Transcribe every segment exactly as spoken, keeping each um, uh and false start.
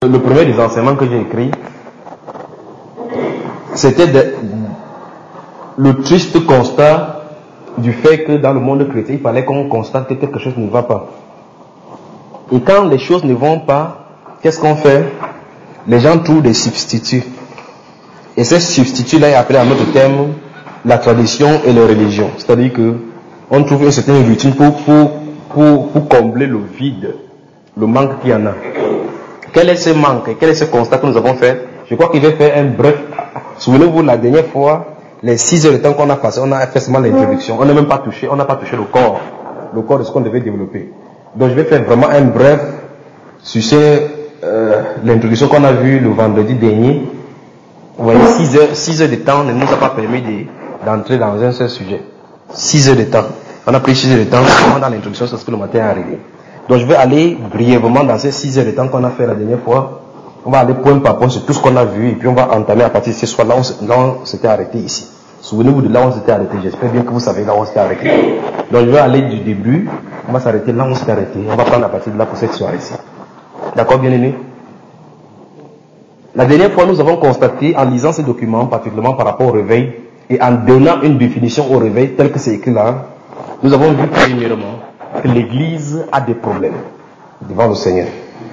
Le premier des enseignements que j'ai écrit, c'était de, le triste constat du fait que dans le monde chrétien, il fallait qu'on constate que quelque chose ne va pas. Et quand les choses ne vont pas, qu'est-ce qu'on fait? Les gens trouvent des substituts. Et ces substituts-là est appelé à notre terme la tradition et la religion. C'est-à-dire que on trouve une certaine routine pour, pour, pour, pour combler le vide, le manque qu'il y en a. Quel est ce manque et quel est ce constat que nous avons fait? Je crois qu'il va faire un bref. Souvenez-vous, la dernière fois, les six heures de temps qu'on a passé, on a fait seulement l'introduction. On n'a même pas touché, on n'a pas touché le corps, le corps de ce qu'on devait développer. Donc je vais faire vraiment un bref sur ce, euh, l'introduction qu'on a vue le vendredi dernier. Vous voyez, six heures, six heures de temps ne nous a pas permis de, d'entrer dans un seul sujet. six heures de temps. On a pris six heures de temps seulement dans l'introduction, c'est ce que le matin est arrivé. Donc je vais aller brièvement dans ces six heures de temps qu'on a fait la dernière fois. On va aller point par point sur tout ce qu'on a vu et puis on va entamer à partir de ce soir là on, là on s'était arrêté ici. Souvenez-vous de là où on s'était arrêté. J'espère bien que vous savez là où on s'était arrêté. Donc je vais aller du début. On va s'arrêter là où on s'était arrêté. On va prendre à partir de là pour cette soirée-ci. D'accord, bien aimé? La dernière fois, nous avons constaté, en lisant ces documents, particulièrement par rapport au réveil, et en donnant une définition au réveil, tel que c'est écrit là, nous avons vu premièrement que l'Église a des problèmes devant le Seigneur.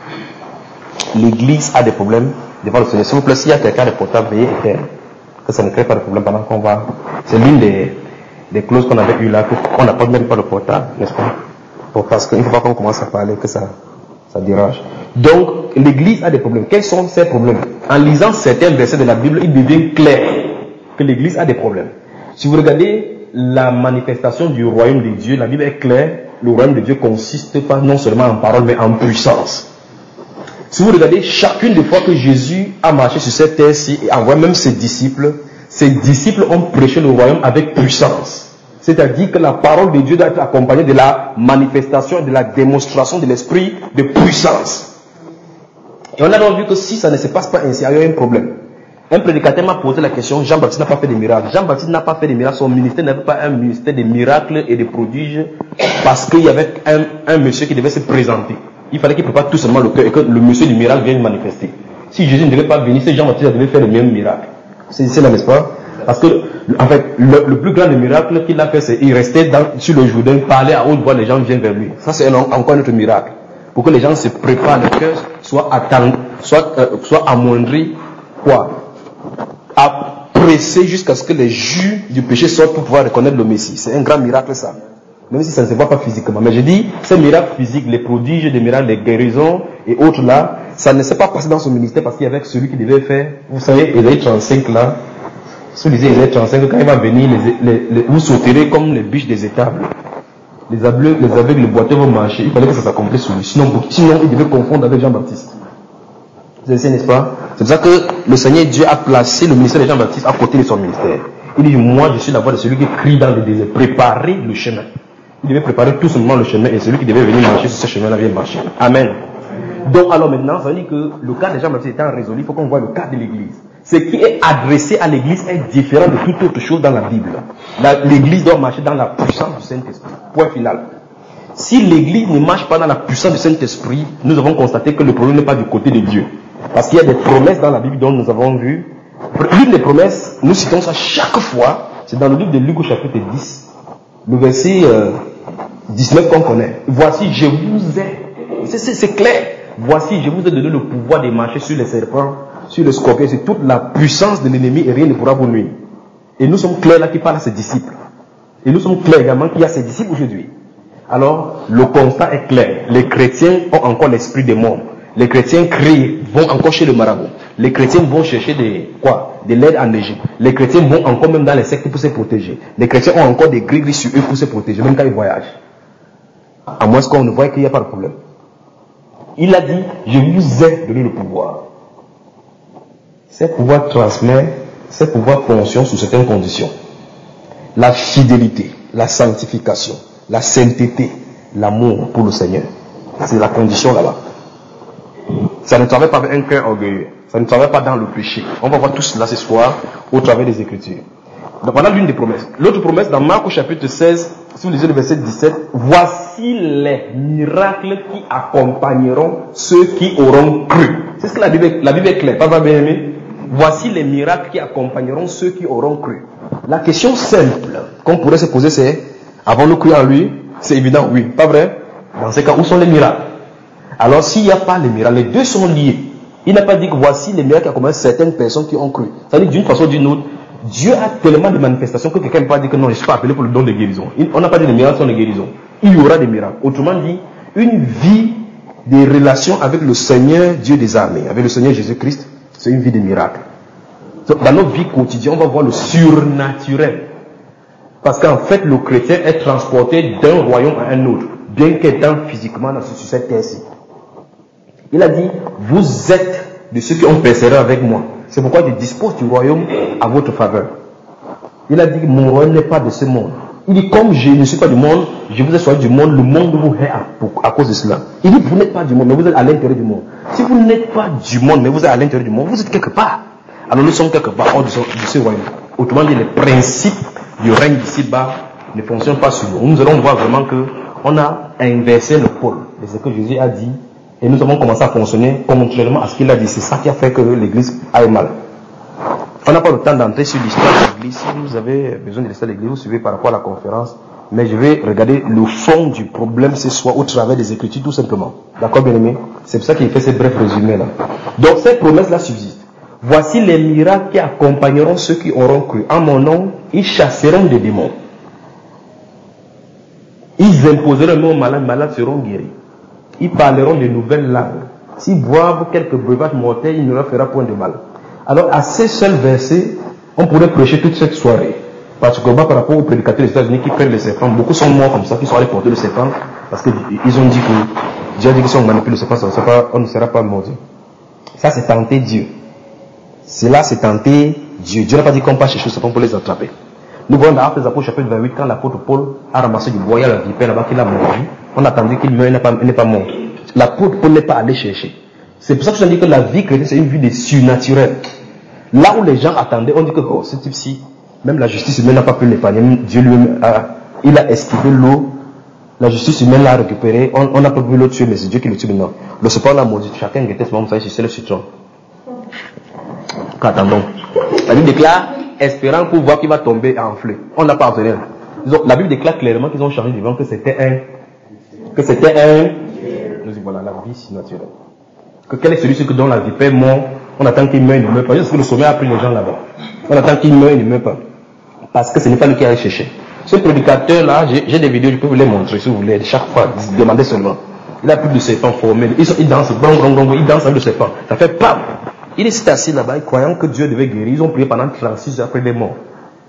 L'Église a des problèmes devant le Seigneur. S'il vous plaît, s'il y a quelqu'un de portable, veuillez éteindre, que ça ne crée pas de problème pendant qu'on va. C'est l'une des, des clauses qu'on avait eues là, qu'on n'a pas même pas le portable, n'est-ce pas? Pour, parce qu'il ne faut pas qu'on commence à parler, que ça, ça dérange. Donc, l'Église a des problèmes. Quels sont ces problèmes? En lisant certains versets de la Bible, il devient clair que l'Église a des problèmes. Si vous regardez la manifestation du royaume de Dieu, la Bible est claire. Le royaume de Dieu consiste pas non seulement en parole, mais en puissance. Si vous regardez chacune des fois que Jésus a marché sur cette terre-ci et envoyé même ses disciples, ses disciples ont prêché le royaume avec puissance. C'est-à-dire que la parole de Dieu doit être accompagnée de la manifestation et de la démonstration de l'esprit de puissance. Et on a donc vu que si ça ne se passe pas ainsi, il y a un problème. Un prédicateur m'a posé la question, Jean-Baptiste n'a pas fait de miracles. Jean-Baptiste n'a pas fait de miracles, son ministère n'avait pas un ministère de miracles et de prodiges parce qu'il y avait un, un monsieur qui devait se présenter. Il fallait qu'il prépare tout simplement le cœur et que le monsieur du miracle vienne manifester. Si Jésus ne devait pas venir, c'est Jean-Baptiste devait faire le même miracle. C'est, c'est là, n'est-ce pas? Parce que, en fait, le, le plus grand miracle qu'il a fait, c'est qu'il restait dans, sur le Jourdain, parler à haute voix, les gens viennent vers lui. Ça, c'est un, encore un autre miracle. Pour que les gens se préparent, le cœur soit attendri, soit, euh, soit amoindri, quoi? À presser jusqu'à ce que les jus du péché sortent pour pouvoir reconnaître le Messie. C'est un grand miracle, ça. Même si ça ne se voit pas physiquement. Mais je dis, ces miracles physiques, les prodiges, les miracles, les guérisons et autres là, ça ne s'est pas passé dans son ministère parce qu'il y avait celui qui devait faire, vous savez, Ésaïe trente-cinq là, si vous lisez Ésaïe trente-cinq, quand il va venir, les, les, les, vous sauterez comme les biches des étables. Les aveugles, les aveugles, les boiteux vont marcher. Il fallait que ça s'accomplisse sur lui. Sinon, sinon il devait confondre avec Jean-Baptiste. Vous savez, n'est-ce pas? C'est pour ça que le Seigneur Dieu a placé le ministère de Jean-Baptiste à côté de son ministère. Il dit, moi je suis la voix de celui qui crie dans le désert. Préparez le chemin. Il devait préparer tout simplement le chemin et celui qui devait venir marcher sur ce chemin-là vient marcher. Amen. Donc alors maintenant, ça veut dire que le cas de Jean-Baptiste étant résolu, il faut qu'on voit le cas de l'Église. Ce qui est adressé à l'Église est différent de toute autre chose dans la Bible. La, L'Église doit marcher dans la puissance du Saint-Esprit. Point final. Si l'Église ne marche pas dans la puissance du Saint-Esprit, nous avons constaté que le problème n'est pas du côté de Dieu. Parce qu'il y a des promesses dans la Bible dont nous avons vu. L'une des promesses, nous citons ça chaque fois, c'est dans le livre de Luc au chapitre dix. Le verset euh, dix-neuf qu'on connaît. Voici, je vous ai. C'est, c'est, c'est clair. Voici, je vous ai donné le pouvoir de marcher sur les serpents, sur les scorpions, sur toute la puissance de l'ennemi et rien ne pourra vous nuire. Et nous sommes clairs là qui parle à ses disciples. Et nous sommes clairs également qu'il y a ses disciples aujourd'hui. Alors, le constat est clair. Les chrétiens ont encore l'esprit des morts. Les chrétiens crient, vont encore chez le marabout. Les chrétiens vont chercher des, quoi, de l'aide en Égypte. Les chrétiens vont encore même dans les sectes pour se protéger. Les chrétiens ont encore des gris-gris sur eux pour se protéger, même quand ils voyagent. À moins qu'on ne voit qu'il n'y a pas de problème. Il a dit, je vous ai donné le pouvoir. Ces pouvoirs transmet, ces pouvoirs fonctionnent sous certaines conditions. La fidélité, la sanctification, la sainteté, l'amour pour le Seigneur. C'est la condition là-bas. Ça ne travaille pas avec un cœur orgueilleux. Ça ne travaille pas dans le péché. On va voir tout cela ce soir au travers des Écritures. Donc voilà l'une des promesses. L'autre promesse dans Marc au chapitre seize, si vous lisez le verset dix-sept, voici les miracles qui accompagneront ceux qui auront cru. C'est ce que la Bible, la Bible est claire, pas bien aimé. Voici les miracles qui accompagneront ceux qui auront cru. La question simple qu'on pourrait se poser, c'est, avons-nous cru en lui? C'est évident, oui, pas vrai? Dans ces cas, où sont les miracles? Alors s'il n'y a pas les miracles, les deux sont liés. Il n'a pas dit que voici les miracles qui accompagnent certaines personnes qui ont cru. Ça veut dire d'une façon ou d'une autre, Dieu a tellement de manifestations que quelqu'un ne peut pas dire que non, je ne suis pas appelé pour le don de guérison. On n'a pas dit que les miracles sont des guérisons. Il y aura des miracles. Autrement dit, une vie des relations avec le Seigneur Dieu des armées, avec le Seigneur Jésus-Christ, c'est une vie de miracles. Dans notre vie quotidienne, on va voir le surnaturel. Parce qu'en fait, le chrétien est transporté d'un royaume à un autre, bien qu'étant physiquement sur cette terre-ci. Il a dit, vous êtes de ceux qui ont persévéré avec moi. C'est pourquoi je dispose du royaume à votre faveur. Il a dit, mon royaume n'est pas de ce monde. Il dit, comme je ne suis pas du monde, je vous ai choisi du monde, le monde vous hait à, à cause de cela. Il dit, vous n'êtes pas du monde, mais vous êtes à l'intérieur du monde. Si vous n'êtes pas du monde, mais vous êtes à l'intérieur du monde, vous êtes quelque part. Alors nous sommes quelque part hors de ce, de ce royaume. Autrement dit, les principes du règne d'ici-bas ne fonctionnent pas sur nous. Nous allons voir vraiment que on a inversé le pôle de ce que Jésus a dit et nous avons commencé à fonctionner contrairement à ce qu'il a dit. C'est ça qui a fait que l'église aille mal. On n'a pas le temps d'entrer sur l'histoire de l'église. Si vous avez besoin de l'histoire de l'église, vous suivez par rapport à la conférence. Mais je vais regarder le fond du problème ce soir au travers des Écritures tout simplement. D'accord, bien aimé? C'est pour ça qu'il fait ce bref résumé là. Donc cette promesse-là subsiste. Voici les miracles qui accompagneront ceux qui auront cru. En mon nom, ils chasseront des démons. Ils imposeront un mot malade, malades seront guéris. Ils parleront de nouvelles langues. S'ils boivent quelques breuvages mortels, il ne leur fera point de mal. Alors, à ces seuls versets, on pourrait prêcher toute cette soirée. Particulièrement par rapport aux prédicateurs des États-Unis qui prennent les serpents. Beaucoup sont morts comme ça, qui sont allés porter le serpent, parce qu'ils ont dit que Dieu a dit que si on manipule le serpent, on ne sera pas maudit. Ça, c'est tenter Dieu. Cela, c'est tenter Dieu. Dieu n'a pas dit qu'on passe chercher le serpent pour les attraper. Nous voyons dans Actes des Apôtres chapitre vingt-huit, quand l'apôtre Paul a ramassé du bois, il y a la vipère là-bas qu'il a mordu. On attendait qu'il meure, il n'est pas, pas mort. L'apôtre Paul n'est pas allé chercher. C'est pour ça que je dis que la vie chrétienne, c'est une vie de surnaturel. Là où les gens attendaient, on dit que oh, ce type-ci, même la justice humaine n'a pas pu l'épargner. Dieu lui-même a, il a esquivé l'eau. La justice humaine l'a récupéré. On n'a pas pu le tuer, mais c'est Dieu qui le tue maintenant. Le serpent l'a maudit. Chacun guettait ce moment, vous savez, c'est le citron. Attendons. La Bible déclare, espérant pour voir qu'il va tomber et enfler. On n'a pas obtenu. La Bible déclare clairement qu'ils ont changé de vent, que c'était un, que c'était un, nous disons voilà, la vie surnaturelle. Que quel est celui dont la vipère mord, on attend qu'il meure, il ne meurt pas. Juste que le sommet a pris les gens là-bas. On attend qu'il meure, il ne meurt pas. Parce que ce n'est pas lui qui a cherché. Ce prédicateur-là, j'ai des vidéos, je peux vous les montrer si vous voulez. Chaque fois, demandez seulement. Il a plus de serpents formés. Il, il danse, bon, bon, bon, il danse avec le serpent. Ça fait pam. Il est assis là-bas, croyant que Dieu devait guérir. Ils ont prié pendant trente-six heures après les morts.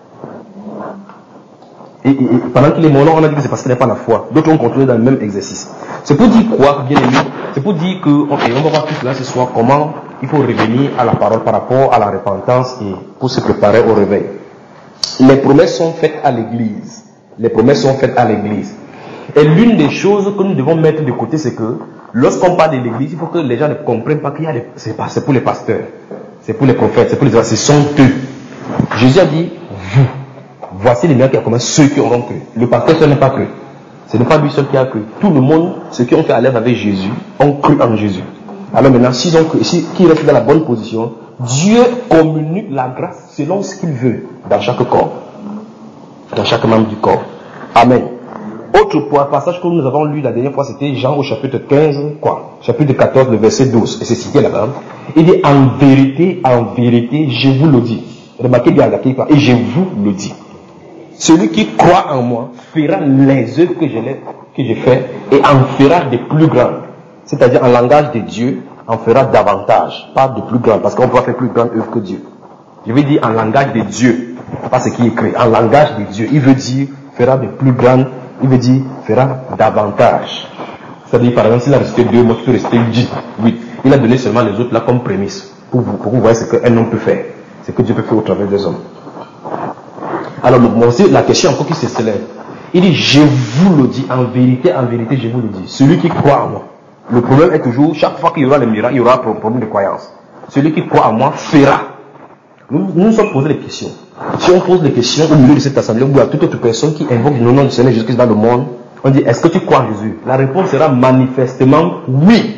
Et, et, et pendant qu'il est mort, on a dit que c'est parce qu'il n'a pas la foi. D'autres ont continué dans le même exercice. C'est pour dire quoi, bien aimé? C'est pour dire que, ok, on va voir tout cela ce soir, comment il faut revenir à la parole par rapport à la repentance et pour se préparer au réveil. Les promesses sont faites à l'église. Les promesses sont faites à l'église. Et l'une des choses que nous devons mettre de côté, c'est que lorsqu'on parle de l'église, il faut que les gens ne comprennent pas qu'il y a des... C'est pas, c'est pour les pasteurs, c'est pour les prophètes, c'est pour les... Ce sont eux. Jésus a dit, vous, voici les miracles qui commencent, ceux qui auront cru. Le pasteur seul n'est pas cru. Ce n'est pas lui seul qui a cru. Tout le monde, ceux qui ont fait alliance avec Jésus, ont cru en Jésus. Alors maintenant, s'ils ont cru, s'ils restent dans la bonne position, Dieu communique la grâce selon ce qu'il veut dans chaque corps, dans chaque membre du corps. Amen. Autre passage que nous avons lu la dernière fois, c'était Jean au chapitre quinze, quoi, chapitre quatorze, le verset douze, et c'est cité là-bas. Il dit, en vérité, en vérité, je vous le dis. Remarquez bien, et je vous le dis. Celui qui croit en moi fera les œuvres que je, que je fais et en fera des plus grandes. C'est-à-dire, en langage de Dieu, en fera davantage, pas de plus grandes, parce qu'on peut faire plus grandes œuvres que Dieu. Je veux dire en langage de Dieu, pas ce qui est écrit, en langage de Dieu. Il veut dire, fera de plus grandes. Il veut dire, fera davantage. C'est-à-dire, par exemple, s'il a resté deux, moi, tu peux rester huit. Il a donné seulement les autres là comme prémisse. Pour vous, pour vous voyez ce qu'un homme peut faire. Ce que Dieu peut faire au travers des hommes. Alors, moi aussi, la question encore qui se célèbre. Il dit, je vous le dis, en vérité, en vérité, je vous le dis. Celui qui croit en moi. Le problème est toujours, chaque fois qu'il y aura les miracles, il y aura un problème de croyance. Celui qui croit en moi fera. Nous nous, nous sommes posés des questions. Si on pose des questions au milieu de cette assemblée, ou à toute autre personne qui invoque le nom du Seigneur Jésus-Christ dans le monde, on dit, est-ce que tu crois en Jésus? La réponse sera manifestement oui.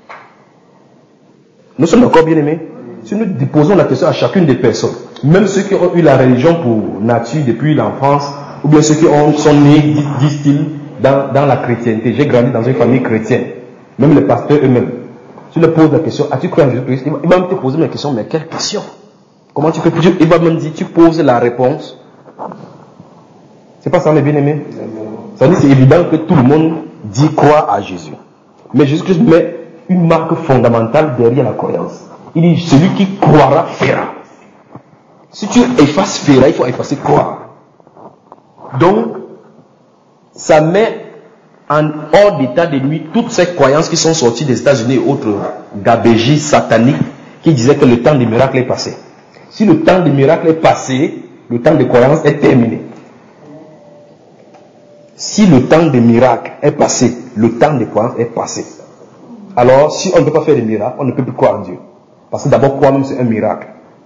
Nous sommes d'accord, bien-aimés? Si nous posons la question à chacune des personnes, même ceux qui ont eu la religion pour nature depuis l'enfance, ou bien ceux qui ont, sont nés, disent-ils, dans, dans la chrétienté. J'ai grandi dans une famille chrétienne. Même les pasteurs eux-mêmes. Si leur pose la question, as-tu cru en Jésus-Christ? Il va même te poser la question, mais quelle question? Comment tu peux? Il va même dire, tu poses la réponse. C'est pas ça, mes bien-aimés? Ça veut dire, c'est évident que tout le monde dit croire à Jésus. Mais Jésus-Christ met une marque fondamentale derrière la croyance. Il dit, celui qui croira fera. Si tu effaces fera, il faut effacer croire. Donc, ça met en hors d'état de lui toutes ces croyances qui sont sorties des États-Unis et autres gabégies sataniques qui disaient que le temps des miracles est passé. Si le temps des miracles est passé, le temps des croyances est terminé. Si le temps des miracles est passé, le temps des croyances est passé. Alors, si on ne peut pas faire des miracles, on ne peut plus croire en Dieu. Parce que d'abord, croire même c'est un miracle.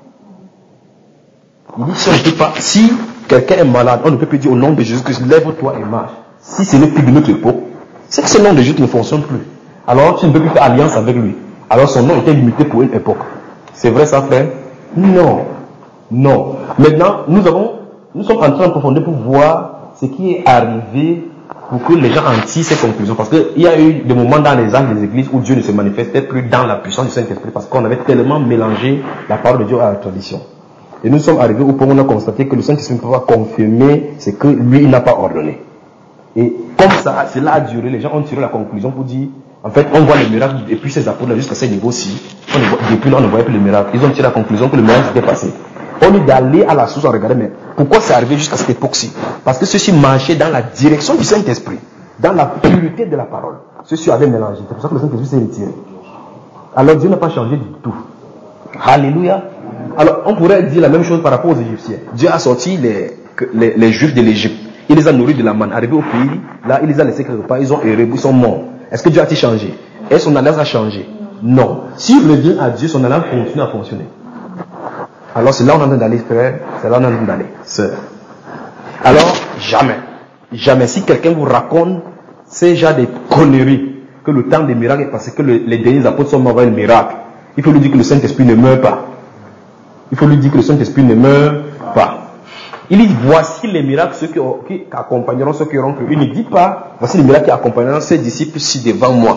Il dit, si on ne peut pas, si quelqu'un est malade, on ne peut plus dire au nom de Jésus-Christ, lève-toi et marche. Si ce n'est plus de notre époque, c'est que ce nom de Jésus ne fonctionne plus. Alors, tu ne peux plus faire alliance avec lui. Alors, son nom était limité pour une époque. C'est vrai ça, frère? Non. Non. Maintenant, nous avons, nous sommes en train de profonder pour voir ce qui est arrivé pour que les gens en tirent ces conclusions. Parce qu'il y a eu des moments dans les actes des églises où Dieu ne se manifestait plus dans la puissance du Saint-Esprit parce qu'on avait tellement mélangé la parole de Dieu à la tradition. Et nous sommes arrivés au point où on a constaté que le Saint-Esprit ne peut pas confirmer ce que lui, il n'a pas ordonné. Et comme ça, cela a duré, les gens ont tiré la conclusion pour dire, en fait, on voit les miracles depuis ces apôtres jusqu'à ces niveaux-ci. Depuis là, on ne voyait plus les miracles. Ils ont tiré la conclusion que le miracle était passé. On est d'aller à la source à regarder, mais pourquoi c'est arrivé jusqu'à cette époque-ci? Parce que ceux-ci marchaient dans la direction du Saint-Esprit, dans la pureté de la parole. Ceux-ci avaient mélangé. C'est pour ça que le Saint-Esprit s'est retiré. Alors Dieu n'a pas changé du tout. Alléluia. Alors on pourrait dire la même chose par rapport aux Égyptiens. Dieu a sorti les, les, les Juifs de l'Égypte. Il les a nourris de la manne. Arrivés au pays, là, il les a laissés quelque part. Ils ont erré, ils sont morts. Est-ce que Dieu a-t-il changé? Est-ce que son alliance a changé? Non. S'il revient à Dieu, son alliance continue à fonctionner. Alors c'est là où on est en train d'aller, frère. C'est là où on est en train d'aller, sœur. Alors, jamais. Jamais. Si quelqu'un vous raconte ces genres de conneries, que le temps des miracles est passé, que le, les derniers apôtres sont morts avec le miracle, il faut lui dire que le Saint-Esprit ne meurt pas. Il faut lui dire que le Saint-Esprit ne meurt pas. Il dit, voici les miracles ceux qui, qui accompagneront ceux qui auront cru. Il ne dit pas, voici les miracles qui accompagneront ses disciples ci devant moi.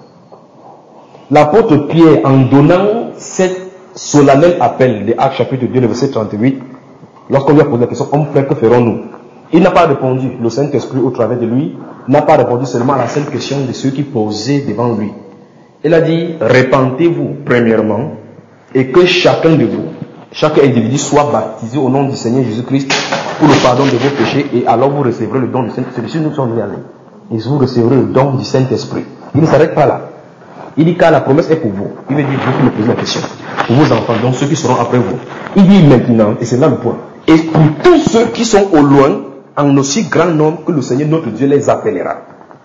L'apôtre Pierre, en donnant cette solennel appel de Actes chapitre deux, verset trente-huit, lorsqu'on lui a posé la question, homme frère, que ferons-nous? Il n'a pas répondu. Le Saint-Esprit, au travers de lui, n'a pas répondu seulement à la seule question de ceux qui posaient devant lui. Il a dit, répentez-vous premièrement, et que chacun de vous, chaque individu soit baptisé au nom du Seigneur Jésus-Christ pour le pardon de vos péchés, et alors vous recevrez le don du Saint-Esprit. Celui-ci nous sommes allés. Et vous recevrez le don du Saint-Esprit. Il ne s'arrête pas là. Il dit car la promesse est pour vous. Il veut dire, vous qui me posez la question. Pour vos enfants, donc ceux qui seront après vous. Il dit maintenant, et c'est là le point. Et pour tous ceux qui sont au loin, en aussi grand nombre que le Seigneur notre Dieu les appellera.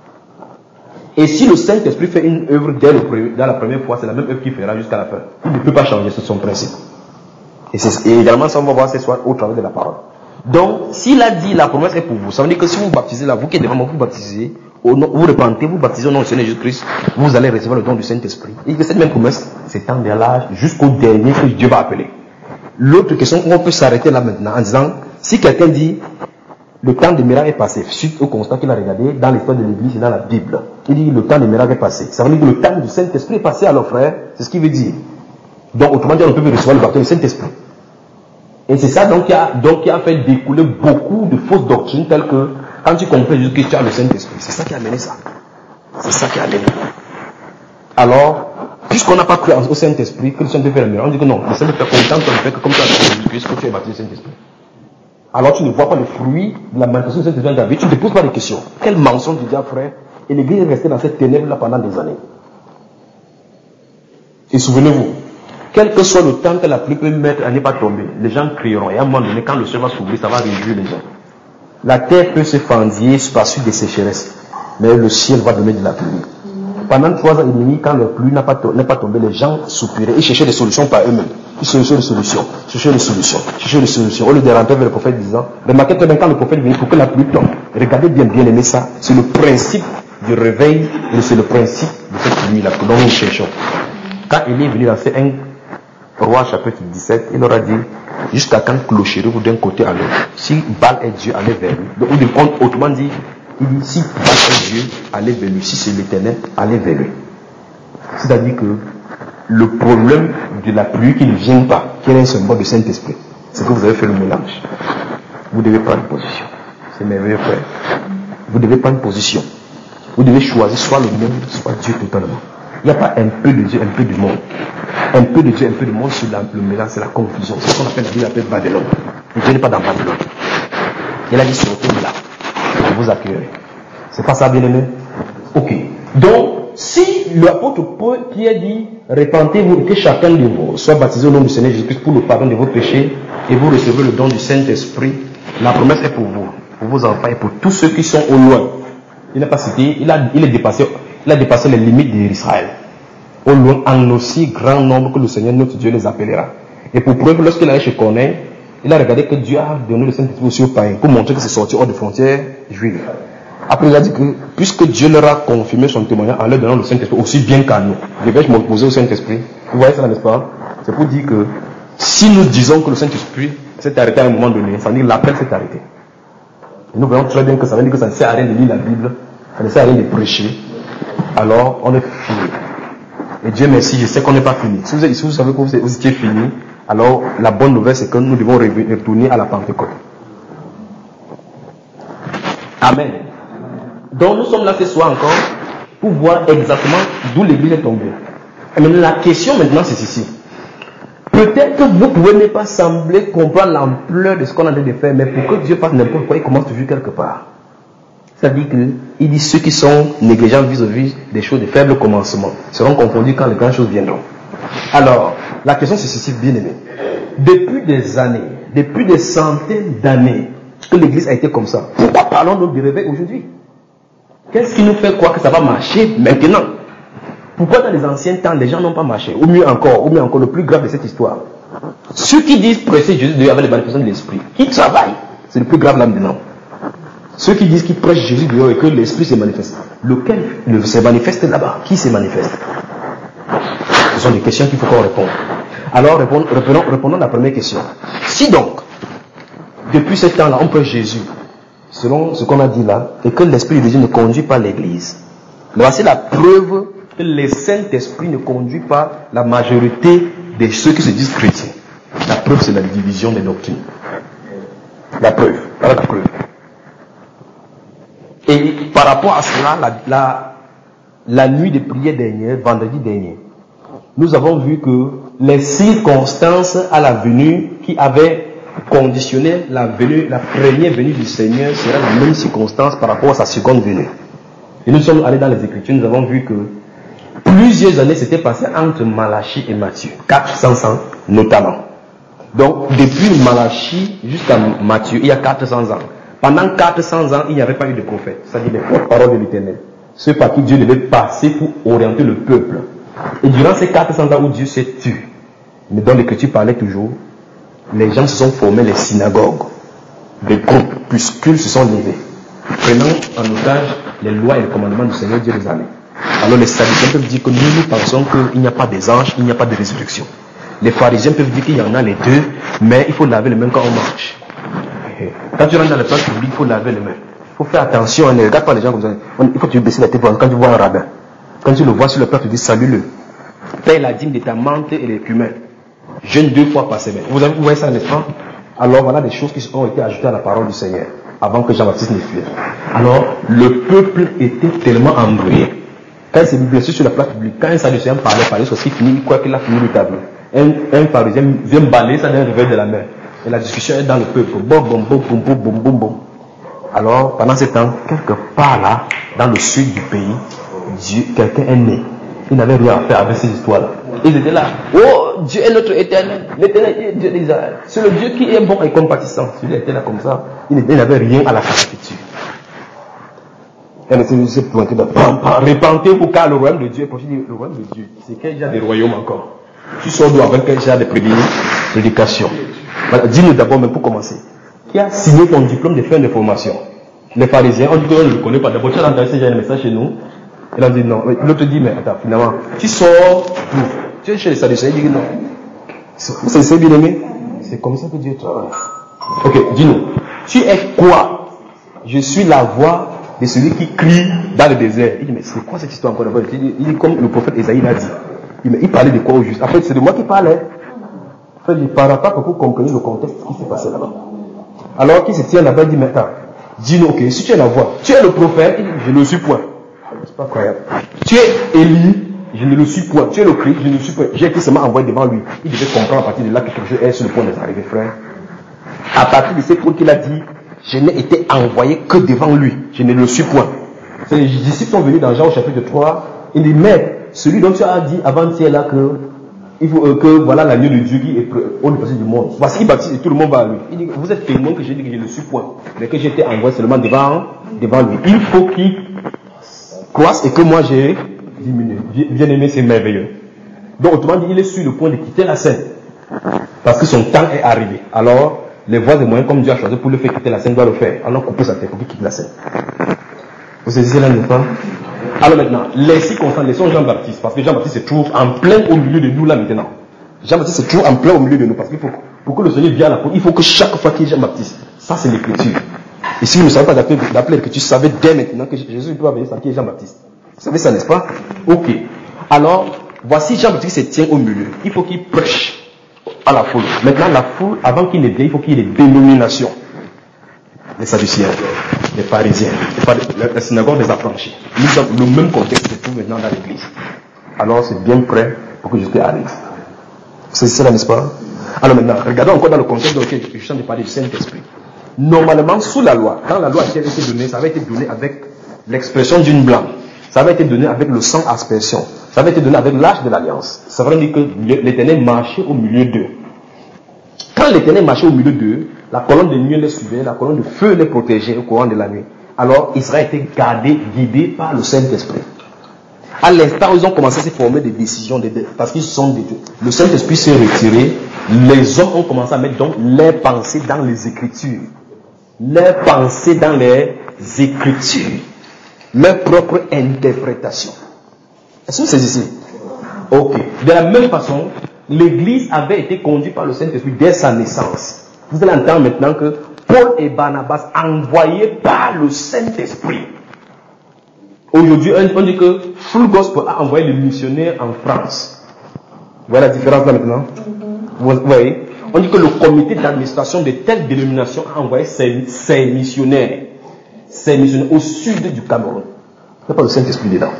Et si le Saint-Esprit fait une œuvre dès le, dans la première fois, c'est la même œuvre qu'il fera jusqu'à la fin. Il ne peut pas changer, c'est son principe. Et, et également, ça on va voir ce soir au travers de la parole. Donc, s'il a dit la promesse est pour vous, ça veut dire que si vous vous baptisez là, vous qui êtes devant moi, vous baptisez, au nom, vous repentez, vous baptisez au nom du Seigneur Jésus-Christ, vous allez recevoir le don du Saint-Esprit. Et que cette même promesse s'étend vers l'âge jusqu'au dernier que Dieu va appeler. L'autre question, on peut s'arrêter là maintenant en disant, si quelqu'un dit, le temps des miracles est passé, suite au constat qu'il a regardé dans l'histoire de l'Église et dans la Bible, il dit le temps des miracles est passé. Ça veut dire que le temps du Saint-Esprit est passé alors frère, c'est ce qu'il veut dire. Donc autrement dit, on peut recevoir le baptême du Saint-Esprit. Et c'est ça donc qui, a, donc qui a fait découler beaucoup de fausses doctrines telles que quand tu comprends Jésus-Christ, tu as le Saint-Esprit. C'est ça qui a amené ça. C'est ça qui a amené. Alors, puisqu'on n'a pas cru au Saint-Esprit, que le Saint-Esprit fait le miracle, on dit que non, le Saint-Esprit fait content qu'on fait que comme tu as le Jésus-Christ, que tu es baptisé du Saint-Esprit. Alors tu ne vois pas le fruit de la manifestation du Saint-Esprit dans ta vie, tu ne te poses pas de questions. Quel mensonge du diable, frère. Et l'Église est restée dans cette ténèbre-là pendant des années. Et souvenez-vous, quel que soit le temps que la pluie peut mettre à n'est pas tomber, les gens crieront. Et à un moment donné, quand le ciel va s'ouvrir, ça va réjouir les gens. La terre peut se fendiller par suite des sécheresses, mais le ciel va donner de la pluie. Pendant trois ans et demi, quand la pluie n'a pas, n'est pas tombée, les gens soupiraient et cherchaient des solutions par eux-mêmes. Ils cherchaient des solutions, cherchaient des solutions, cherchaient des solutions. Au lieu de rentrer vers le prophète disant, remarquez que quand le prophète vient pour que la pluie tombe, regardez bien, bien aimé ça, c'est le principe du réveil, et c'est le principe de cette pluie-là que nous cherchons. Quand il est venu dans ce un Roi chapitre dix-sept, il leur a dit, jusqu'à quand clocherez vous d'un côté à l'autre. Si Baal est Dieu, allez vers lui. Donc, autrement dit, il dit, si Baal est Dieu, allez vers lui. Si c'est l'Éternel, allez vers lui. C'est-à-dire que le problème de la pluie qui ne vient pas, qui est un symbole du Saint-Esprit, c'est que vous avez fait le mélange. Vous devez prendre position. C'est merveilleux, frère. Vous devez prendre position. Vous devez choisir soit le monde, soit Dieu totalement. Il n'y a pas un peu de Dieu, un peu du monde. Un peu de Dieu, un peu du monde sur la, le mélange, c'est la confusion. C'est ce qu'on appelle la Bible appelle Babylone. Et Dieu n'est pas dans Babylone. Il a dit sortez de là. Je vous accueillerai. C'est pas ça, bien aimé? Ok. Donc, si l'apôtre Pierre dit répentez-vous que chacun de vous soit baptisé au nom du Seigneur Jésus-Christ pour le pardon de vos péchés et vous recevez le don du Saint-Esprit, la promesse est pour vous, pour vos enfants et pour tous ceux qui sont au loin. Il n'a pas cité, il a, il, est dépassé, il a dépassé les limites d'Israël. Au loin, en aussi grand nombre que le Seigneur notre Dieu les appellera. Et pour preuve, lorsqu'il allait chez Corneille, il a regardé que Dieu a donné le Saint-Esprit aussi aux païens pour montrer que c'est sorti hors des frontières juives. Après, il a dit que, puisque Dieu leur a confirmé son témoignage en leur donnant le Saint-Esprit aussi bien qu'à nous, je vais m'opposer au Saint-Esprit. Vous voyez ça, n'est-ce pas? C'est pour dire que si nous disons que le Saint-Esprit s'est arrêté à un moment donné, ça veut dire que l'appel s'est arrêté. Et nous voyons très bien que ça veut dire que ça ne sert à rien de lire la Bible, ça ne sert à rien de prêcher. Alors, on est fini. Et Dieu merci, je sais qu'on n'est pas fini. Si vous, si vous savez que vous, vous étiez fini, alors la bonne nouvelle c'est que nous devons retourner à la Pentecôte. Amen. Donc nous sommes là ce soir encore pour voir exactement d'où l'église est tombée. Et maintenant la question maintenant c'est ceci. Peut-être que vous pouvez ne pas sembler comprendre l'ampleur de ce qu'on a de faire, mais pour que Dieu fasse n'importe quoi, il commence toujours quelque part. C'est-à-dire qu'il dit ceux qui sont négligents vis-à-vis des choses de faible commencement seront confondus quand les grandes choses viendront. Alors, la question c'est ceci, bien aimé. Depuis des années, depuis des centaines d'années que l'église a été comme ça, pourquoi parlons-nous de réveil aujourd'hui? Qu'est-ce qui nous fait croire que ça va marcher maintenant? Pourquoi dans les anciens temps, les gens n'ont pas marché? Ou mieux encore, ou mieux encore, le plus grave de cette histoire. Ceux qui disent prêcher Jésus avec les manifestations de l'esprit, qui travaillent, c'est le plus grave là maintenant. Ceux qui disent qu'ils prêchent Jésus dehors et que l'esprit se manifeste, lequel se manifeste là-bas? Qui se manifeste? Ce sont des questions qu'il faut qu'on réponde. Alors, répondons, répondons, répondons à la première question. Si donc, depuis ce temps-là, on prêche Jésus, selon ce qu'on a dit là, et que l'Esprit de Dieu ne conduit pas l'Église, voici la preuve que le Saint-Esprit ne conduit pas la majorité de ceux qui se disent chrétiens. La preuve, c'est la division des doctrines. La preuve, voilà la preuve. Et par rapport à cela, la, la, la nuit de prière dernière, vendredi dernier, nous avons vu que les circonstances à la venue qui avaient conditionné la venue, la première venue du Seigneur sera la même circonstance par rapport à sa seconde venue. Et nous sommes allés dans les Écritures, nous avons vu que plusieurs années s'étaient passées entre Malachie et Matthieu, quatre cents ans notamment. Donc depuis Malachie jusqu'à Matthieu, il y a quatre cents ans. Pendant quatre cents ans, il n'y avait pas eu de prophète, c'est-à-dire les porte-paroles de l'Éternel. Ceux par qui Dieu devait passer pour orienter le peuple. Et durant ces quatre cents ans où Dieu s'est tué, mais dont l'Écriture parlait toujours, les gens se sont formés les synagogues. Des groupuscules se sont levés, prenant en otage les lois et les commandements du Seigneur Dieu des armées. Alors les Sadducéens peuvent dire que nous, nous pensons qu'il n'y a pas des anges, il n'y a pas de résurrection. Les pharisiens peuvent dire qu'il y en a les deux, mais il faut laver les mains quand on marche. Quand tu rentres dans la place publique, il faut laver les mains. Il faut faire attention, ne regarde pas les gens comme ça. Il faut que tu baisses la tête quand tu vois un rabbin. Quand tu le vois sur le plat, tu dis salue-le. Paye la dîme de ta menthe et les cumin. Jeûne deux fois par semaine. Vous, avez, vous voyez ça, n'est-ce pas? Alors voilà des choses qui ont été ajoutées à la parole du Seigneur avant que Jean-Baptiste ne fuit. Alors le peuple était tellement embrouillé. Quand il s'est blessé sur la place publique, quand un Sadducéen parlait, parlait sur ce qui finit, quoi qu'il a fini le tableau. Un, un pharisien vient balayer ça d'un revers de la main. Et la discussion est dans le peuple. Bon, bon, bon, bon, bon, bon, bon, bon. Alors, pendant ce temps, quelque part là, dans le sud du pays, Dieu, quelqu'un est né. Il n'avait rien à faire avec ces histoires-là. Ils étaient là. Oh, Dieu est notre éternel. L'éternel est Dieu d'Israël. C'est le Dieu qui est bon et compatissant. Celui-là était là comme ça. Il n'avait rien à la capacité. Elle s'est pointée dans. Répentez-vous car le royaume de Dieu est proche. Le royaume de Dieu, c'est qu'il y a des royaumes encore. Tu sors d'où avec un genre de prédication. Voilà, dis-nous d'abord, mais pour commencer. Qui a signé ton diplôme de fin de formation? Les pharisiens, on dit qu'on ne le connaît pas. D'abord, tu as entendu un message chez nous. Et on dit non. L'autre dit, mais attends, finalement, tu sors d'où? Tu es chez les Sadducéens, il dit non. C'est ça, bien aimé. C'est comme ça que Dieu travaille. Ok, dis-nous. Tu es quoi? Je suis la voix de celui qui crie dans le désert. Il dit, mais c'est quoi cette histoire encore? Il dit, il dit comme le prophète Esaïe l'a dit. Il, dit, il parlait de quoi au juste? En fait, c'est de moi qui parlais. En fait, il ne parle pas pour que vous compreniez le contexte qui s'est passé là-bas. Alors qu'il se tient là-bas, il dit, mais attends, dis-nous, ok, si tu es la voix, tu es le prophète, il dit, je ne le suis point. C'est pas croyable. Tu es Élie, je ne le suis point. Tu es le Christ, je ne le suis point. J'ai été seulement envoyé devant lui. Il devait comprendre à partir de là que quelque chose est sur le point d'être arrivé, frère. À partir de ces points qu'il a dit, je n'ai été envoyé que devant lui. Je ne le suis point. Les disciples sont venus dans Jean au chapitre trois. Il dit, mais celui dont tu as dit avant-hier là que, il faut, euh, que voilà l'agneau de Dieu qui est au passé du monde. Voici, il baptise et tout le monde va à lui. Il dit, vous êtes témoin que j'ai dit que je ne le suis point. Mais que j'ai été envoyé seulement devant, devant lui. Il faut qu'il croisse et que moi j'ai diminué. Bien aimé, c'est merveilleux. Donc, autrement dit, il est sur le point de quitter la scène. Parce que son temps est arrivé. Alors, les voies et moyens, comme Dieu a choisi pour le faire quitter la scène, doit le faire. Alors, couper sa tête pour qu'il quitte la scène. Vous saisissez là, n'est-ce pas? Alors maintenant, les circonstances, laissons Jean-Baptiste, parce que Jean-Baptiste se trouve en plein au milieu de nous là maintenant. Jean-Baptiste se trouve en plein au milieu de nous, parce qu'il faut, pour que le Seigneur vienne à la peau, il faut que chaque fois qu'il y ait Jean-Baptiste, ça c'est l'écriture. Et si vous ne savez pas d'appeler l'écriture, tu savais dès maintenant que Jésus doit venir, ça qui est Jean-Baptiste. Vous savez ça, n'est-ce pas? Ok. Alors, voici Jean-Baptiste se tient au milieu. Il faut qu'il prêche à la foule. Maintenant, la foule, avant qu'il ne vienne, il faut qu'il y ait des dénominations. Les Sadducéens, les pharisiens, la synagogue des affranchis. Nous avons le même contexte se trouve maintenant dans l'église. Alors, c'est bien prêt pour que Jésus arrive. C'est ça, n'est-ce pas? Alors maintenant, regardons encore dans le contexte dans lequel je suis en train de parler du Saint-Esprit. Normalement, sous la loi, quand la loi a été donnée, ça avait été donné avec l'expression d'une blanc. Ça avait été donné avec le sang aspersion. Ça avait été donné avec l'âge de l'alliance. Ça veut dire que l'Éternel marchait au milieu d'eux. Quand l'Éternel marchait au milieu d'eux, la colonne de nuit les suivait, la colonne de feu les protégeait au courant de la nuit. Alors Israël était gardé, guidé par le Saint-Esprit. À l'instant où ils ont commencé à se former des décisions, des, parce qu'ils sont des, le Saint-Esprit s'est retiré, les hommes ont commencé à mettre donc leurs pensées dans les Écritures. Leurs pensées dans les Écritures. Leur propre interprétation. Est-ce que c'est ici? Ok. De la même façon, l'Église avait été conduite par le Saint-Esprit dès sa naissance. Vous allez entendre maintenant que Paul et Barnabas, envoyés par le Saint-Esprit. Aujourd'hui, on dit que Full Gospel a envoyé les missionnaires en France. Vous voyez la différence là maintenant? Mm-hmm. Vous voyez? On dit que le comité d'administration de telle dénomination a envoyé ses, ses missionnaires. Ses missionnaires au sud du Cameroun. Il n'y a pas le Saint-Esprit dedans.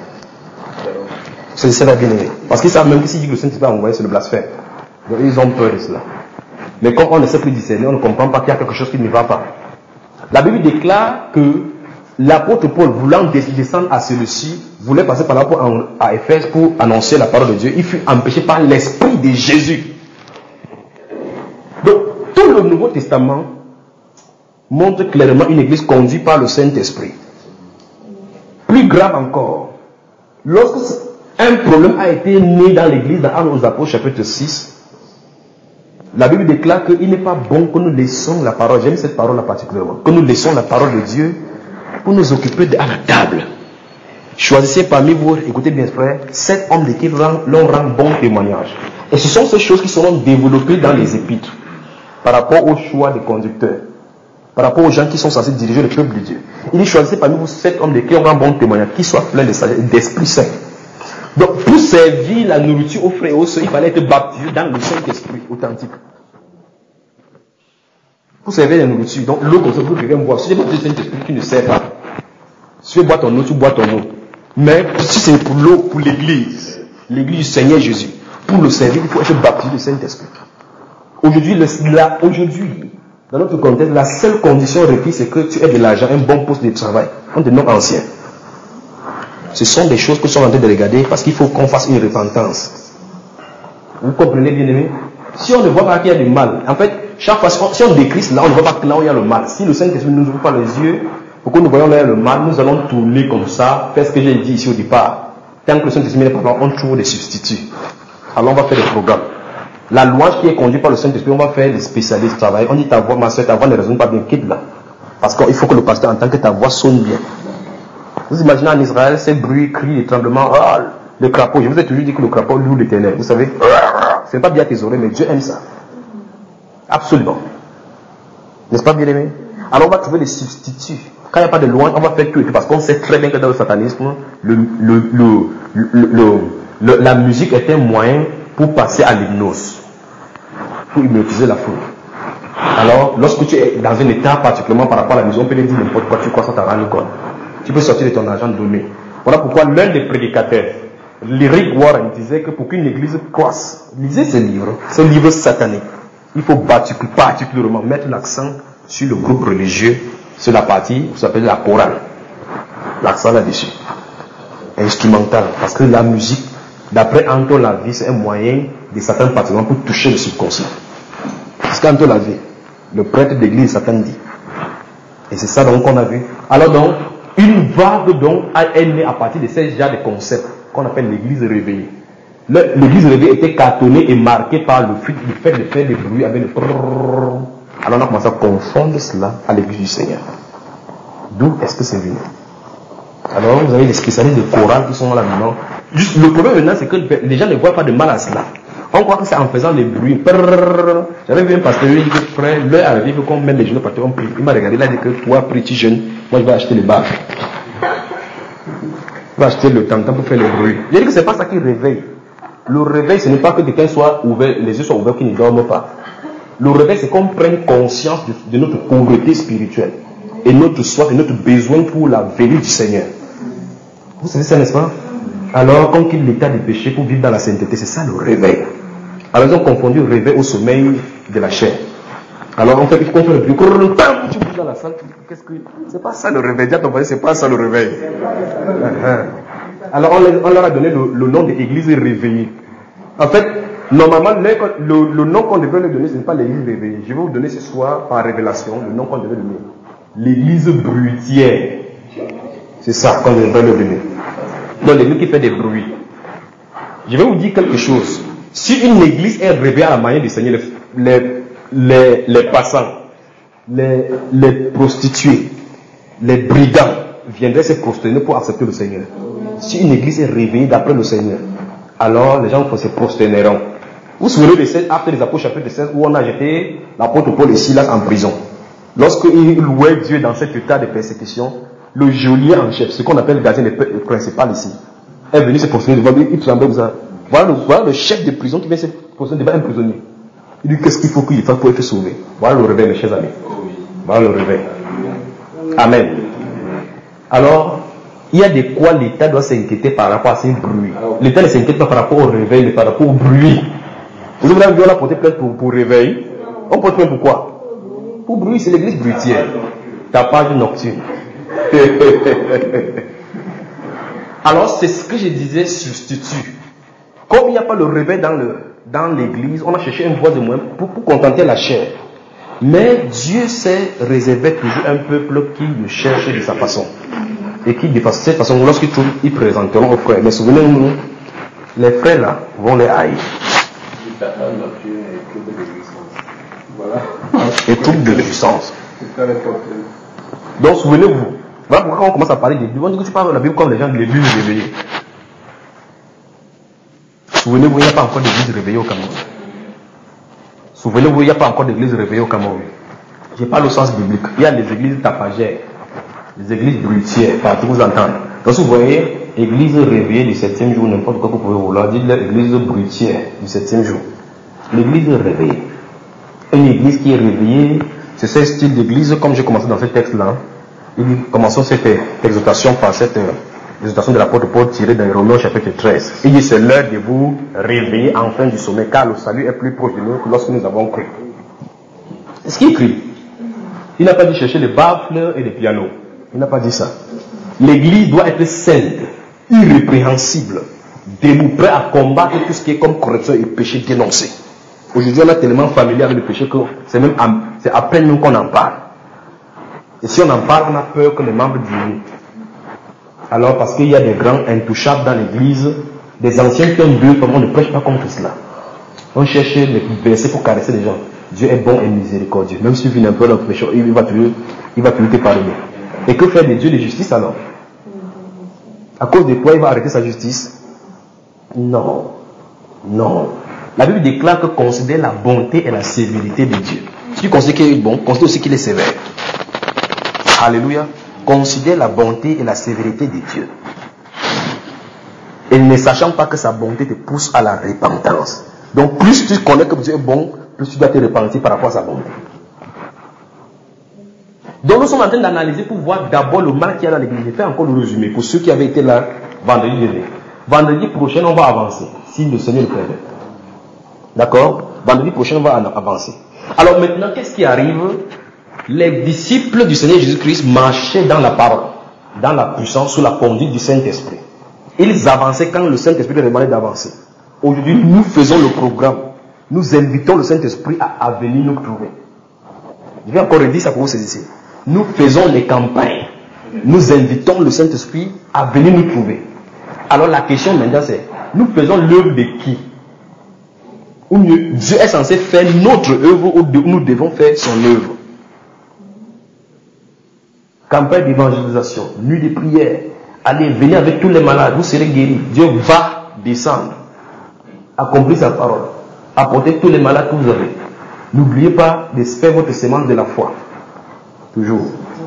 C'est ça la bien-aimée. Parce qu'ils savent même que si le Saint-Esprit a envoyé, c'est le blasphème. Donc ils ont peur de cela. Mais comme on ne sait plus discerner, on ne comprend pas qu'il y a quelque chose qui ne va pas. La Bible déclare que l'apôtre Paul, voulant descendre à celui-ci, voulait passer par là à Éphèse pour annoncer la parole de Dieu. Il fut empêché par l'Esprit de Jésus. Donc, tout le Nouveau Testament montre clairement une église conduite par le Saint-Esprit. Plus grave encore, lorsque un problème a été né dans l'église, dans Actes aux Apôtres chapitre six, la Bible déclare qu'il n'est pas bon que nous laissons la parole, j'aime cette parole-là particulièrement, que nous laissons la parole de Dieu pour nous occuper de, à la table. Choisissez parmi vous, écoutez bien frère, sept hommes de qui l'on rend bon témoignage. Et ce sont ces choses qui seront développées dans les épîtres, par rapport au choix des conducteurs, par rapport aux gens qui sont censés diriger le peuple de Dieu. Il dit, choisissez parmi vous sept hommes de qui on rend bon témoignage, qui soient pleins de sagesse et d'Esprit Saint. Donc, pour servir la nourriture aux frères et aux sœurs, il fallait être baptisé dans le Saint-Esprit authentique. Pour servir la nourriture, donc l'eau comme ça, vous pouvez boire. Si tu es baptisé du Saint-Esprit, tu ne sers pas. Si tu veux boire ton eau, tu bois ton eau. Mais si c'est pour l'eau, pour l'église, l'église du Seigneur Jésus, pour le servir, il faut être baptisé du Saint-Esprit. Aujourd'hui, le, là, aujourd'hui, dans notre contexte, la seule condition requise, c'est que tu aies de l'argent, un bon poste de travail. On te nomme ancien. Ce sont des choses que nous sommes en train de regarder parce qu'il faut qu'on fasse une repentance. Vous comprenez bien aimé? Si on ne voit pas qu'il y a du mal, en fait, chaque fois, si on décrit là, on ne voit pas que là où il y a le mal. Si le Saint-Esprit ne nous ouvre pas les yeux, pour que nous voyons là où il y a le mal, nous allons tourner comme ça, faire ce que j'ai dit ici au départ. Tant que le Saint-Esprit n'est pas là, on trouve des substituts. alors on va faire des programmes. La louange qui est conduite par le Saint-Esprit, on va faire des spécialistes travail. On dit ta voix, ma soeur, ta voix ne résonne pas bien, quitte là. Parce qu'il faut que le pasteur entende que ta voix sonne bien. Vous imaginez en Israël ces bruits, cris, les tremblements, ah, le crapaud. Je vous ai toujours dit que le crapaud loue l'Éternel. Vous savez, ce n'est pas bien à tes oreilles, mais Dieu aime ça. Absolument. N'est-ce pas, bien aimé? Alors on va trouver des substituts. Quand il n'y a pas de louange, on va faire tout et tout. Parce qu'on sait très bien que dans le satanisme, le, le, le, le, le, le, la musique est un moyen pour passer à l'hypnose, pour hypnotiser la foule. Alors, lorsque tu es dans un état particulièrement par rapport à la musique, on peut lui dire n'importe quoi, tu crois que ça t'a rendu compte. Tu peux sortir de ton argent donné. Voilà pourquoi l'un des prédicateurs, Rick Warren, disait que pour qu'une église croisse, lisez ce livre, ce livre satanique, il faut particulièrement mettre l'accent sur le groupe religieux, sur la partie, vous appelez la chorale. L'accent là-dessus. Instrumental. Parce que la musique, d'après Anton Lavey, c'est un moyen de Satan particulièrement pour toucher le subconscient. C'est ce qu'Anton Lavey, le prêtre d'église, Satan dit. Et c'est ça donc qu'on a vu. Alors donc, une vague donc est née à partir de ces genres de concepts qu'on appelle l'église réveillée. L'église réveillée était cartonnée et marquée par le fait, le fait de faire des bruits avec le prrrr. Alors on a commencé à confondre cela à l'église du Seigneur. D'où est-ce que c'est venu? Alors vous avez les spécialistes de chorale qui sont là maintenant. Juste, le problème maintenant c'est que les gens ne voient pas de mal à cela. On croit que c'est en faisant des bruits. Prrrr. J'avais vu un pasteur, il dit que frère, l'heure arrive, il faut qu'on mette les genoux partout, on prie. Il m'a regardé, il a dit que toi, petit jeune, moi je vais acheter les baffes. Je vais acheter le tam-tam pour faire le bruit. J'ai dit que c'est pas ça qui réveille. Le réveil, ce n'est pas que quelqu'un soit ouvert, les yeux soient ouverts, qu'il ne dorme pas. Le réveil, c'est qu'on prenne conscience de, de notre pauvreté spirituelle et notre soif et notre besoin pour la venue du Seigneur. Vous savez ça, n'est-ce pas? Alors, qu'on quitte l'état du péché pour vivre dans la sainteté, c'est ça le réveil. Alors, ils ont confondu le réveil au sommeil de la chair. Alors, on fait qu'on fait le bruit, tu bouges dans la salle, qu'est-ce que. C'est pas ça le réveil. Dis à ton voisin, c'est pas ça le réveil. Alors, on, les, on leur a donné le, le nom d'église réveillée. En fait, normalement, le, le, le nom qu'on devait leur donner, ce n'est pas l'église réveillée. Je vais vous donner ce soir, par révélation, le nom qu'on devait donner. L'église bruitière. C'est ça qu'on devrait leur donner. Donc, l'église qui fait des bruits. Je vais vous dire quelque chose. Si une église est réveillée à la manière du Seigneur, les, les, les passants, les, les prostituées, les brigands viendraient se prosterner pour accepter le Seigneur. Si une église est réveillée d'après le Seigneur, alors les gens se prosterneront. Vous vous souvenez de cet acte des Apôtres chapitre seize où on a jeté l'apôtre Paul et Silas en prison. Lorsqu'ils louaient Dieu dans cet état de persécution, le geôlier en chef, ce qu'on appelle le gardien principal ici, est venu se prosterner devant lui, il tremblait vous a... Voilà le, voilà le chef de prison qui vient se prosterner devant un prisonnier. Il dit qu'est-ce qu'il faut qu'il fasse pour être sauvé. Voilà le réveil, mes chers amis. Voilà le réveil. Amen. Alors, il y a de quoi l'État doit s'inquiéter par rapport à ces bruits. L'État ne s'inquiète pas par rapport au réveil, mais par rapport au bruit. Vous avez vu, on a porté plainte pour, pour réveil. On porte plainte pour quoi? Pour bruit, c'est l'église bruitière. Tapage nocturne. Alors, c'est ce que je disais, substitut. Comme il n'y a pas le réveil dans, le, dans l'église, on a cherché une voie de moyen pour, pour contenter la chair. Mais Dieu s'est réservé toujours un peuple qui le cherche de sa façon. Et qui, de cette façon, lorsqu'ils trouvent, ils présenteront aux frères. Mais souvenez-vous, les frères là vont les haïr. Et trouble de puissance. Donc souvenez-vous, voilà pourquoi on commence à parler des Bibles. On dit que tu parles de la Bible comme les gens de l'église réveillée. Souvenez-vous, il n'y a pas encore d'église réveillée au Cameroun. Souvenez-vous, il n'y a pas encore d'église réveillée au Cameroun. Je parle au sens biblique. Il y a les églises tapagères, les églises bruitières, partout vous entendez. Donc si vous voyez, église réveillée du septième jour, n'importe quoi que vous pouvez vouloir, dites l'église bruitière du septième jour. L'église réveillée. Une église qui est réveillée, c'est ce style d'église, comme j'ai commencé dans ce texte-là. Il dit, commençons cette exhortation par cette exhortation de l'apôtre Paul tirée dans Romains chapitre treize. Il dit, c'est l'heure de vous réveiller enfin du sommeil, car le salut est plus proche de nous que lorsque nous avons cru. C'est ce qu'il écrit. Il n'a pas dit chercher les baffles et les pianos. Il n'a pas dit ça. L'église doit être sainte, irrépréhensible, debout, prêt à combattre tout ce qui est comme corruption et péché dénoncé. Aujourd'hui, on est tellement familier avec le péché que c'est même à, c'est à peine nous qu'on en parle. Et si on en parle, on a peur que les membres diminuent. Alors, parce qu'il y a des grands intouchables dans l'église, Des anciens qui ont bu, on ne prêche pas contre cela. On cherche les versets pour caresser les gens. Dieu est bon et miséricordieux. Même si tu viens un peu dans le péché, il va toujours, il va toujours te pardonner. Et que faire de Dieu de justice alors? À cause de quoi il va arrêter sa justice? Non. Non. La Bible déclare que considère la bonté et la sévérité de Dieu. Si tu considères qu'il est bon, considère aussi qu'il est sévère. Alléluia. Considère la bonté et la sévérité de Dieu. Et ne sachant pas que sa bonté te pousse à la repentance. Donc plus tu connais que Dieu est bon, plus tu dois te repentir par rapport à sa bonté. Donc nous sommes en train d'analyser pour voir d'abord le mal qu'il y a dans l'église. Je fais encore le résumé pour ceux qui avaient été là vendredi dernier. Vendredi prochain, on va avancer, si le Seigneur le permet. D'accord? Vendredi prochain, on va avancer. Alors maintenant, qu'est-ce qui arrive? Les disciples du Seigneur Jésus-Christ marchaient dans la parole, dans la puissance, sous la conduite du Saint-Esprit. Ils avançaient quand le Saint-Esprit leur demandait d'avancer. Aujourd'hui, nous faisons le programme. Nous invitons le Saint-Esprit à, à venir nous trouver. Je vais encore redire ça pour vous saisir. Nous faisons les campagnes. Nous invitons le Saint-Esprit à venir nous trouver. Alors la question maintenant c'est, nous faisons l'œuvre de qui? Ou mieux, Dieu est censé faire notre œuvre ou nous devons faire son œuvre. Campagne d'évangélisation, nuit de prière. Allez, venez avec tous les malades, vous serez guéris. Dieu va descendre. Accomplir sa parole. Apportez tous les malades que vous avez. N'oubliez pas de faire votre semence de la foi. Toujours.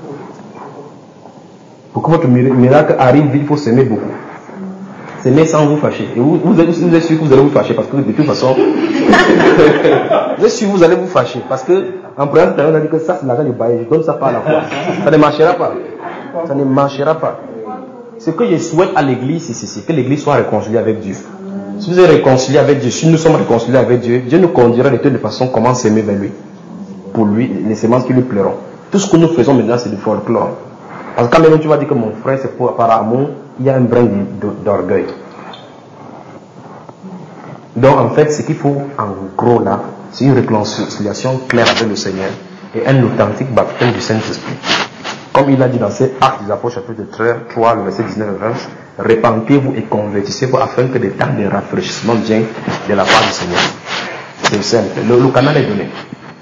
Pour que votre miracle arrive, il faut s'aimer beaucoup. S'aimer sans vous fâcher. Et vous, vous, êtes, vous êtes sûr que vous allez vous fâcher parce que de toute façon, vous êtes sûr que vous allez vous fâcher parce que en principe, on a dit que ça c'est l'argent du bail, je donne ça pas à la foi. Ça ne marchera pas. Ça ne marchera pas. Ce que je souhaite à l'église, c'est ceci, que l'église soit réconciliée avec Dieu. Si vous êtes réconciliés avec Dieu, si nous sommes réconciliés avec Dieu, Dieu nous conduira de toute façon comment s'aimer vers lui. Pour lui, les semences qui lui plairont. Tout ce que nous faisons maintenant, c'est du folklore. Parce que quand même tu vas dire que mon frère, c'est pour, par amour, il y a un brin d'orgueil. Donc en fait, ce qu'il faut en gros là, c'est une réconciliation claire avec le Seigneur et un authentique baptême du Saint-Esprit. Comme il a dit dans ces Actes des Apôtres chapitre trois, le verset dix-neuf et vingt, repentez-vous et convertissez-vous afin que des temps de rafraîchissement viennent de la part du Seigneur. C'est simple, le, le canal est donné.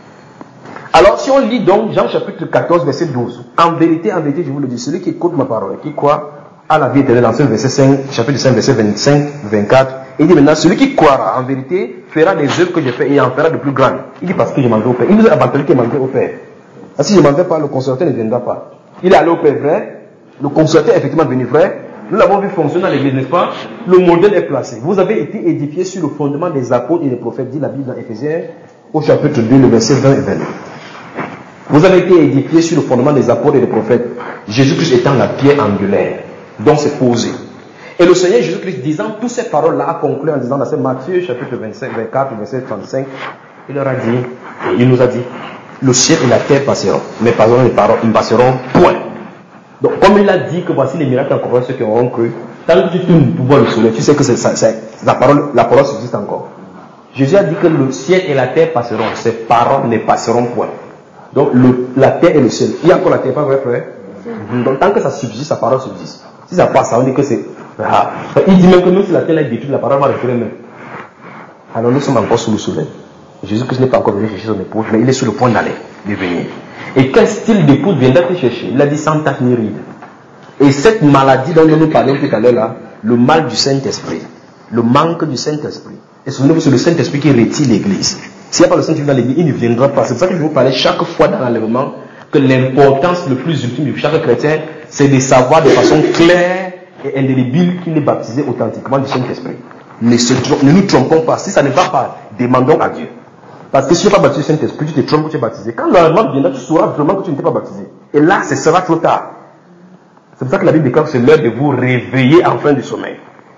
Alors si on lit donc Jean chapitre quatorze, verset douze, en vérité, en vérité, je vous le dis, celui qui écoute ma parole, qui croit à la vie éternelle, dans ce verset cinq, chapitre cinq, verset vingt-cinq, vingt-quatre, il dit maintenant, celui qui croira en vérité fera les œuvres que je fais et en fera de plus grandes. Il dit parce que je m'en vais au Père. Il nous a abandonné qu'il m'en va au Père. Ah, si je m'en vais pas, le consolateur ne viendra pas. Il est allé au Père vrai, le consolateur est effectivement venu vrai. Nous l'avons vu fonctionner dans l'église, n'est-ce pas? Le modèle est placé. Vous avez été édifiés sur le fondement des apôtres et des prophètes, dit la Bible dans Éphésiens, au chapitre deux, le verset vingt et vingt-deux. Vous avez été édifiés sur le fondement des apôtres et des prophètes, Jésus-Christ étant la pierre angulaire, dont c'est posé. Et le Seigneur Jésus-Christ, disant toutes ces paroles-là, a conclu en disant dans ce Matthieu, chapitre vingt-cinq, vingt-quatre, verset trente-cinq, il leur a dit, et il nous a dit, le ciel et la terre passeront, mais pas les paroles ne passeront point. Donc, comme il a dit que voici les miracles encore ceux qui auront cru, tant que tu tournes pour voir le soleil, tu sais que c'est, c'est, c'est, la parole, la parole subsiste encore. Jésus a dit que le ciel et la terre passeront, ces paroles ne passeront point. Donc, le, la terre et le ciel. Il y a encore la terre, pas vrai, frère? Mm-hmm. Donc, tant que ça subsiste, sa parole subsiste. Si ça passe, ça veut dire que c'est. Ah. Il dit même que nous, si la terre est détruite, la parole va rester même. Alors, nous sommes encore sous le soleil. Jésus-Christ n'est pas encore venu chercher son épouse, mais il est sur le point d'aller, de venir. Et quel style d'épouse viendra te chercher? Il a dit sans tache ni ride. Et cette maladie dont nous parlions tout à l'heure là, le mal du Saint-Esprit, le manque du Saint-Esprit. Et souvenez-vous, c'est le Saint-Esprit qui retire l'église. S'il n'y a pas le Saint-Esprit dans l'église, il ne viendra pas. C'est pour ça que je vous parlais chaque fois dans l'enlèvement que l'importance le plus ultime de chaque chrétien, c'est de savoir de façon claire et indélébile qu'il est baptisé authentiquement du Saint-Esprit. Ne, se, ne nous trompons pas. Si ça ne va pas, demandons à Dieu. Parce que si tu n'es pas baptisé du Saint-Esprit, tu te trompes que tu es baptisé. Quand l'enlèvement viendra, tu sauras vraiment que tu n'étais pas baptisé. Et là, ce sera trop tard. C'est pour ça que la Bible déclare que c'est l'heure de vous réveiller en fin du sommeil.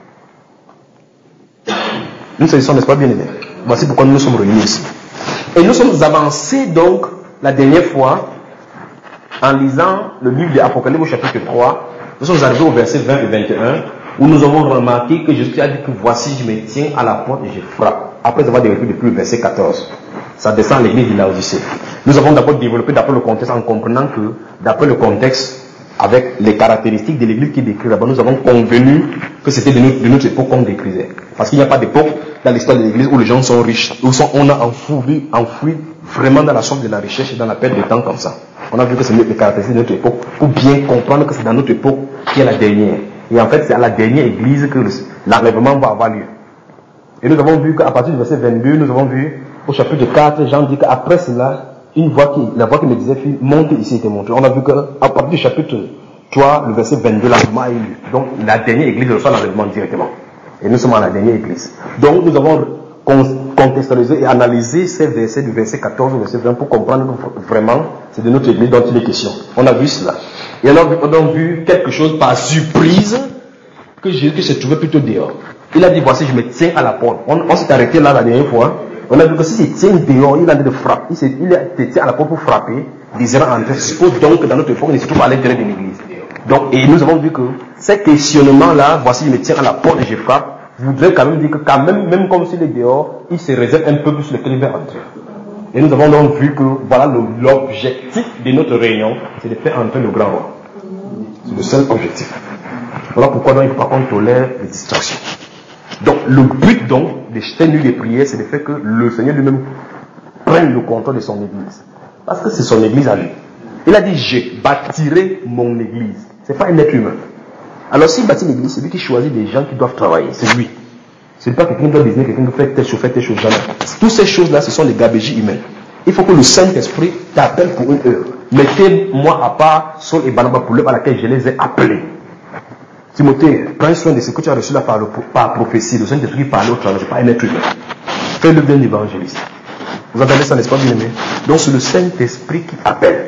Nous saisissons, n'est-ce pas, bien aimés? Voici pourquoi nous nous sommes réunis ici. Et nous sommes avancés donc la dernière fois en lisant le livre de l'Apocalypse au chapitre trois. Nous sommes arrivés au verset vingt et vingt et un où nous avons remarqué que Jésus a dit que voici je me tiens à la porte et je frappe. Après avoir développé depuis le verset quatorze. Ça descend à l'église de Laodicée. Nous avons d'abord développé d'après le contexte en comprenant que d'après le contexte avec les caractéristiques de l'église qui est décrite là-bas, nous avons convenu que c'était de notre, de notre époque qu'on décrivait. Parce qu'il n'y a pas d'époque dans l'histoire de l'église où les gens sont riches, où sont, on a enfoui, enfoui vraiment dans la source de la recherche et dans la perte de temps comme ça. On a vu que c'est les caractéristiques de notre époque pour bien comprendre que c'est dans notre époque qui est la dernière. Et en fait, c'est à la dernière église que l'enlèvement va avoir lieu. Et nous avons vu qu'à partir du verset vingt-deux, nous avons vu au chapitre quatre, Jean dit qu'après cela, une voix qui, la voix qui me disait, monte ici était montrée. On a vu qu'à partir du chapitre trois, le verset vingt-deux, l'enlèvement est eu. Donc la dernière église reçoit l'enlèvement directement. Et nous sommes à la dernière église. Donc nous avons contextualisé et analysé ces versets du verset quatorze au verset vingt pour comprendre que vraiment c'est de notre église dont il est question. On a vu cela. Et alors on a vu quelque chose par surprise que Jésus se trouvait plutôt dehors. Il a dit, voici, je me tiens à la porte. On, on s'est arrêté là la dernière fois. On a vu que s'il se tient dehors, il a dit de frapper. Il, il se tient à la porte pour frapper, désirant entrer. Je suppose donc que dans notre époque, il se trouve à l'intérieur de l'église. Donc, et nous avons vu que ces questionnements-là, voici, je me tiens à la porte et je frappe, voudrait quand même dire que quand même, même comme s'il est dehors, il se réserve un peu plus sur lequel il va entrer. Et nous avons donc vu que voilà l'objectif de notre réunion, c'est de faire entrer le grand roi. C'est le seul objectif. Voilà pourquoi donc, il ne faut pas qu'on tolère les distractions. Donc le but donc de cette nuit de prière, c'est de faire que le Seigneur lui-même prenne le contrôle de son église. Parce que c'est son église à lui. Il a dit, je bâtirai mon église. Ce n'est pas un être humain. Alors s'il bâtit l'église, c'est lui qui choisit des gens qui doivent travailler. C'est lui. Ce n'est pas quelqu'un qui doit désigner quelqu'un qui fait telle chose, fait telle chose, jamais. Toutes ces choses-là, ce sont des gabégies humaines. Il faut que le Saint-Esprit t'appelle pour une heure. Mettez-moi à part Saul et Barnabas pour l'heure à laquelle je les ai appelés. Timothée, prends soin de ce que tu as reçu là par, le, par prophétie. Le Saint-Esprit parlait au travail, ce n'est pas un être humain. Fais-le bien évangéliste. Vous entendez ça, n'est-ce pas, bien aimé? Donc c'est le Saint-Esprit qui appelle.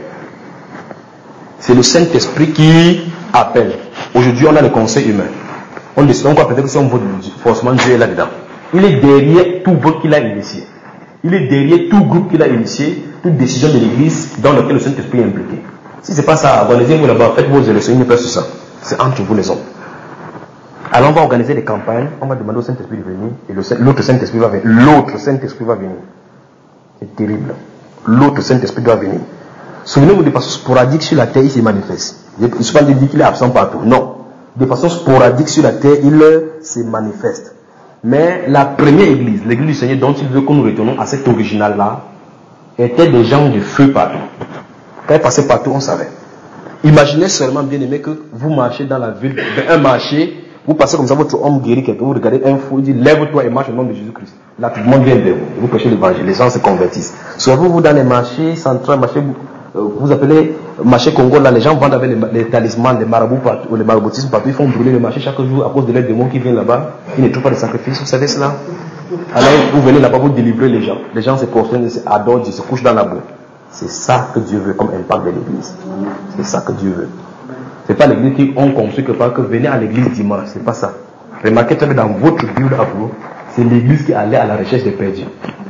C'est le Saint-Esprit qui appelle. Aujourd'hui, on a le conseil humain. On décide encore peut-être que si on vote forcément Dieu est là-dedans. Il est derrière tout vote qu'il a initié. Il est derrière tout groupe qu'il a initié, toute décision de l'église dans laquelle le Saint-Esprit est impliqué. Si ce n'est pas ça, organisez-vous là-bas, faites vos élections, il n'y a pas sur ça. C'est entre vous les hommes. Alors on va organiser des campagnes, on va demander au Saint-Esprit de venir, et l'autre Saint-Esprit va venir. L'autre Saint-Esprit va venir. C'est terrible. L'autre Saint-Esprit doit venir. Souvenez-vous de façon sporadique sur la terre, il se manifeste. Je ne suis pas dit qu'il est absent partout. Non. De façon sporadique sur la terre, il se manifeste. Mais la première église, l'église du Seigneur dont il veut que nous retournons à cet original-là, était des gens de feu partout. Quand ils passaient partout, on savait. Imaginez seulement, bien aimé, que vous marchez dans la ville, un marché, vous passez comme ça, votre homme guérit quelqu'un, vous regardez un fou, il dit lève-toi et marche au nom de Jésus-Christ. Là, tout le monde vient vers vous, vous prêchez l'évangile, les gens se convertissent. Soit vous, vous dans les marchés centraux, marchés, euh, vous appelez marché Congo, là, les gens vendent avec les, les talismans, les marabouts partout, les maraboutismes partout, ils font brûler le marché chaque jour à cause de l'aide démons qui viennent là-bas, ils ne trouvent pas de sacrifice, vous savez cela? Alors, vous venez là-bas, vous délivrez les gens. Les gens se prosternent, se adorent, se couchent dans la boue. C'est ça que Dieu veut comme impact de l'église. C'est ça que Dieu veut. C'est pas l'église qui ont construit quelque part que venez à l'église dimanche. C'est pas ça. Remarquez très bien dans votre Bible à vous, c'est l'église qui allait à la recherche des perdus.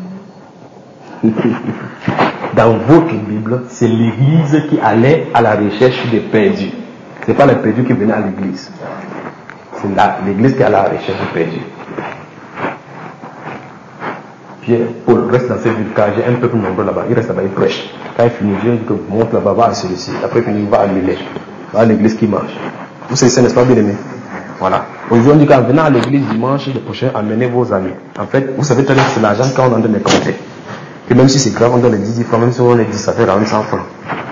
Dans votre Bible, c'est l'église qui allait à la recherche des perdus. C'est pas les perdus qui venaient à l'église. C'est l'église qui allait à la recherche des perdus. Pierre, Paul reste dans cette ville car j'ai un peuple nombreux là-bas. Il reste là-bas, il prêche. Quand il finit, Dieu dit que monte là-bas, va à celui-ci. Après, il finit, va à l'église. Va à l'église qui marche. Vous savez ça, n'est-ce pas, bien aimé? Voilà. Aujourd'hui, on dit qu'en venant à l'église dimanche, le prochain, amenez vos amis. En fait, vous savez très bien que c'est l'argent quand on en donne les compter. Que même si c'est grave, on donne les dix francs, même si on est dix, ça fait quarante cent francs.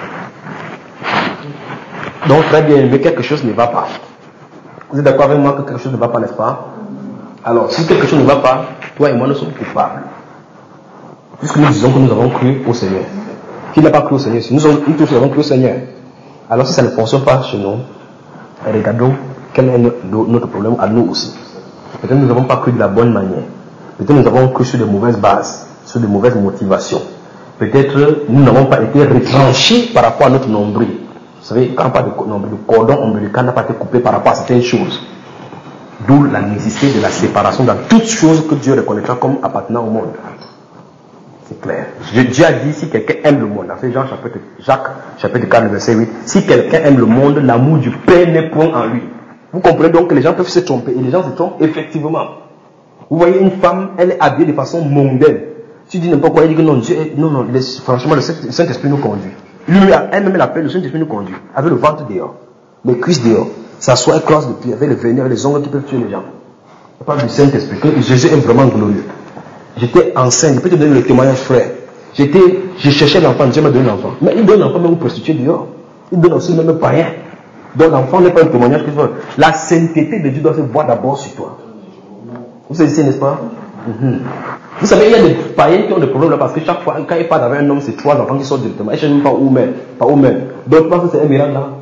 Donc, très bien, mais quelque chose ne va pas. Vous êtes d'accord avec moi que quelque chose ne va pas, n'est-ce pas? Alors, si quelque chose ne va pas, toi et moi, nous sommes coupables. Puisque nous disons que nous avons cru au Seigneur. Qui n'a pas cru au Seigneur? Si nous, sommes, nous tous avons cru au Seigneur. Alors si ça ne fonctionne pas chez nous, regardons quel est notre problème à nous aussi. Peut-être nous n'avons pas cru de la bonne manière. Peut-être nous avons cru sur de mauvaises bases, sur de mauvaises motivations. Peut-être nous n'avons pas été retranchés par rapport à notre nombril. Vous savez, quand on parle de nombril, le cordon ombilical n'a pas été coupé par rapport à certaines choses. D'où la nécessité de la séparation dans toutes choses que Dieu reconnaîtra comme appartenant au monde. C'est clair. Dieu a dit si quelqu'un aime le monde, dans Jean chapitre, Jacques chapitre quatre verset huit, si quelqu'un aime le monde, l'amour du Père n'est point en lui. Vous comprenez donc que les gens peuvent se tromper et les gens se trompent effectivement. Vous voyez une femme, elle est habillée de façon mondaine. Tu dis n'importe quoi, elle dit que non, Dieu est, non, non, franchement le Saint-Esprit nous conduit. Lui, elle-même l'appelle, le Saint-Esprit nous conduit, avec le ventre dehors. les cuisses dehors, s'assoit et croise le pied avec le vernis, avec les ongles qui peuvent tuer les gens. Je parle du Saint-Esprit, que Jésus est vraiment glorieux. J'étais enceinte, je peux te donner le témoignage, frère. J'étais, je cherchais l'enfant, Dieu m'a donné l'enfant. Mais il donne l'enfant même aux prostituées dehors. Il donne aussi même aux païens. Donc l'enfant n'est pas un témoignage que soit. La sainteté de Dieu doit se voir d'abord sur toi. Vous savez, n'est-ce pas? Mm-hmm. Vous savez, il y a des païens qui ont des problèmes là parce que chaque fois, quand ils parlent avec un homme, c'est trois enfants qui sortent directement. Ils ne cherchent même pas où même. Pas où même. Donc, je pense que c'est un miracle là.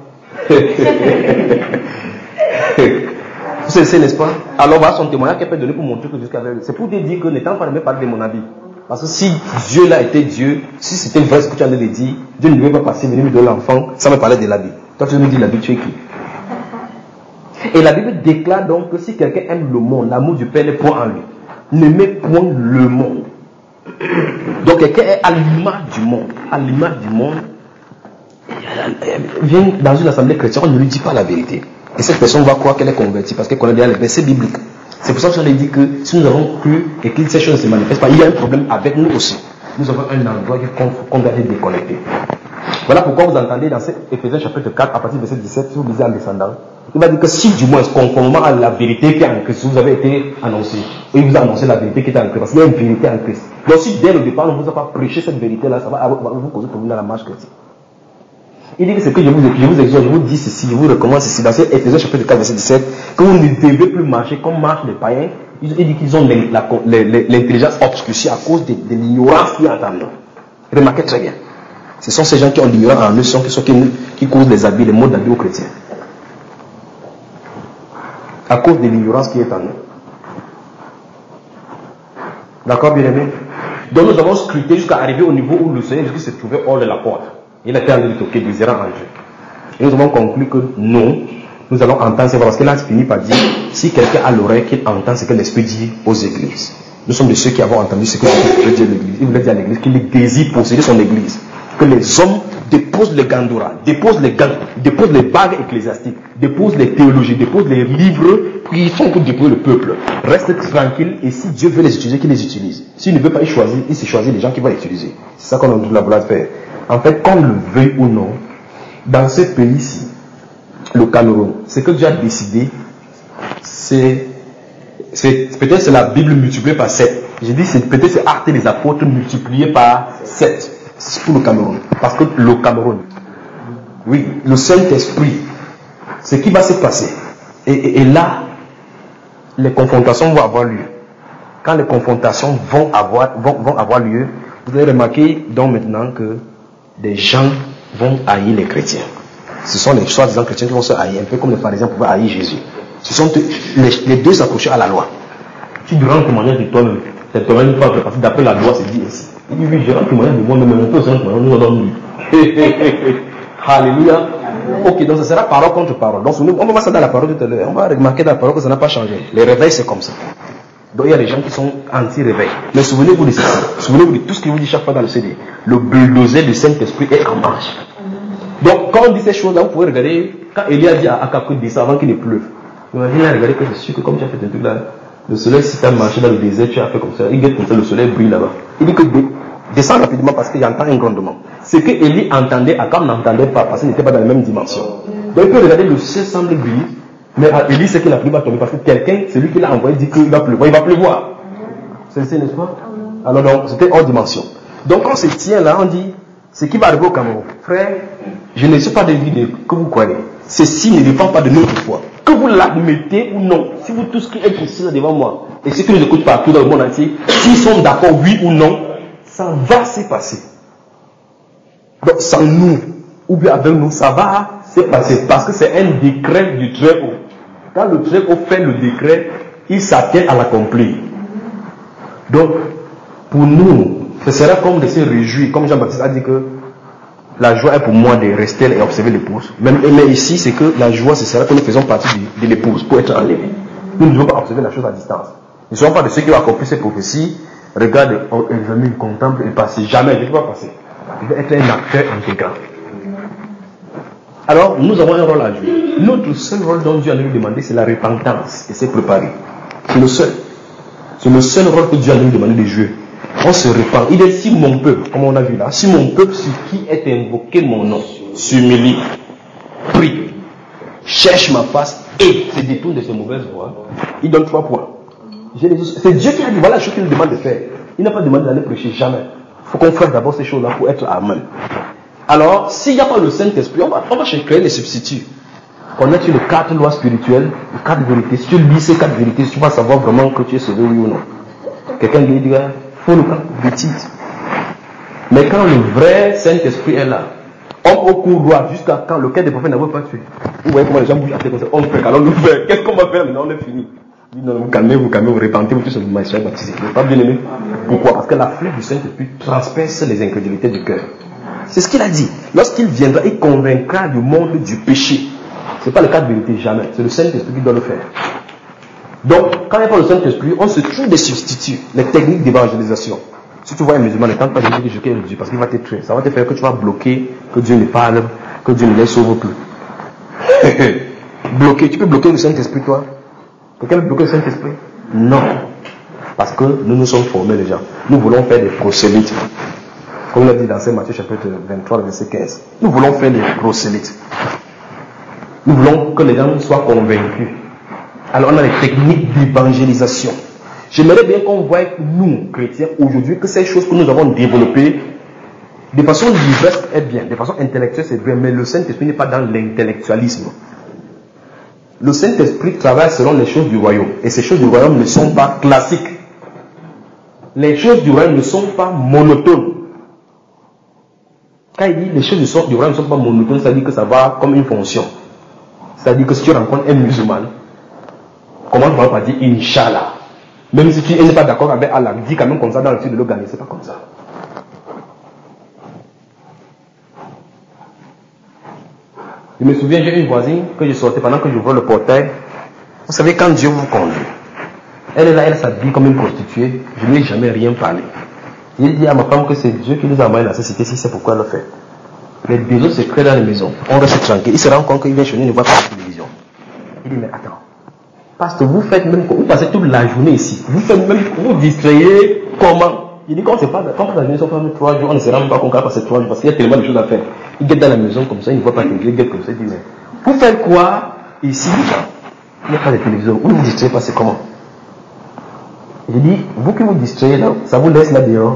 Vous savez, n'est-ce pas? Alors, voilà son témoignage qu'elle peut donner pour montrer que jusqu'à là. C'est pour te dire que n'étant pas même parler de mon avis. Parce que si Dieu là était Dieu, si c'était vrai ce que tu as de dire, Dieu ne devait pas passer, venir me donner l'enfant sans me parler de l'habit. Toi, tu me dis l'habit, tu es qui? Et la Bible déclare donc que si quelqu'un aime le monde, l'amour du Père n'est point en lui. N'aimez point le monde. Donc quelqu'un est à l'image du monde. À l'image du monde, vient dans une assemblée chrétienne, on ne lui dit pas la vérité. Et cette personne va croire qu'elle est convertie parce qu'elle connaît bien les versets bibliques. C'est pour ça que je l'ai dit que si nous avons cru et que ces choses ne se manifestent pas, il y a un problème avec nous aussi. Nous avons un endroit qu'on doit être déconnecté. Voilà pourquoi vous entendez dans Éphésiens chapitre quatre, à partir du verset dix-sept, si vous lisez en descendant, il va dire que si du moins, conformément à la vérité qui est en Christ, vous avez été annoncé, et il vous a annoncé la vérité qui est en Christ, parce qu'il y a une vérité en Christ. Donc si dès le départ, on ne vous a pas prêché cette vérité-là, ça va vous causer problème dans la marche chrétienne. Il dit que c'est que je vous, je vous exhorte, je vous dis ceci, je vous recommande ceci, dans Éphésiens chapitre quatre, verset dix-sept, que vous ne devez plus marcher comme marchent les païens. Il dit qu'ils ont l'intelligence obscurcie à cause de, de l'ignorance qui est en eux. Remarquez très bien. Ce sont ces gens qui ont l'ignorance en eux, qui, sont, qui, qui causent les habits, les modes d'habits aux chrétiens. À cause de l'ignorance qui est en eux. D'accord, bien aimé? Donc nous avons scruté jusqu'à arriver au niveau où le Seigneur Jésus se trouvait hors de la porte. Il était en train de toquer, désirant entrer. Et nous avons conclu que non, nous allons entendre, c'est parce qu'il a fini par dire, si quelqu'un a l'oreille, qu'il entend ce que l'Esprit dit aux églises. Nous sommes de ceux qui avons entendu ce que l'Esprit veut dire à l'église. Il voulait dire à l'église qu'il désire posséder son église. Que les hommes déposent les gandoras, déposent les gants, déposent les bagues ecclésiastiques, déposent les théologies, déposent les livres qui font pour dépouiller le peuple. Reste tranquille et si Dieu veut les utiliser, qu'il les utilise. S'il ne veut pas y choisir, il se choisit les gens qui vont les utiliser. C'est ça qu'on a la vouloir faire. En fait, qu'on le veuille ou non, dans ce pays-ci, le Cameroun, ce que Dieu a décidé, c'est, c'est peut-être c'est la Bible multipliée par sept. J'ai dit c'est peut-être c'est Actes des Apôtres multiplié par sept. C'est pour le Cameroun. Parce que le Cameroun, oui, le Saint-Esprit, ce qui va se passer. Et, et, et là, les confrontations vont avoir lieu. Quand les confrontations vont avoir, vont, vont avoir lieu, vous allez remarquer donc maintenant que des gens vont haïr les chrétiens. Ce sont les soi-disant chrétiens qui vont se haïr, un peu comme les pharisiens pouvaient haïr Jésus. Ce sont les, les deux s'accrocher à la loi. Tu dois rendre témoignage de toi-même. C'est toi-même pas parce que d'après la loi, c'est dit ainsi. Il dit oui, je rends témoignage de moi-même, mais on peut aussi rendre témoignage de nous. Alléluia. Ok, donc ça sera parole contre parole. Donc on va voir ça dans la parole tout à l'heure. On va remarquer dans la parole que ça n'a pas changé. Les réveils, c'est comme ça. Donc il y a des gens qui sont anti-réveil. Mais souvenez-vous de ceci. Souvenez-vous de tout ce qu'il vous dit chaque fois dans le C D. Le bulldozer du Saint-Esprit est en marche. Donc quand on dit ces choses-là, vous pouvez regarder, quand Élie a dit à Akab de descendre avant qu'il ne pleuve. Imaginez à regarder que c'est sûr que comme tu as fait un truc là, le soleil, si tu as marché dans le désert, tu as fait comme ça, il guette comme ça, le soleil brille là-bas. Il dit que descend rapidement parce qu'il entend un grondement. Ce que Élie entendait, Akab n'entendait pas parce qu'il n'était pas dans la même dimension. Donc il peut regarder, le ciel semble briller, mais à Élie, c'est que la pluie va tomber parce que quelqu'un, celui qui l'a envoyé, dit qu'il va pleuvoir, il va pleuvoir. C'est ça, n'est-ce pas? Alors donc, c'était hors dimension. Donc quand on se tient là, on dit, ce qui va arriver au Cameroun, frère, je ne suis pas de l'idée que vous croyez. Ceci ne dépend pas de notre foi. Que vous l'admettez ou non, si vous tous qui êtes ici devant moi, et ceux qui nous écoutent partout dans le monde entier, s'ils sont d'accord oui ou non, ça va se passer. Donc sans nous, ou bien avec nous, ça va se passer. Parce que c'est un décret du Très-Haut. Quand le Très-Haut fait le décret, il s'attend à l'accomplir. Donc, pour nous, ce sera comme de se réjouir, comme Jean-Baptiste a dit que la joie est pour moi de rester et observer l'épouse. Mais, mais ici, c'est que la joie, ce sera que nous faisons partie de, de l'épouse pour être enlevés. Nous ne devons pas observer la chose à distance. Nous ne sommes pas de ceux qui ont accompli ces prophéties. Regarde, on examine, contemple et passe. Jamais, il ne va pas passer. Il va être un acteur intégrant. Alors, nous avons un rôle à jouer. Notre seul rôle dont Dieu a nous demandé, c'est la repentance et c'est préparer. C'est le seul. C'est le seul rôle que Dieu a nous demandé de jouer. On se repent. Il est si mon peuple, comme on a vu là, si mon peuple sur qui est invoqué mon nom, s'humilie, prie, cherche ma face et se détourne de ses mauvaises voies, il donne trois points. C'est Dieu qui a dit, voilà la chose qu'il nous demande de faire. Il n'a pas demandé d'aller prêcher, jamais. Il faut qu'on fasse d'abord ces choses-là pour être amen. Alors, s'il n'y a pas le Saint-Esprit, on va, on va créer les substituts. On a sur les quatre lois spirituelles, les quatre vérités. Si tu lis ces quatre vérités, tu vas savoir vraiment que tu es sauvé, oui ou non. Quelqu'un lui dit, faut le cas, bêtise. Mais quand le vrai Saint-Esprit est là, homme au couloir, jusqu'à quand le cœur des prophètes n'avait pas tué. Vous voyez comment les gens bougent à tête comme ça. On fait, alors nous faire. Qu'est-ce qu'on va faire maintenant? On est fini. Il dit, non, vous calmez-vous, calmez-vous, repentez-vous, tout simplement, soyez baptisés. Vous n'êtes pas bien aimé. Pourquoi? Parce que la flûte du Saint-Esprit transperce les incrédulités du cœur. C'est ce qu'il a dit. Lorsqu'il viendra, il convaincra du monde du péché. Ce n'est pas le cas de vérité, jamais. C'est le Saint-Esprit qui doit le faire. Donc, quand il n'y a pas le Saint-Esprit, on se trouve des substituts, les techniques d'évangélisation. Si tu vois un musulman, ne tente pas de dire que je quitte Dieu parce qu'il va te tuer. Ça va te faire que tu vas bloquer, que Dieu ne parle, que Dieu ne les sauve plus. Bloquer, tu peux bloquer le Saint-Esprit, toi? Quelqu'un peut bloquer le Saint-Esprit? Non. Parce que nous nous sommes formés déjà. Nous voulons faire des prosélytes. Comme il a dit dans Saint Matthieu chapitre vingt-trois, verset quinze. Nous voulons faire des prosélytes. Nous voulons que les gens soient convaincus. Alors on a les techniques d'évangélisation. J'aimerais bien qu'on voie, nous, chrétiens, aujourd'hui, que ces choses que nous avons développées, de façon livresque est bien, de façon intellectuelle c'est bien, mais le Saint-Esprit n'est pas dans l'intellectualisme. Le Saint-Esprit travaille selon les choses du royaume. Et ces choses du royaume ne sont pas classiques. Les choses du royaume ne sont pas monotones. Quand il dit les choses du royaume ne sont pas monotones, ça dit que ça va comme une fonction. C'est-à-dire que si tu rencontres un musulman, comment tu vas pas dire Inch'Allah? Même si tu n'es pas d'accord avec Allah, dis quand même comme ça dans le sud de le gagner, c'est pas comme ça. Je me souviens, j'ai une voisine que je sortais pendant que j'ouvrais le portail. Vous savez, quand Dieu vous conduit, elle est là, elle s'habille comme une prostituée, je ne lui ai jamais rien parlé. J'ai dit à ma femme que c'est Dieu qui nous a envoyé dans cette cité, si c'est pourquoi elle le fait. Les besoins se créent dans les maisons, on reste tranquille. Il se rend compte qu'il vient chez nous, il ne voit pas la télévision. Il dit, mais attends, parce que vous faites même, vous passez toute la journée ici, vous faites même, vous distrayez comment? Il dit, quand c'est pas, quand la journée sont pas même trois jours, on ne se rend pas compte qu'à passer trois jours, parce qu'il y a tellement de choses à faire. Il guette dans la maison comme ça, il ne voit pas la télévision, il guette comme ça, il dit, mais vous faites quoi ici? Il n'y a pas de télévision, vous vous distrayez pas, c'est comment? J'ai dit, vous qui vous distrayez là, ça vous laisse là dehors.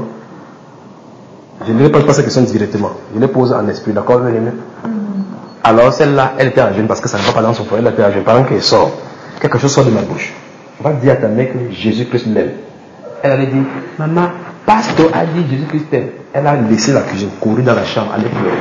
Je ne lui pose pas cette question directement. Je les pose en esprit, d'accord? Mm-hmm. Alors celle-là, elle était en jeûne parce que ça ne va pas dans son foyer, elle était en jeûne. Pendant qu'elle sort, quelque chose sort de ma bouche. Va dire à ta mère que Jésus-Christ l'aime. Elle allait dire, maman, pasteur a dit Jésus-Christ t'aime. Elle a laissé la cuisine, courir dans la chambre, aller pleurer.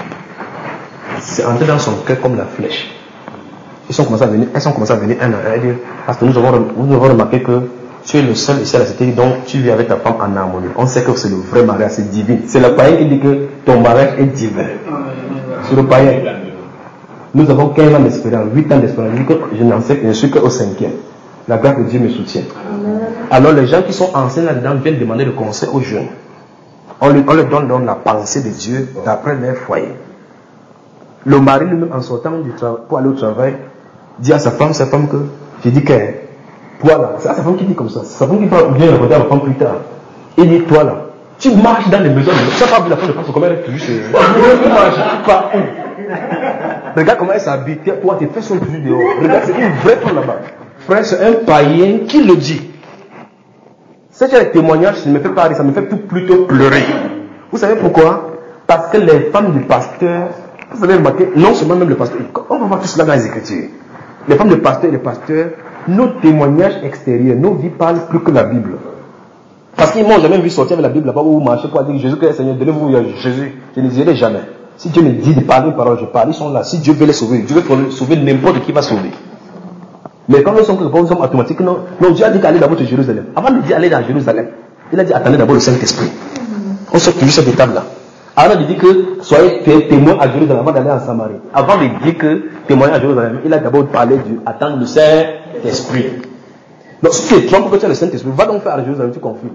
C'est entré dans son cœur comme la flèche. Ils sont commencé à venir, elles sont commencées à venir un à un. Elle dit, parce que nous avons, nous avons remarqué que tu es le seul ici à la cité, donc tu vis avec ta femme en harmonie. On sait que c'est le vrai mariage, c'est divin. C'est le païen qui dit que ton mariage est divin. C'est le païen. Nous avons quinze ans d'espérance, huit ans d'espérance. Je, je n'en sais que je suis qu'au cinquième. La grâce de Dieu me soutient. Alors les gens qui sont anciens là-dedans viennent demander le conseil aux jeunes. On, lui, on leur donne donc la pensée de Dieu d'après leur foyer. Le mari lui-même en sortant du pour aller au travail dit à sa femme, sa femme que j'ai dit que toi là, c'est sa femme qui dit comme ça, c'est sa femme qui va bien raconter à la femme plus tard. Il dit, toi là, tu marches dans les maisons, tu n'as pas vu la femme de France, comment elle est toujours chez elle. Tu marches pas où? Regarde comment elle s'habille, toi tes fesses sont toujours dehors. Regarde, c'est une vraie femme là-bas. Frère, c'est un païen qui le dit. C'est un témoignage, ça ne me fait pas rire, ça me fait plutôt pleurer. Vous savez pourquoi? Parce que les femmes du pasteur, vous avez remarqué, non seulement même le pasteur, on va voir tout cela dans les Écritures. Les femmes de pasteur et les pasteurs, nos témoignages extérieurs, nos vies parlent plus que la Bible. Parce qu'ils m'ont jamais vu sortir avec la Bible là-bas où vous marchez pour dire Jésus Christ Seigneur, donnez-vous Jésus. Je ne les dirai jamais. Si Dieu me dit de parler une parole, je parle, ils sont là. Si Dieu veut les sauver, Dieu veut sauver n'importe qui va sauver. Mais quand nous sommes, nous sommes automatiques, non, non, Dieu a dit d'aller d'abord à Jérusalem. Avant de dire aller dans Jérusalem, il a dit attendez d'abord le Saint-Esprit. On sort toujours cette étape-là. Alors il dit que soyez témoins à Jérusalem avant d'aller en Samarie. Avant de dire que témoins à Jérusalem, il a d'abord parlé du attendre le Saint-Esprit. Donc si tu es trompé que tu as le Saint-Esprit, va donc faire à Jérusalem, tu confirmes.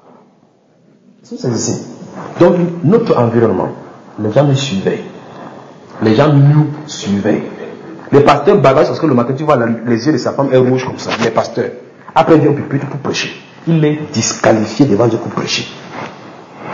C'est ici. Donc notre environnement, les gens nous surveillent. Les gens nous surveillent. Les pasteurs bagages parce que le matin tu vois la, les yeux de sa femme est rouge comme ça. Les pasteurs. Après il vient au pupitre pour prêcher. Il est disqualifié devant Dieu pour prêcher.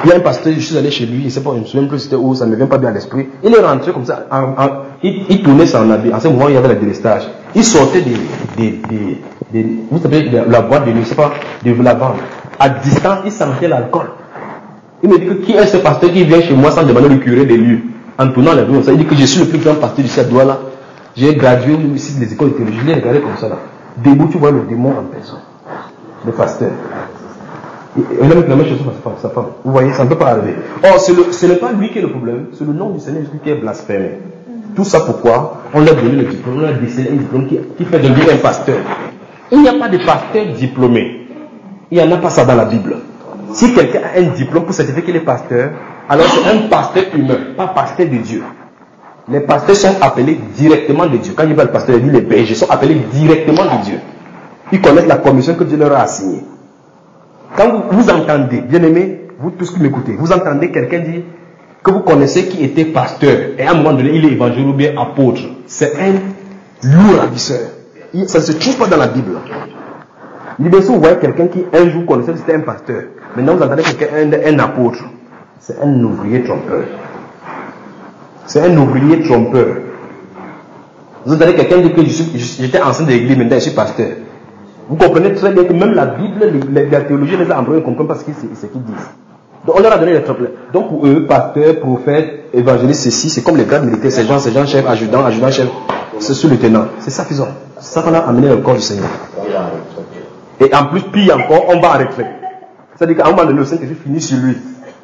Il y a un pasteur, je suis allé chez lui, je ne sais pas, je ne me souviens plus c'était où, ça ne me vient pas bien à l'esprit. Il est rentré comme ça, en, en, il, il tournait son habit. En ce moment, il y avait le délestage. Il sortait des, des, des, des vous savez, de la boîte de nuit, je ne sais pas, de la vente. À distance, il sentait l'alcool. Il me dit que qui est ce pasteur qui vient chez moi sans demander le curé des lieux, en tournant la vie. Il dit que je suis le plus grand pasteur du à Douala. J'ai gradué ici des écoles de théologie. Je l'ai regardé comme ça là. Debout, tu vois le démon en personne. Le pasteur. Et là, la même chose sur sa femme. Vous voyez, ça ne peut pas arriver. Or, ce n'est pas lui qui est le problème, c'est le nom du Seigneur Jésus qui est blasphémé. Tout ça pourquoi on lui a donné le diplôme, on lui a décelé un diplôme qui, qui fait de lui un pasteur. Il n'y a pas de pasteur diplômé. Il n'y en a pas ça dans la Bible. Si quelqu'un a un diplôme pour certifier qu'il est pasteur, alors c'est un pasteur humain, pas pasteur de Dieu. Les pasteurs sont appelés directement de Dieu. Quand il va le pasteur, il dit les bergers sont appelés directement de Dieu. Ils connaissent la commission que Dieu leur a assignée. Quand vous, vous entendez, bien aimé, vous tous qui m'écoutez, vous entendez quelqu'un dire que vous connaissez qui était pasteur, et à un moment donné, il est évangile ou bien apôtre, c'est un lourd ravisseur. Ça ne se trouve pas dans la Bible. Il dit bien sûr, vous voyez quelqu'un qui un jour connaissait que c'était un pasteur, maintenant vous entendez quelqu'un un, un apôtre, c'est un ouvrier trompeur. C'est un ouvrier trompeur. Vous entendez quelqu'un dire que j'étais ancien de l'église, maintenant je suis pasteur. Vous comprenez très bien que même la Bible, la théologie, les embryons ne comprennent pas ce qu'ils disent. Donc on leur a donné les trompettes. Donc pour eux, pasteurs, prophètes, évangélistes, ceci, c'est comme les grades militaires, ces gens, ces gens chefs, adjudants, adjudants chefs, c'est sous-lieutenant. C'est ça qu'ils ont. C'est ça qu'on a amené le corps du Seigneur. Et en plus, pire encore, on va en retraite. C'est-à-dire qu'à un moment donné, le Saint-Esprit finit sur lui.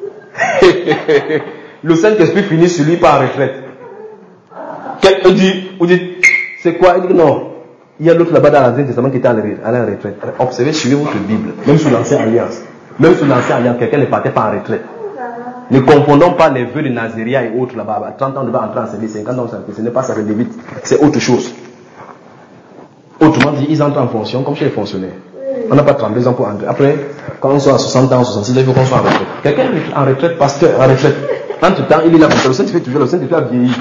Le Saint-Esprit finit sur lui par retraite. Quelqu'un dit, vous dites, c'est quoi? Il dit non. Il y a l'autre là-bas dans l'Ancien Testament qui était à la retraite. Observez, suivez votre Bible. Même sous l'Ancienne Alliance. Même sous l'Ancienne Alliance, quelqu'un ne partait pas en retraite. Ne confondons pas les vœux de Naziria et autres là-bas. trente ans, on va entrer en service, cinquante ans, ce n'est pas ça, c'est vite. C'est autre chose. Autrement dit, ils entrent en fonction comme chez les fonctionnaires. On n'a pas trente-deux ans pour entrer. Après, quand on soit à soixante ans, soixante-six ans, il faut qu'on soit en retraite. Quelqu'un en retraite, pasteur, en retraite. Entre temps, il est là pour ça. Le Saint-Esprit fait toujours, le Saint-Esprit a vieilli.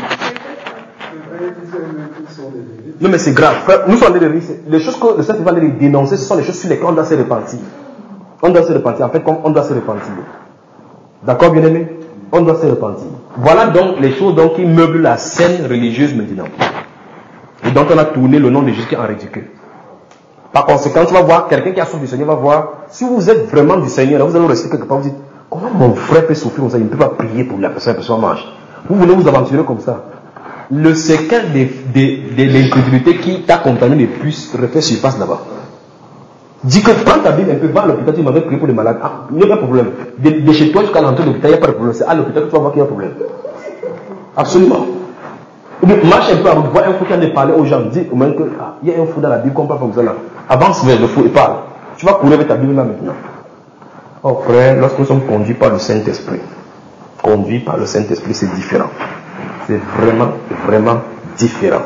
Non mais c'est grave. Nous sommes des les choses que le Saint-Esprit va les dénoncer, ce sont les choses sur lesquelles on doit se repentir. On doit se repentir. En fait, comme on doit se repentir. D'accord, bien aimé? On doit se repentir. Voilà donc les choses donc qui meublent la scène religieuse maintenant. Et donc on a tourné le nom de Jésus en ridicule. Par conséquent, tu vas voir quelqu'un qui a souffert du Seigneur, va voir, si vous êtes vraiment du Seigneur, vous allez rester quelque part, vous dites, comment mon frère peut souffrir comme ça, il ne peut pas prier pour la personne, la personne marche. Vous voulez vous aventurer comme ça. Le secret de, de, de l'incrédulité qui t'a contaminé le plus refait surface là-bas. Dis que prends ta Bible un peu, va à l'hôpital, tu m'avais prié pour les malades. Ah, il n'y a pas de problème. De, de chez toi jusqu'à l'entrée de l'hôpital, il n'y a pas de problème. C'est à l'hôpital que tu vas voir qu'il y a un problème. Absolument. Ou bien, marche un peu à route, vois un fou qui a de parler aux gens, dis au moins que, ah, il y a un fou dans la Bible, qu'on parle comme ça là. Avance vers le fou et parle. Tu vas courir avec ta Bible là maintenant. Oh frère, lorsque nous sommes conduits par le Saint-Esprit, conduits par le Saint-Esprit, c'est différent. C'est vraiment, vraiment différent.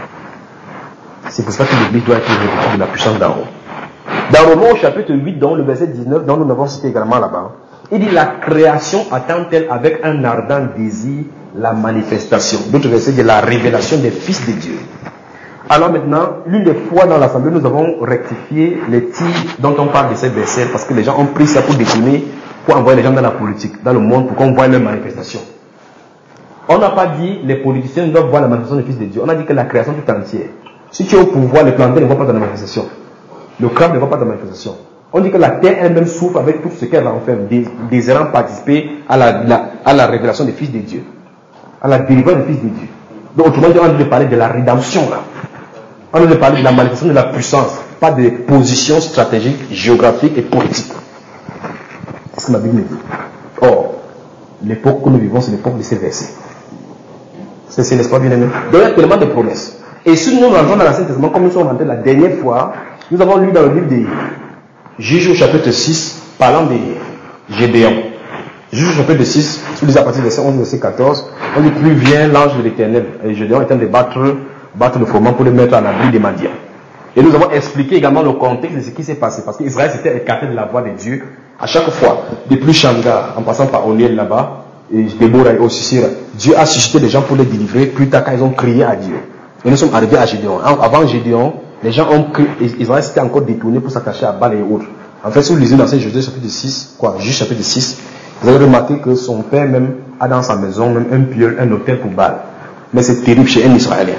C'est pour ça que l'Église doit être revêtue de la puissance d'en haut. Dans Romains au chapitre huit, dans le verset dix-neuf, dont nous l'avons cité également là-bas, il dit la création attend-elle avec un ardent désir la manifestation. D'autres versets disent la révélation des fils de Dieu. Alors maintenant, l'une des fois dans l'Assemblée, nous avons rectifié les tirs dont on parle de ces versets parce que les gens ont pris ça pour détourner, pour envoyer les gens dans la politique, dans le monde, pour qu'on voie leurs manifestations. On n'a pas dit les politiciens doivent voir la manifestation des fils de Dieu. On a dit que la création tout entière. Si tu es au pouvoir, les plantains ne voient pas ta manifestation. Le crabe ne voit pas ta manifestation. On dit que la terre elle-même souffre avec tout ce qu'elle renferme, désirant participer à la, la, à la révélation des fils de Dieu, à la délivrance des fils de Dieu. Donc autrement dit, on a dit de parler de la rédemption là. On a dit de parler de la manifestation de la puissance, pas de positions stratégiques, géographiques et politiques. C'est ce que ma Bible dit. Or, l'époque que nous vivons, c'est l'époque de ces versets. C'est n'est-ce pas bien aimé? Donc il y a tellement de promesses. Et si nous rentrons dans l'Ancien Testament, comme nous sommes rentrés la dernière fois, nous avons lu dans le livre des Juges au chapitre six, parlant des Gédéons. Juges au chapitre six, si vous lisez à partir du verset onze, verset quatorze, on dit plus vient l'ange de l'Éternel. Et Gédéon est en train de battre, battre le froment pour le mettre à l'abri des Madians. Et nous avons expliqué également le contexte de ce qui s'est passé. Parce qu'Israël s'était écarté de la voix de Dieu à chaque fois. Depuis Shamgar, en passant par Oniel là-bas, et Déborah et Osisira, Dieu a suscité des gens pour les délivrer plus tard quand ils ont crié à Dieu. Et nous sommes arrivés à Gédéon. Avant Gédéon, les gens ont crié, Israël s'était encore détourné pour s'attacher à Baal et autres. En fait, si vous lisez dans Josué chapitre six, quoi, Juge chapitre six, Vous avez remarqué que son père même a dans sa maison même un pieu, un hôtel pour Baal. Mais c'est terrible chez un Israélien.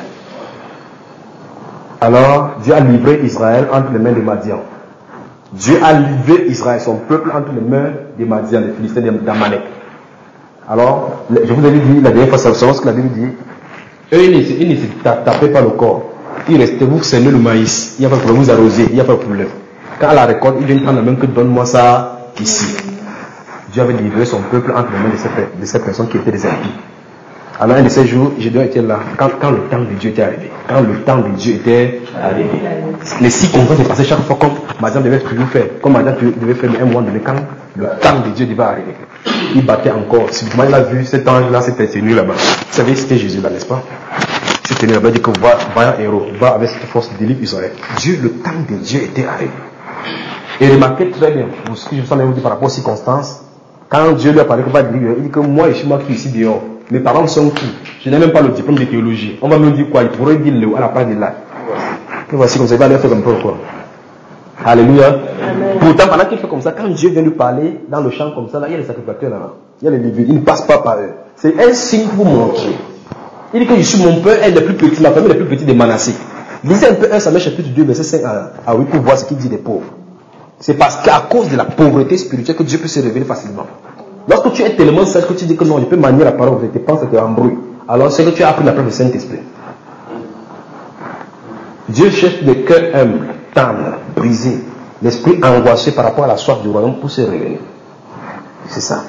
Alors, Dieu a livré Israël entre les mains des Madians. Dieu a livré Israël, son peuple, entre les mains des Madians, des Philistins, d'Amalek. Alors, je vous avais dit la dernière fois, c'est ce que la Bible dit. Eux, ils ne se tapaient pas le corps. Ils restaient, vous semez le maïs. Il n'y a pas de problème, vous arrosez, il n'y a pas de problème. Quand à la récolte, ils viennent prendre la même que donne-moi ça ici. Dieu avait livré son peuple entre les mains de ces, de ces personnes qui étaient des impies. Alors, un de ces jours, je dois être là quand, quand le temps de Dieu était arrivé. Quand le temps de Dieu était arrivé. Les six concours se passaient chaque fois comme madame devait toujours faire. Comme madame devait faire un moment donné quand le temps de Dieu devait arriver. Il battait encore. Si vous m'avez vu cet ange-là, c'était tenu là-bas. Vous savez, c'était Jésus là, n'est-ce pas? C'est tenu là-bas, il dit que va, va un héros, va avec cette force, délivre Israël. Dieu, le temps de Dieu était arrivé. Et remarquez très bien, ce que je vous en ai dit par rapport aux circonstances, quand Dieu lui a parlé qu'il va délivrer, il dit que moi et chez moi qui ici dehors, mes parents sont qui? Je n'ai même pas le diplôme de théologie. On va me dire quoi? Il pourrait dire le à la place de là. Et voici comme ça, il va aller faire comme quoi. Alléluia. Amen. Pourtant, pendant qu'il fait comme ça, quand Dieu vient lui parler dans le champ comme ça, là, il y a les sacrificateurs là-bas. Il y a les Lévites, ils ne passent pas par eux. C'est un signe pour vous montrer. Il dit que je suis mon père, elle est le plus petit, ma famille est le plus petite de Manassé. Lisez un peu un Samuel chapitre deux, verset cinq à huit pour voir ce qu'il dit des pauvres. C'est parce qu'à cause de la pauvreté spirituelle que Dieu peut se révéler facilement. Lorsque tu es tellement sage que tu dis que non, je peux manier la parole, tes pensées te embrouillent. Alors c'est que tu as appris la preuve du Saint-Esprit. Dieu cherche des cœurs humbles, tendres, brisés, l'esprit angoissé par rapport à la soif du royaume pour se révéler. C'est ça.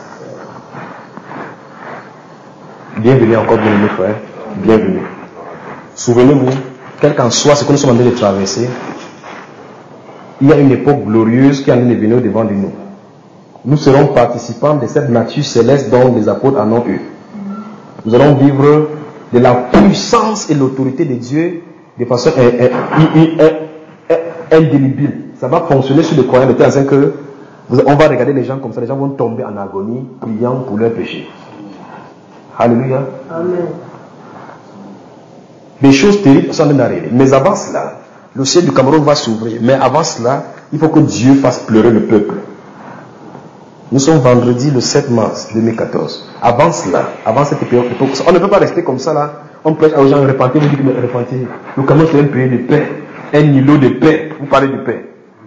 Bienvenue encore, bienvenue frère. Bienvenue. Souvenez-vous, quel qu'en soit ce que nous sommes en train de traverser, il y a une époque glorieuse qui est en train de venir au-devant de nous. Nous serons participants de cette nature céleste dont les apôtres en ont eu. Nous allons vivre de la puissance et l'autorité de Dieu de façon indélébile. Ça va fonctionner sur le croyant de telle façon que on va regarder les gens comme ça, les gens vont tomber en agonie, priant pour leurs péchés. Alléluia. Amen. Des choses terribles sont en train d'arriver. Mais avant cela, le ciel du Cameroun va s'ouvrir. Mais avant cela, il faut que Dieu fasse pleurer le peuple. Nous sommes vendredi le sept mars deux mille quatorze. Avant cela, avant cette époque, on ne peut pas rester comme ça là. On prêche aux gens, repentez, vous dites que repentez. Le Cameroun c'est un pays de paix, un îlot de paix. Vous parlez de paix.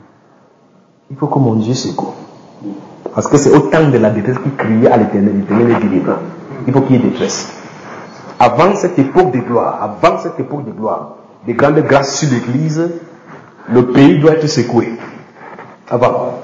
Il faut que mon Dieu secoue. Parce que c'est au temps de la détresse qu'il criait à l'éternel, l'éternel est délivrant. Il faut qu'il y ait détresse. Avant cette époque de gloire, avant cette époque de gloire, de grandes grâces sur l'église, le pays doit être secoué. Avant.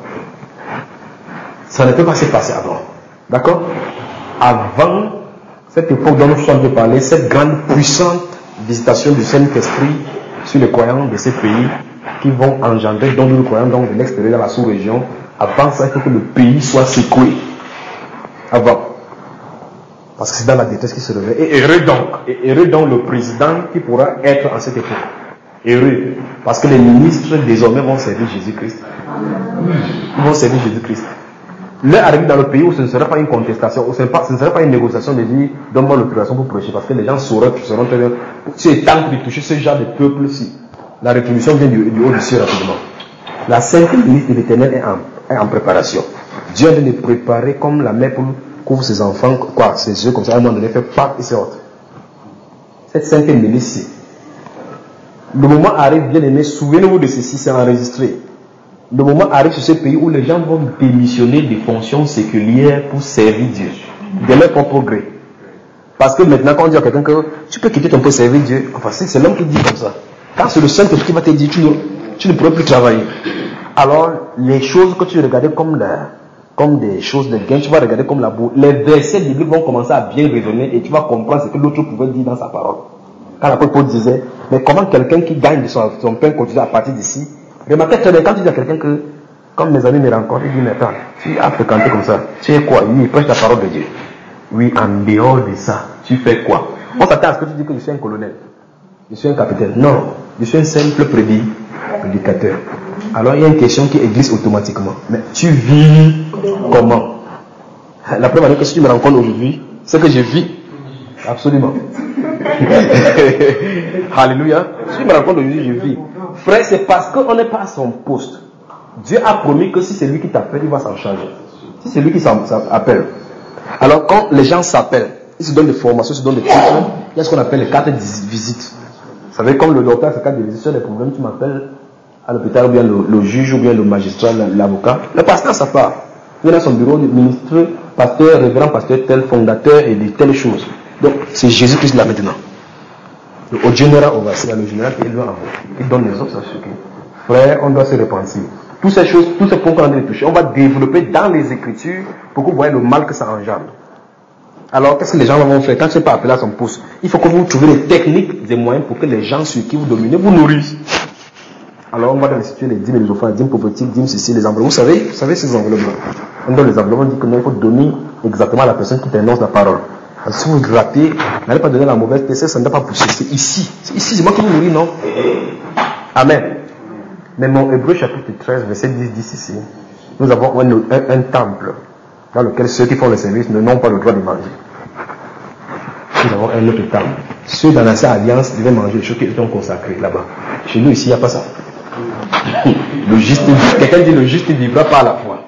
Ça ne peut pas se passer avant. D'accord? Avant cette époque dont nous sommes de parler, cette grande puissante visitation du Saint-Esprit sur les croyants de ces pays qui vont engendrer donc nous croyants donc de l'extérieur dans la sous-région, avant ça, il faut que le pays soit secoué. Avant. Parce que c'est dans la détresse qu'il se réveille. Et heureux donc, et heureux donc le président qui pourra être en cette époque. Heureux. Parce que les ministres désormais vont servir Jésus-Christ. Ils vont servir Jésus-Christ. L'heure arrive dans le pays où ce ne sera pas une contestation, où ce ne sera pas une négociation de dire donne-moi l'autorisation pour prêcher, parce que les gens sauront, seront très bien. Tu es temps de toucher ce genre de peuple-ci. La rétribution vient du, du haut du ciel rapidement. La sainte ministre de l'Éternel est en, est en préparation. Dieu est en train de préparer comme la mère pour couvre ses enfants, quoi, ses yeux comme ça, à un moment donné, fait Pâques et c'est autres. Cette sainte milice, le moment arrive, bien aimé, souvenez-vous de ceci, c'est enregistré. Le moment arrive sur ce pays où les gens vont démissionner des fonctions séculières pour servir Dieu, de leur propre gré. Parce que maintenant, quand on dit à quelqu'un que tu peux quitter ton poste et servir Dieu, enfin, c'est l'homme qui dit comme ça. Quand c'est le Saint-Esprit qui va te dire, tu ne, tu ne pourras plus travailler. Alors, les choses que tu regardais comme la, comme des choses de gain, tu vas regarder comme la boue. Les versets bibliques vont commencer à bien résonner et tu vas comprendre ce que l'autre pouvait dire dans sa parole. Quand l'apôtre Paul disait, mais comment quelqu'un qui gagne son, son pain quotidien à partir d'ici, remarquez très bien, quand tu dis à quelqu'un que, comme mes amis me rencontrent, ils disent, mais attends, tu as fréquenté comme ça, tu es quoi? Il prêche la parole de Dieu. Oui, en dehors de ça, tu fais quoi? On s'attend à ce que tu dis que je suis un colonel, je suis un capitaine. Non, je suis un simple prédicateur. Alors il y a une question qui glisse automatiquement. Mais tu vis comment? La preuve est que si tu me rencontres aujourd'hui, c'est que je vis. Absolument. Alléluia. Si tu me rencontres aujourd'hui, je vis. Frère, c'est parce qu'on n'est pas à son poste. Dieu a promis que si c'est lui qui t'appelle, il va s'en charger. Si c'est lui qui s'appelle. Alors quand les gens s'appellent, ils se donnent des formations, ils se donnent des titres, il y a ce qu'on appelle les cartes de visite. Vous savez, comme le docteur a ses cartes de visite, sur des problèmes, tu m'appelles à l'hôpital, ou bien le, le juge, ou bien le magistrat, l'avocat. Le pasteur, ça part. Il a son bureau de ministre, pasteur, révérend, pasteur, tel, fondateur et de telles choses. Donc, c'est Jésus-Christ là maintenant. Au général, on va, c'est le général qui est loin en haut. Il donne les autres, ça suffit. Frère, on doit se repentir. Toutes ces choses, tous ces points qu'on a touchés, on va développer dans les Écritures pour que vous voyez le mal que ça engendre. Alors, qu'est-ce que les gens vont faire? Quand tu n'es pas appelé à son poste, il faut que vous trouviez des techniques, des moyens pour que les gens sur qui vous dominez vous nourrissent. Alors, on va instituer les dîmes et les offrandes, les dîmes prophétiques, les dîmes ceci, les enveloppes. Vous savez, vous savez ces enveloppes-là. On donne les enveloppes, on dit que non, il faut donner exactement à la personne qui t'annonce la parole. Alors, si vous ratez, n'allez pas donner la mauvaise personne, ça ne doit pas pousser. C'est ici. C'est ici, c'est moi qui vous nourris, non? Amen. Mais mon Hébreu chapitre treize, verset dix, dix ici, nous avons un, un, un temple dans lequel ceux qui font le service n'ont pas le droit de manger. Nous avons un autre temple. Ceux dans l'ancienne alliance devaient manger les choses qui étaient consacrées là-bas. Chez nous ici, il n'y a pas ça. Le juste, quelqu'un dit le juste vivra par la foi.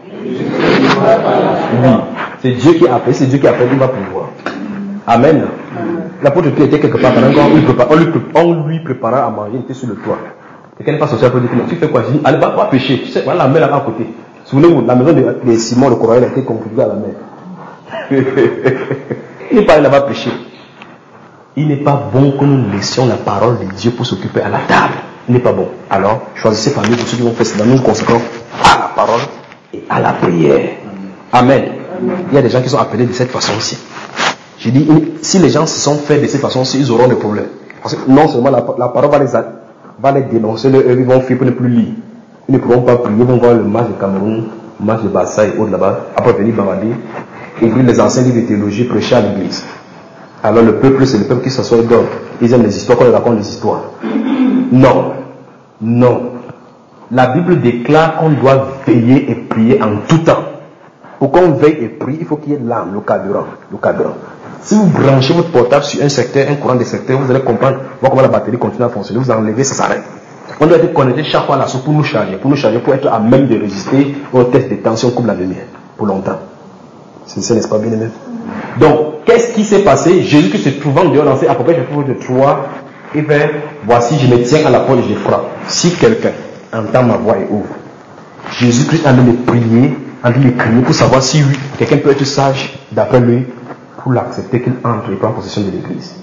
Oui, c'est Dieu qui a appelé, c'est Dieu qui a appelé, il va pouvoir. Amen. L'apôtre Pierre était quelque part, pendant qu'on lui prépara, on lui, on lui prépara à manger, il était sur le toit. Quelqu'un n'est pas sorti à dire, tu fais quoi? Je dis, allez, va, va pêcher. Tu sais, voilà la mer là-bas à côté. Souvenez-vous, la maison de, de Simon le Corée a été contribuée à la mer. Il n'est pas allé là-bas pêcher. Il n'est pas bon que nous laissions la parole de Dieu pour s'occuper à la table. Il n'est pas bon. Alors, choisissez parmi vous ceux qui vont faire cela. Nous nous consacrons à la parole et à la prière. Amen. Amen. Il y a des gens qui sont appelés de cette façon-ci. J'ai dit, si les gens se sont faits de cette façon-ci, ils auront des problèmes. Parce que non seulement la, la parole va les, va les dénoncer, eux, ils vont fuir pour ne plus lire. Ils ne pourront pas prier, ils vont voir le match de Cameroun, le match de Barça et autres là-bas. Après venir bavader, ouvrir les anciens livres de théologie, prêcher à l'église. Alors le peuple, c'est le peuple qui s'assoit et dort. Ils aiment les histoires, qu'on leur raconte des histoires. Non. Non. La Bible déclare qu'on doit veiller et prier en tout temps. Pour qu'on veille et prie, il faut qu'il y ait l'âme, le carburant. Le carburant. Si vous branchez votre portable sur un secteur, un courant de secteur, vous allez comprendre voir comment la batterie continue à fonctionner. Vous enlevez, ça s'arrête. On doit être connecté chaque fois là-dessus pour nous charger, pour nous charger, pour être à même de résister aux tests de tension comme la lumière, pour longtemps. C'est ça, n'est-ce pas bien aimé? Donc, qu'est-ce qui s'est passé? Jésus qui se trouvant dehors dans Apocalypse chapitre trois, il fait, voici, je me tiens à la porte et je frappe. Si quelqu'un entend ma voix et ouvre, Jésus-Christ a envie de prier, a envie de crier pour savoir si oui, quelqu'un peut être sage d'après lui, pour l'accepter qu'il entre et prend possession de l'église.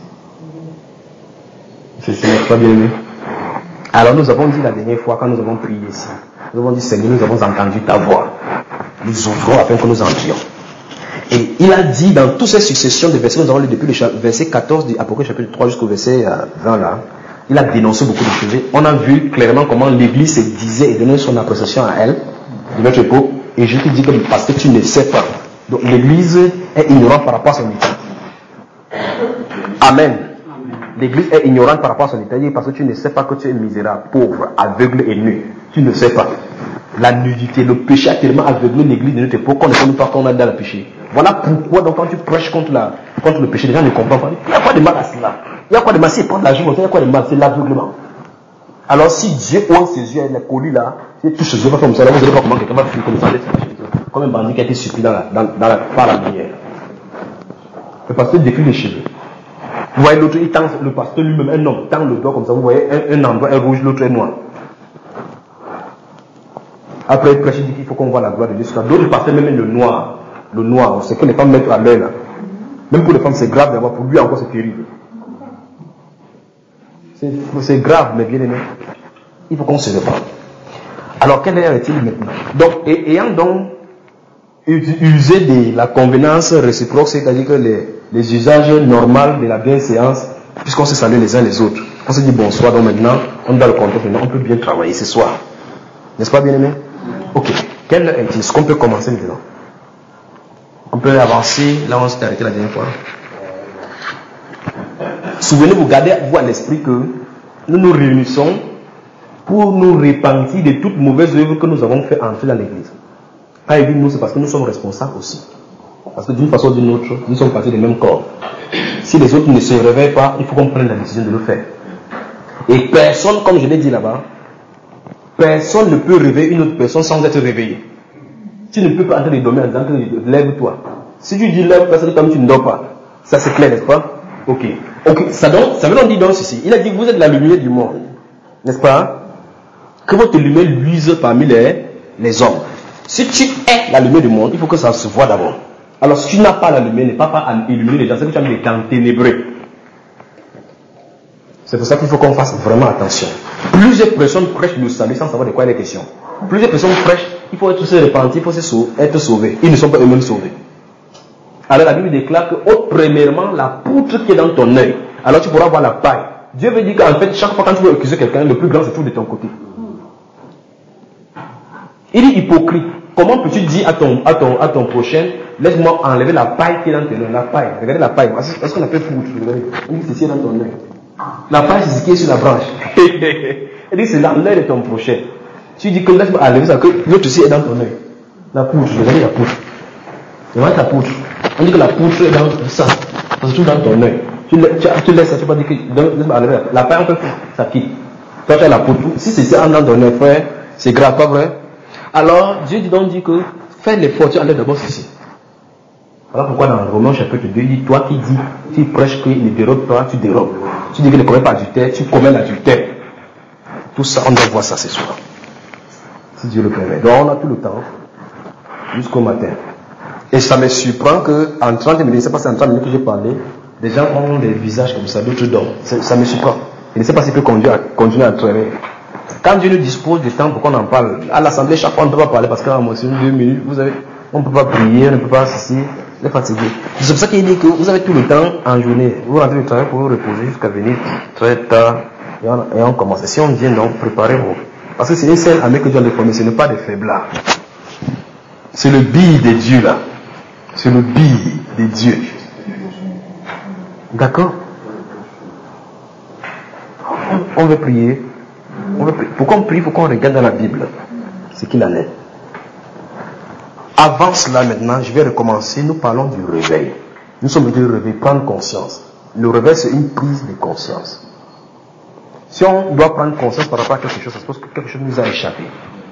C'est ça, n'est-ce pas bien aimé? Alors nous avons dit la dernière fois, quand nous avons prié ici, nous avons dit, Seigneur, nous avons entendu ta voix. Nous ouvrons afin que nous entrions. Et il a dit dans toutes ces successions de versets, nous avons lu depuis le verset quatorze de Apocalypse chapitre trois jusqu'au verset vingt là, il a dénoncé beaucoup de choses. On a vu clairement comment l'église se disait et donnait son appréciation à elle, de notre époque. Et je te dis que parce que tu ne sais pas. Donc l'église est ignorante par rapport à son état. Amen. L'église est ignorante par rapport à son état parce que tu ne sais pas que tu es misérable, pauvre, aveugle et nu. Tu ne sais pas. La nudité, le péché a tellement aveuglé l'église de notre époque qu'on ne sait pas qu'on a dans le péché. Voilà pourquoi donc quand tu prêches contre, la, contre le péché, les gens ne comprennent pas. Il y a quoi de mal à cela? Il y a quoi de mal? S'ils prennent l'argent, il y a quoi de mal? C'est l'aveuglement. Alors si Dieu ouvre ses yeux, les colis là, si tu touches ses yeux comme ça, là, vous ne savez pas comment quelqu'un va fuir comme ça, comme un bandit qui a été supplié dans la, dans, dans la, par la lumière. Le pasteur décrit les cheveux. Vous voyez l'autre, il tend, le pasteur lui-même, un homme, tend le doigt comme ça, vous voyez un, un endroit est rouge, l'autre est noir. Après, il prêche, il dit qu'il faut qu'on voit la gloire de Dieu. D'autres pasteurs même le noir. Le noir, c'est que les femmes mettent à l'œil là. Même pour les femmes, c'est grave d'abord. Pour lui encore, c'est terrible. C'est, c'est grave, mais bien aimé. Il faut qu'on se reprenne. Alors, quelle heure est-il maintenant? Donc, et, ayant donc usé de la convenance réciproque, c'est-à-dire que les, les usages normaux de la bienséance, puisqu'on se salue les uns les autres, on se dit bonsoir, donc maintenant, on doit le contexte, maintenant, on peut bien travailler ce soir. N'est-ce pas bien aimé? Ok. Quelle heure est-il? Est-ce qu'on peut commencer maintenant? On peut avancer là où on s'est arrêté la dernière fois. Souvenez-vous, gardez-vous à l'esprit que nous nous réunissons pour nous repentir de toutes mauvaises œuvres que nous avons fait entrer dans l'église. Quand il dit nous, c'est parce que nous sommes responsables aussi. Parce que d'une façon ou d'une autre, nous sommes partis du même corps. Si les autres ne se réveillent pas, il faut qu'on prenne la décision de le faire. Et personne, comme je l'ai dit là-bas, personne ne peut réveiller une autre personne sans être réveillé. Tu ne peux pas entrer de dormir en disant que lève-toi. Si tu dis lève-toi, c'est comme tu ne dors pas. Ça c'est clair, n'est-ce pas? Ok. Ok. Ça, donc, ça veut donc dire donc ceci. Il a dit que vous êtes la lumière du monde. N'est-ce pas? Que votre lumière luise parmi les, les hommes. Si tu es la lumière du monde, il faut que ça se voit d'abord. Alors si tu n'as pas la lumière, ne pas pas illuminer les gens, c'est que tu as mis les temps ténébreux. C'est pour ça qu'il faut qu'on fasse vraiment attention. Plusieurs personnes prêchent le salut sans savoir de quoi il est question. Plusieurs personnes prêchent, il faut être se repentir, il faut se sauver, être sauvé. Ils ne sont pas eux-mêmes sauvés. Alors la Bible déclare que, oh, premièrement, la poutre qui est dans ton œil, alors tu pourras voir la paille. Dieu veut dire qu'en fait, chaque fois quand tu veux accuser quelqu'un, le plus grand c'est tout de ton côté. Il est hypocrite. Comment peux-tu dire à ton, à ton, à ton prochain, laisse-moi enlever la paille qui est dans ton œil, la paille. Regardez la paille. Est-ce qu'on appelle poutre? Regardez. Il dit ceci est dans ton œil. La paille c'est ce qui est sur la branche. Il dit c'est l'œil de ton prochain. Tu dis que laisse-moi enlever ça, que l'autre aussi est dans ton œil. La poutre, regardez la poutre. Regarde ta poutre. On dit que la poutre est dans ça. C'est tout dans ton œil. Tu, tu, tu laisses ça, tu ne peux pas dire que laisse-moi enlever la, la paille, on peut faire ça quitte. Toi tu as la poutre. Si c'est ça dans ton œil, frère, c'est grave, pas vrai? Alors, Dieu dit donc dit que fais l'effort, tu enlèves d'abord ceci. Voilà pourquoi dans Romains chapitre deux, il dit, toi qui dis, tu prêches qu'il ne dérobe pas, tu dérobes. Tu dis qu'il ne commet pas adultère, tu commets l'adultère. Tout ça, on doit voir ça ce soir. Si Dieu le permet. Donc on a tout le temps, jusqu'au matin. Et ça me surprend qu'en trente minutes, c'est pas si en trente minutes que j'ai parlé, des gens ont des visages comme ça, d'autres dorment. Ça me surprend. Je ne sais pas s'il peut continuer à, continuer à travailler. Quand Dieu nous dispose du temps pour qu'on en parle, à l'assemblée, chaque fois on ne peut pas parler parce qu'en motion deux minutes, vous avez, on ne peut pas prier, on ne peut pas ceci, on est fatigué. C'est pour ça qu'il dit que vous avez tout le temps en journée. Vous rentrez du travail pour vous reposer jusqu'à venir très tard et on, et on commence. Et si on vient donc, préparez-vous. Parce que c'est une seule armée que Dieu a déformée, ce n'est pas des faiblards. C'est le bille des dieux là. C'est le bille des dieux. D'accord? On, on veut prier. Pour qu'on prie, il faut qu'on regarde dans la Bible ce qu'il en est. Avant cela, maintenant, je vais recommencer. Nous parlons du réveil. Nous sommes du réveil, prendre conscience. Le réveil, c'est une prise de conscience. Si on doit prendre conscience par rapport à quelque chose, ça suppose que quelque chose nous a échappé.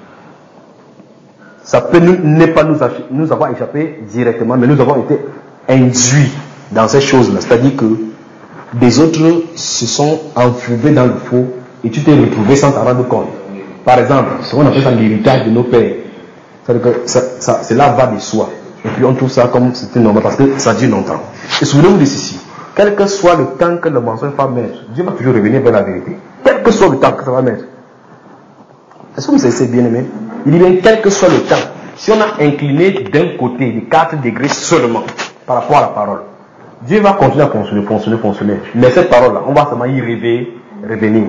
Ça peut ne pas nous, nous avoir échappé directement, mais nous avons été induits dans ces choses-là. C'est-à-dire que des autres se sont enfumés dans le faux et tu t'es retrouvé sans t'en rendre compte. Par exemple, ce qu'on appelle ça l'héritage de nos pères. C'est-à-dire que ça, ça, cela va de soi. Et puis on trouve ça comme c'était normal parce que ça dure longtemps. Et souvenez-vous de ceci. Quel que soit le temps que le mensonge va mettre, Dieu va toujours revenir vers la vérité. Quel que soit le temps que ça va mettre. Est-ce que vous savez, bien aimé? Il dit bien, quel que soit le temps, si on a incliné d'un côté de quatre degrés seulement par rapport à la parole, Dieu va continuer à fonctionner, fonctionner, fonctionner. Mais cette parole-là, on va seulement y rêver, revenir.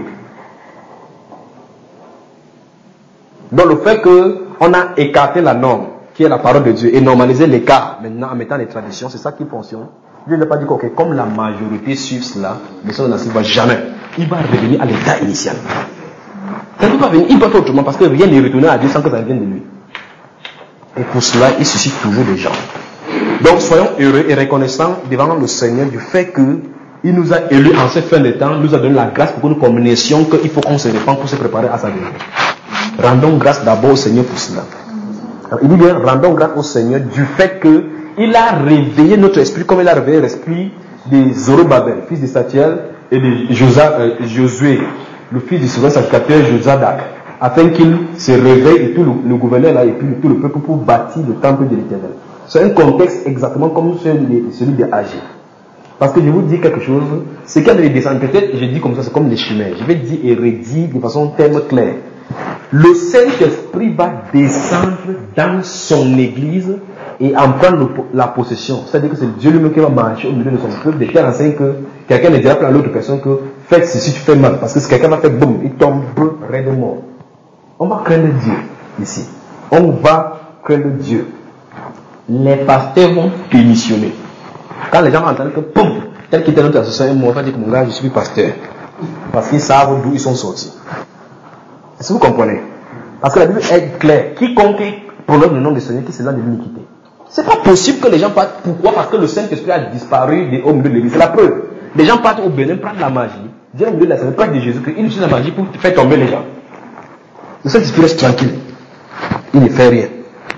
Donc le fait qu'on a écarté la norme, qui est la parole de Dieu, et normalisé l'écart maintenant en mettant les traditions, c'est ça qui fonctionne. Dieu n'a pas dit que okay, comme la majorité suit cela, le Seigneur ne va jamais. Il va revenir à l'état initial. Ça ne peut pas venir, il peut faire autrement parce que rien n'est retourné à Dieu sans que ça vienne de lui. Et pour cela, il suscite toujours des gens. Donc soyons heureux et reconnaissants devant le Seigneur du fait qu'il nous a élus en cette fin de temps, nous a donné la grâce pour que nous communicions qu'il faut qu'on se répande pour se préparer à sa venue. Rendons grâce d'abord au Seigneur pour cela. Alors, il dit bien, rendons grâce au Seigneur du fait qu'il a réveillé notre esprit comme il a réveillé l'esprit de Zorobabel, fils de Satiel, et de Josa, euh, Josué, le fils du souverain sacrificateur Josadak, afin qu'il se réveille et tout le, le gouverneur là, et puis tout le peuple pour bâtir le temple de l'Éternel. C'est un contexte exactement comme celui, celui de Agé. Parce que je vous dis quelque chose, c'est qu'il y a des descendants, peut-être je dis comme ça, c'est comme les chimères. Je vais dire et redire de façon tellement claire. Le Saint-Esprit va descendre dans son église et en prendre le, la possession. C'est-à-dire que c'est Dieu lui-même qui va marcher au milieu de son peuple, de telle enseigne que quelqu'un ne dira pas à l'autre personne que faites ceci, tu fais mal. Parce que si quelqu'un va faire boum, il tombe raidement. On va craindre Dieu ici. On va craindre Dieu. Les pasteurs vont démissionner. Quand les gens vont entendre que boum, tel qu'il était notre association, moi, on va dire que mon gars, je suis pasteur. Parce qu'ils savent d'où ils sont sortis. Est-ce que vous comprenez? Parce que la Bible est claire. Quiconque prononce le nom du Seigneur qui se lance de l'iniquité. C'est pas possible que les gens partent. Pourquoi? Parce que le Saint-Esprit a disparu au milieu de l'église. C'est la preuve. Les gens partent au Bénin, prendre la magie. Dieu au milieu de la scène, prendre de Jésus-Christ. Il utilise la magie pour faire tomber les gens. Le Saint-Esprit reste tranquille. Il ne fait rien.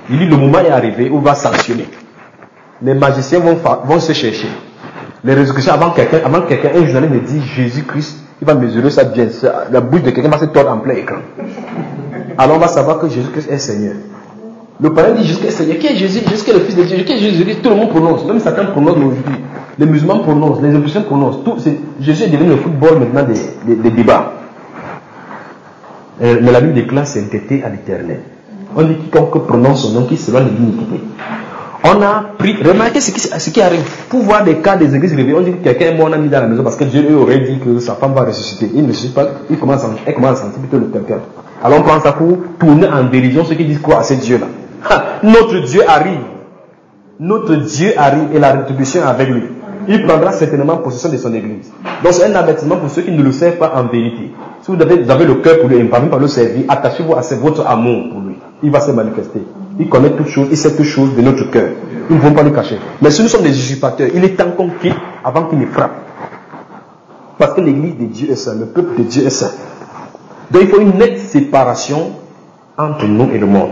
Il dit le moment est arrivé où il va sanctionner. Les magiciens vont, vont se chercher. Les résurrections, avant quelqu'un, avant que quelqu'un, un journaliste me dit Jésus-Christ, il va mesurer ça bien. La bouche de quelqu'un va se tordre en plein écran. Alors on va savoir que Jésus-Christ est Seigneur. Le païen dit Jésus-Christ est Seigneur. Qui est Jésus? Jésus est le Fils de Dieu. Qui est Jésus? Tout le monde prononce. Même Satan prononce aujourd'hui. Les musulmans prononcent. Les chrétiens prononcent. Tout, Jésus est devenu le football maintenant des, des, des débats. Euh, mais la Bible déclare sainteté à l'éternel. On dit quiconque prononce son nom qui s'éloigne de l'iniquité. On a pris, remarquez ce qui, ce qui arrive. Pour voir des cas des églises réveillées, on dit que quelqu'un est mort, on a mis dans la maison parce que Dieu lui aurait dit que sa femme va ressusciter. Il ne ressuscite pas, il commence à, elle commence à sentir plutôt le quelqu'un. Alors on prend ça pour tourner en dérision ceux qui disent quoi à ce Dieu-là. Notre Dieu arrive. Notre Dieu arrive et la rétribution est avec lui. Il prendra certainement possession de son église. Donc c'est un avertissement pour ceux qui ne le savent pas en vérité. Si vous avez, vous avez le cœur pour lui, et pas le servir, attachez-vous à votre amour pour lui. Il va se manifester. Il connaît toutes choses, il sait toutes choses de notre cœur. Nous ne pouvons pas le cacher. Mais si nous sommes des usurpateurs, il est temps qu'on quitte avant qu'il ne frappe. Parce que l'église de Dieu est saint, le peuple de Dieu est saint. Donc il faut une nette séparation entre nous et le monde.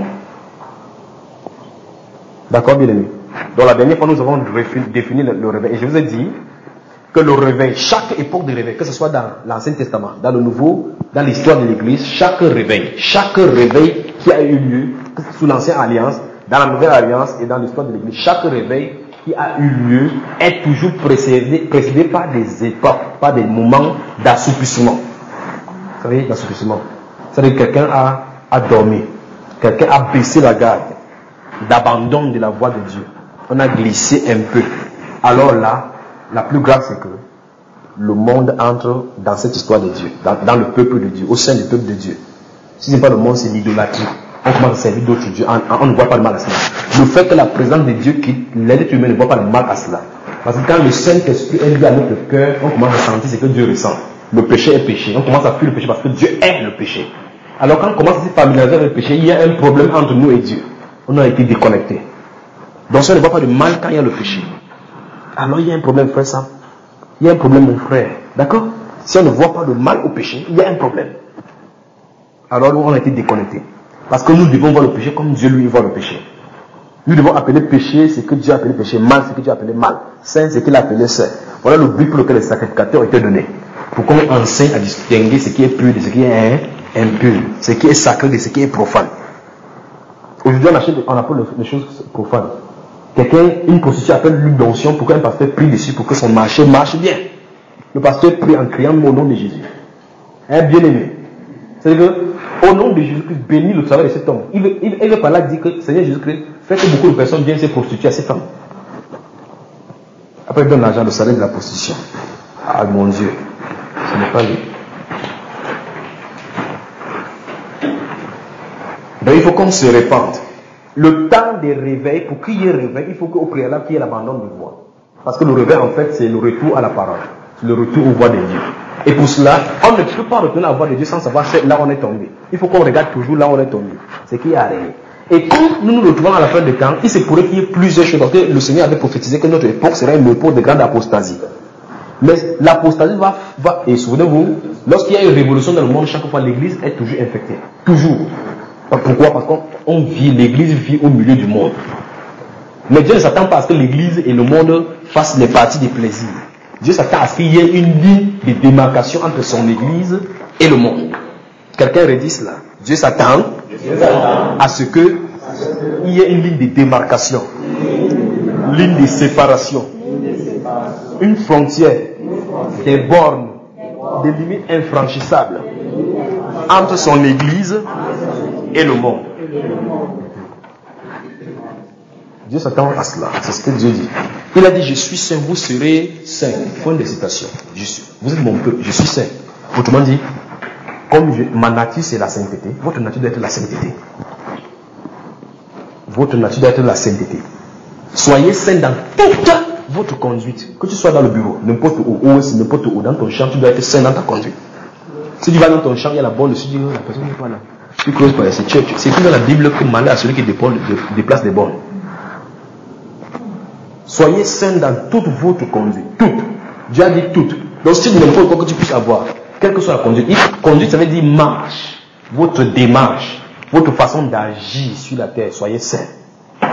D'accord, bien aimé? Donc la dernière fois, nous avons défini le, le réveil. Et je vous ai dit que le réveil, chaque époque de réveil, que ce soit dans l'Ancien Testament, dans le Nouveau, dans l'histoire de l'Église, chaque réveil, chaque réveil qui a eu lieu sous l'Ancienne Alliance, dans la Nouvelle Alliance et dans l'histoire de l'Église, chaque réveil qui a eu lieu est toujours précédé, précédé par des époques, par des moments d'assoupissement. Vous savez, d'assouplissement. C'est-à-dire que quelqu'un a, a dormi, quelqu'un a baissé la garde, d'abandon de la voie de Dieu. On a glissé un peu. Alors là, la plus grave, c'est que le monde entre dans cette histoire de Dieu, dans, dans le peuple de Dieu, au sein du peuple de Dieu. Si ce n'est pas le monde, c'est l'idolâtrie. On commence à servir d'autres dieux. On, on ne voit pas le mal à cela. Le fait que la présence de Dieu quitte, l'être humain ne voit pas le mal à cela. Parce que quand le Saint-Esprit est lié à notre cœur, on commence à sentir ce que Dieu ressent. Le péché est péché. On commence à fuir le péché parce que Dieu est le péché. Alors quand on commence à se familiariser avec le péché, il y a un problème entre nous et Dieu. On a été déconnectés. Donc si on ne voit pas de mal quand il y a le péché, alors il y a un problème, frère Sam. Il y a un problème, mon frère. D'accord? Si on ne voit pas de mal au péché, il y a un problème. Alors nous, on a été déconnectés. Parce que nous devons voir le péché comme Dieu lui voit le péché. Nous devons appeler péché ce que Dieu a appelé péché, mal ce que Dieu a appelé mal, saint ce qu'il a appelé saint. Voilà le but pour lequel les sacrificateurs étaient donnés. Pour qu'on enseigne à distinguer ce qui est pur de ce qui est impur, ce qui est sacré de ce qui est profane. Aujourd'hui, on, achète, on appelle les choses profanes. Quelqu'un, une prostituée appelle l'huile d'onction pour qu'un pasteur prie dessus pour que son marché marche bien. Le pasteur prie en criant au nom de Jésus. Un bien-aimé. C'est-à-dire qu'au nom de Jésus-Christ, bénis le travail de cet homme. Il veut, il, il veut par là dire que Seigneur Jésus-Christ fait que beaucoup de personnes viennent se prostituer à cette homme. Après, il donne l'argent, le salaire de la prostitution. Ah mon Dieu, ce n'est pas lui. Donc il faut qu'on se répande. Le temps des réveils, pour qu'il y ait réveil, il faut qu'au préalable qu'il y ait l'abandon de voix. Parce que le réveil, en fait, c'est le retour à la parole. C'est le retour aux voix de Dieu. Et pour cela, on ne peut pas retourner à la voix de Dieu sans savoir là où on est tombé. Il faut qu'on regarde toujours là où on est tombé. C'est qui est arrivé. Et quand nous nous retrouvons à la fin des temps, il se pourrait qu'il y ait plusieurs choses. Parce que le Seigneur avait prophétisé que notre époque serait une époque de grande apostasie. Mais l'apostasie va, va et souvenez-vous, lorsqu'il y a une révolution dans le monde, chaque fois l'église est toujours infectée. Toujours. Pourquoi? Parce qu'on vit, l'église vit au milieu du monde. Mais Dieu ne s'attend pas à ce que l'église et le monde fassent les parties des plaisirs. Dieu s'attend à ce qu'il y ait une ligne de démarcation entre son église et le monde. Quelqu'un redit cela. Dieu s'attend à ce qu'il y ait une ligne de démarcation, ligne de séparation, une frontière, des bornes, des limites infranchissables entre son église et le monde. Dieu s'attend à cela. C'est ce que Dieu dit. Il a dit, je suis saint, vous serez saint. Point de citation. Je suis, vous êtes mon peuple, je suis saint. Autrement dit, comme je, ma nature c'est la sainteté, votre nature doit être la sainteté. Votre nature doit être la sainteté. Soyez saint dans toute votre conduite. Que tu sois dans le bureau, n'importe où, ou n'importe où, dans ton champ, tu dois être saint dans ta conduite. Si tu vas dans ton champ, il y a la borne dessus, la personne n'est pas là. Tu closes par c'est church. C'est écrit dans la Bible que malheur à celui qui déplace des bornes. Soyez saints dans toute votre conduite. Toute. Dieu a dit toute. Donc si tu n'importe quoi que tu puisses avoir, quelle que soit la conduite, conduite ça veut dire marche. Votre démarche, votre façon d'agir sur la terre, soyez saints.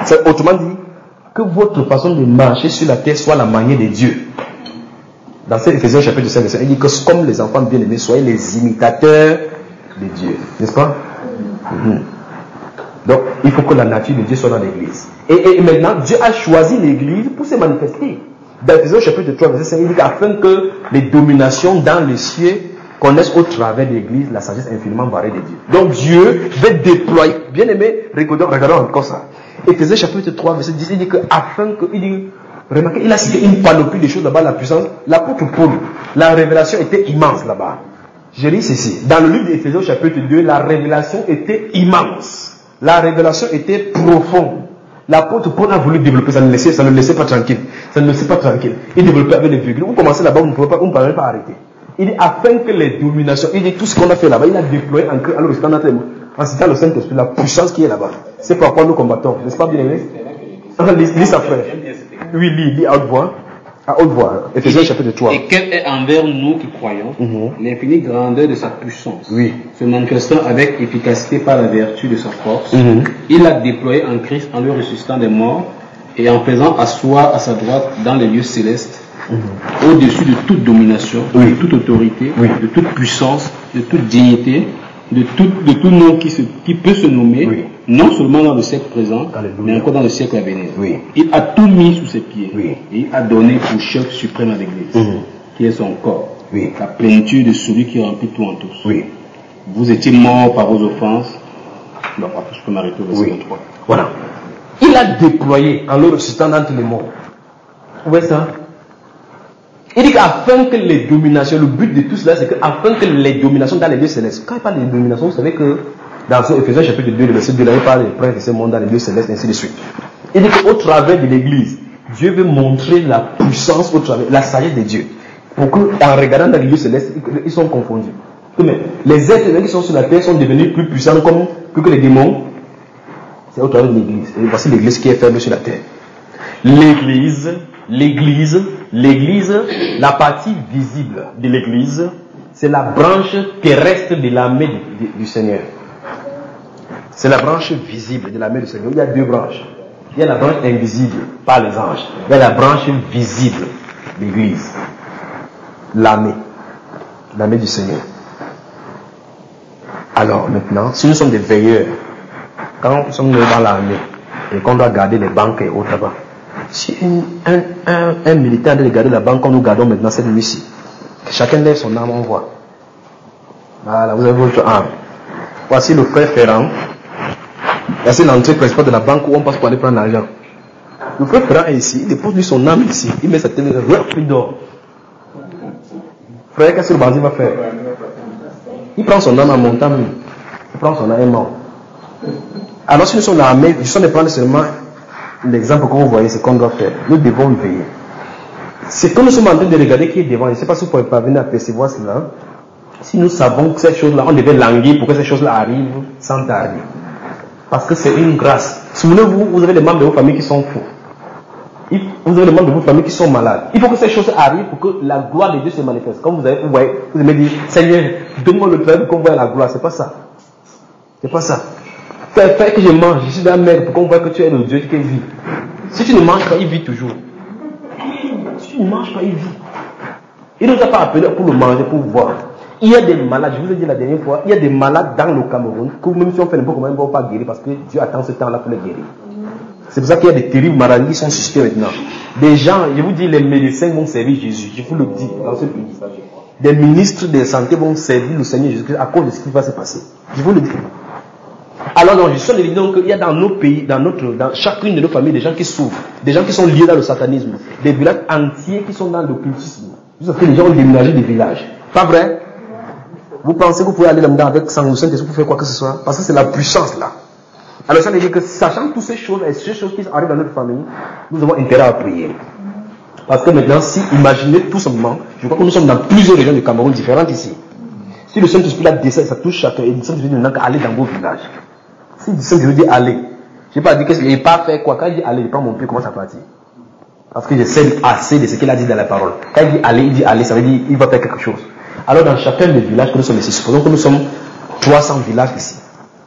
C'est autrement dit, que votre façon de marcher sur la terre soit la manière de Dieu. Dans cet Éphésiens chapitre cinq, il dit que comme les enfants bien-aimés, soyez les imitateurs de Dieu. N'est-ce pas? Mm-hmm. Donc, il faut que la nature de Dieu soit dans l'église. Et, et maintenant, Dieu a choisi l'église pour se manifester. Dans Éphésiens chapitre trois, verset cinq, il dit afin que les dominations dans les cieux connaissent au travers de l'église la sagesse infiniment variée de Dieu. Donc, Dieu veut déployer. Bien-aimé, regardons, regardons encore ça. Éphésiens chapitre trois, verset dix, il dit que afin que, il dit, remarquez, il a cité une panoplie de choses là-bas, la puissance. L'apôtre Paul, la révélation était immense là-bas. Je lis ceci. Dans le livre d'Éphésiens chapitre deux, la révélation était immense. La révélation était profonde. L'apôtre Paul a voulu développer, ça ne, laissait, ça ne le laissait pas tranquille. Ça ne le laissait pas tranquille. Il développait avec les virgules. Vous commencez là-bas, vous ne pouvez pas, vous ne pouvez pas arrêter. Il dit, afin que les dominations, il dit tout ce qu'on a fait là-bas, il a déployé en, alors, en citant le Saint-Esprit, la puissance qui est là-bas. C'est pourquoi nous combattons. N'est-ce pas bien aimé? Lis, lis ça, frère. Oui, lis, lis à haute voix. À haute voix. Éphésiens chapitre trois. Et quelle est envers nous qui croyons mm-hmm. l'infinie grandeur de sa puissance, oui. se manifestant avec efficacité par la vertu de sa force, mm-hmm. il a déployé en Christ en le ressuscitant des morts et en faisant asseoir à sa droite dans les lieux célestes, mm-hmm. au-dessus de toute domination, oui. de toute autorité, oui. de toute puissance, de toute dignité, de tout, de tout nom qui, se, qui peut se nommer, oui. non seulement dans le siècle présent, Alléluia. mais encore dans le siècle à venir. Oui. Il a tout mis sous ses pieds. Oui. Et il a donné pour chef suprême à l'Église, mm-hmm. qui est son corps, oui. la plénitude de celui qui remplit tout en tous. Oui. Vous étiez morts par vos offenses. Donc, je peux m'arrêter au verset oui. trois. Voilà. Il a déployé en le ressuscitant d'entre les morts. Vous voyez ça? Il dit qu'afin que les dominations, le but de tout cela, c'est qu'afin que les dominations dans les lieux célestes, quand il parle de dominations, vous savez que dans Éphésiens chapitre deux, le verset deux, il parle des princes de ce monde dans les lieux célestes, ainsi de suite. Il dit qu'au travers de l'église, Dieu veut montrer la puissance au travers, la sagesse de Dieu. Pour qu'en regardant dans les lieux célestes, ils sont confondus. Mais les êtres humains qui sont sur la terre sont devenus plus puissants comme, plus que les démons. C'est au travers de l'église. Et voici l'église qui est fermée sur la terre. L'église, l'église, l'église, la partie visible de l'église, c'est la branche terrestre de l'armée du, du, du Seigneur. C'est la branche visible de l'armée du Seigneur. Il y a deux branches. Il y a la branche invisible par les anges. Il y a la branche visible, l'église. L'armée. L'armée du Seigneur. Alors maintenant, si nous sommes des veilleurs, quand nous sommes dans l'armée et qu'on doit garder les banques et autres là-bas, si une, un, un, un militaire doit garder la banque, comme nous gardons maintenant cette nuit-ci, chacun lève son arme, on voit. Voilà, vous avez votre arme. Voici le frère Ferrand. Voici l'entrée principale de la banque où on passe pour aller prendre l'argent. Le frère Ferrand est ici, il dépose lui son arme ici, il met sa tête, il dort. Frère, qu'est-ce que le bandit va faire? Il prend son arme en montant, il prend son arme et mort. Alors si nous sommes dans l'armée, je suis de prendre seulement l'exemple que vous voyez, c'est ce qu'on doit faire. Nous devons veiller. C'est que nous sommes en train de regarder qui est devant. Je ne sais pas si vous pouvez parvenir à percevoir cela. Si nous savons que ces choses-là, on devait languir pour que ces choses-là arrivent sans tarder. Parce que c'est une grâce. Souvenez-vous, vous avez des membres de vos familles qui sont fous. Vous avez des membres de vos familles qui sont malades. Il faut que ces choses arrivent pour que la gloire de Dieu se manifeste. Comme vous avez, vous voyez, vous aimez dire, Seigneur, donne-moi le travail pour qu'on voit la gloire. C'est pas ça. C'est pas ça. Fais, fais que je mange, je suis dans la mer pour qu'on voit que tu es le Dieu qui vit. Si tu ne manges pas, il vit toujours. Si tu ne manges pas, il vit. Il ne nous a pas appelé pour le manger, pour voir. Il y a des malades, je vous ai dit la dernière fois, il y a des malades dans le Cameroun, que même si on fait n'importe comment, ils ne vont pas guérir parce que Dieu attend ce temps-là pour les guérir. C'est pour ça qu'il y a des terribles maladies qui sont suscitées maintenant. Des gens, je vous dis, les médecins vont servir Jésus, je vous le dis dans ce pays. Des ministres de la santé vont servir le Seigneur Jésus-Christ à cause de ce qui va se passer. Je vous le dis. Alors, donc, je suis évident qu'il y a dans nos pays, dans, notre, dans chacune de nos familles, des gens qui souffrent, des gens qui sont liés dans le satanisme, des villages entiers qui sont dans l'occultisme. Juste que les gens ont déménagé des villages. Pas vrai? Vous pensez que vous pouvez aller là-dedans avec sang ou Saint-Esprit pour faire quoi que ce soit? Parce que c'est la puissance là. Alors ça veut dire que sachant toutes ces choses et ces choses qui arrivent dans notre famille, nous avons intérêt à prier. Parce que maintenant, si imaginez tout simplement, je crois que nous sommes dans plusieurs régions du Cameroun différentes ici. Si le Saint-Esprit là descend, ça touche chacun, et le Saint-Esprit dit maintenant qu'aller dans vos villages. Si le Saint-Esprit dit aller, je n'ai pas dit qu'il n'est pas fait quoi. Quand il dit aller, je prends mon pied, comment ça partit? Parce que je sais assez de ce qu'il a dit dans la parole. Quand il dit aller, il dit aller, ça veut dire qu'il va faire quelque chose. Alors dans chacun des villages que nous sommes ici, supposons que nous sommes trois cents villages ici.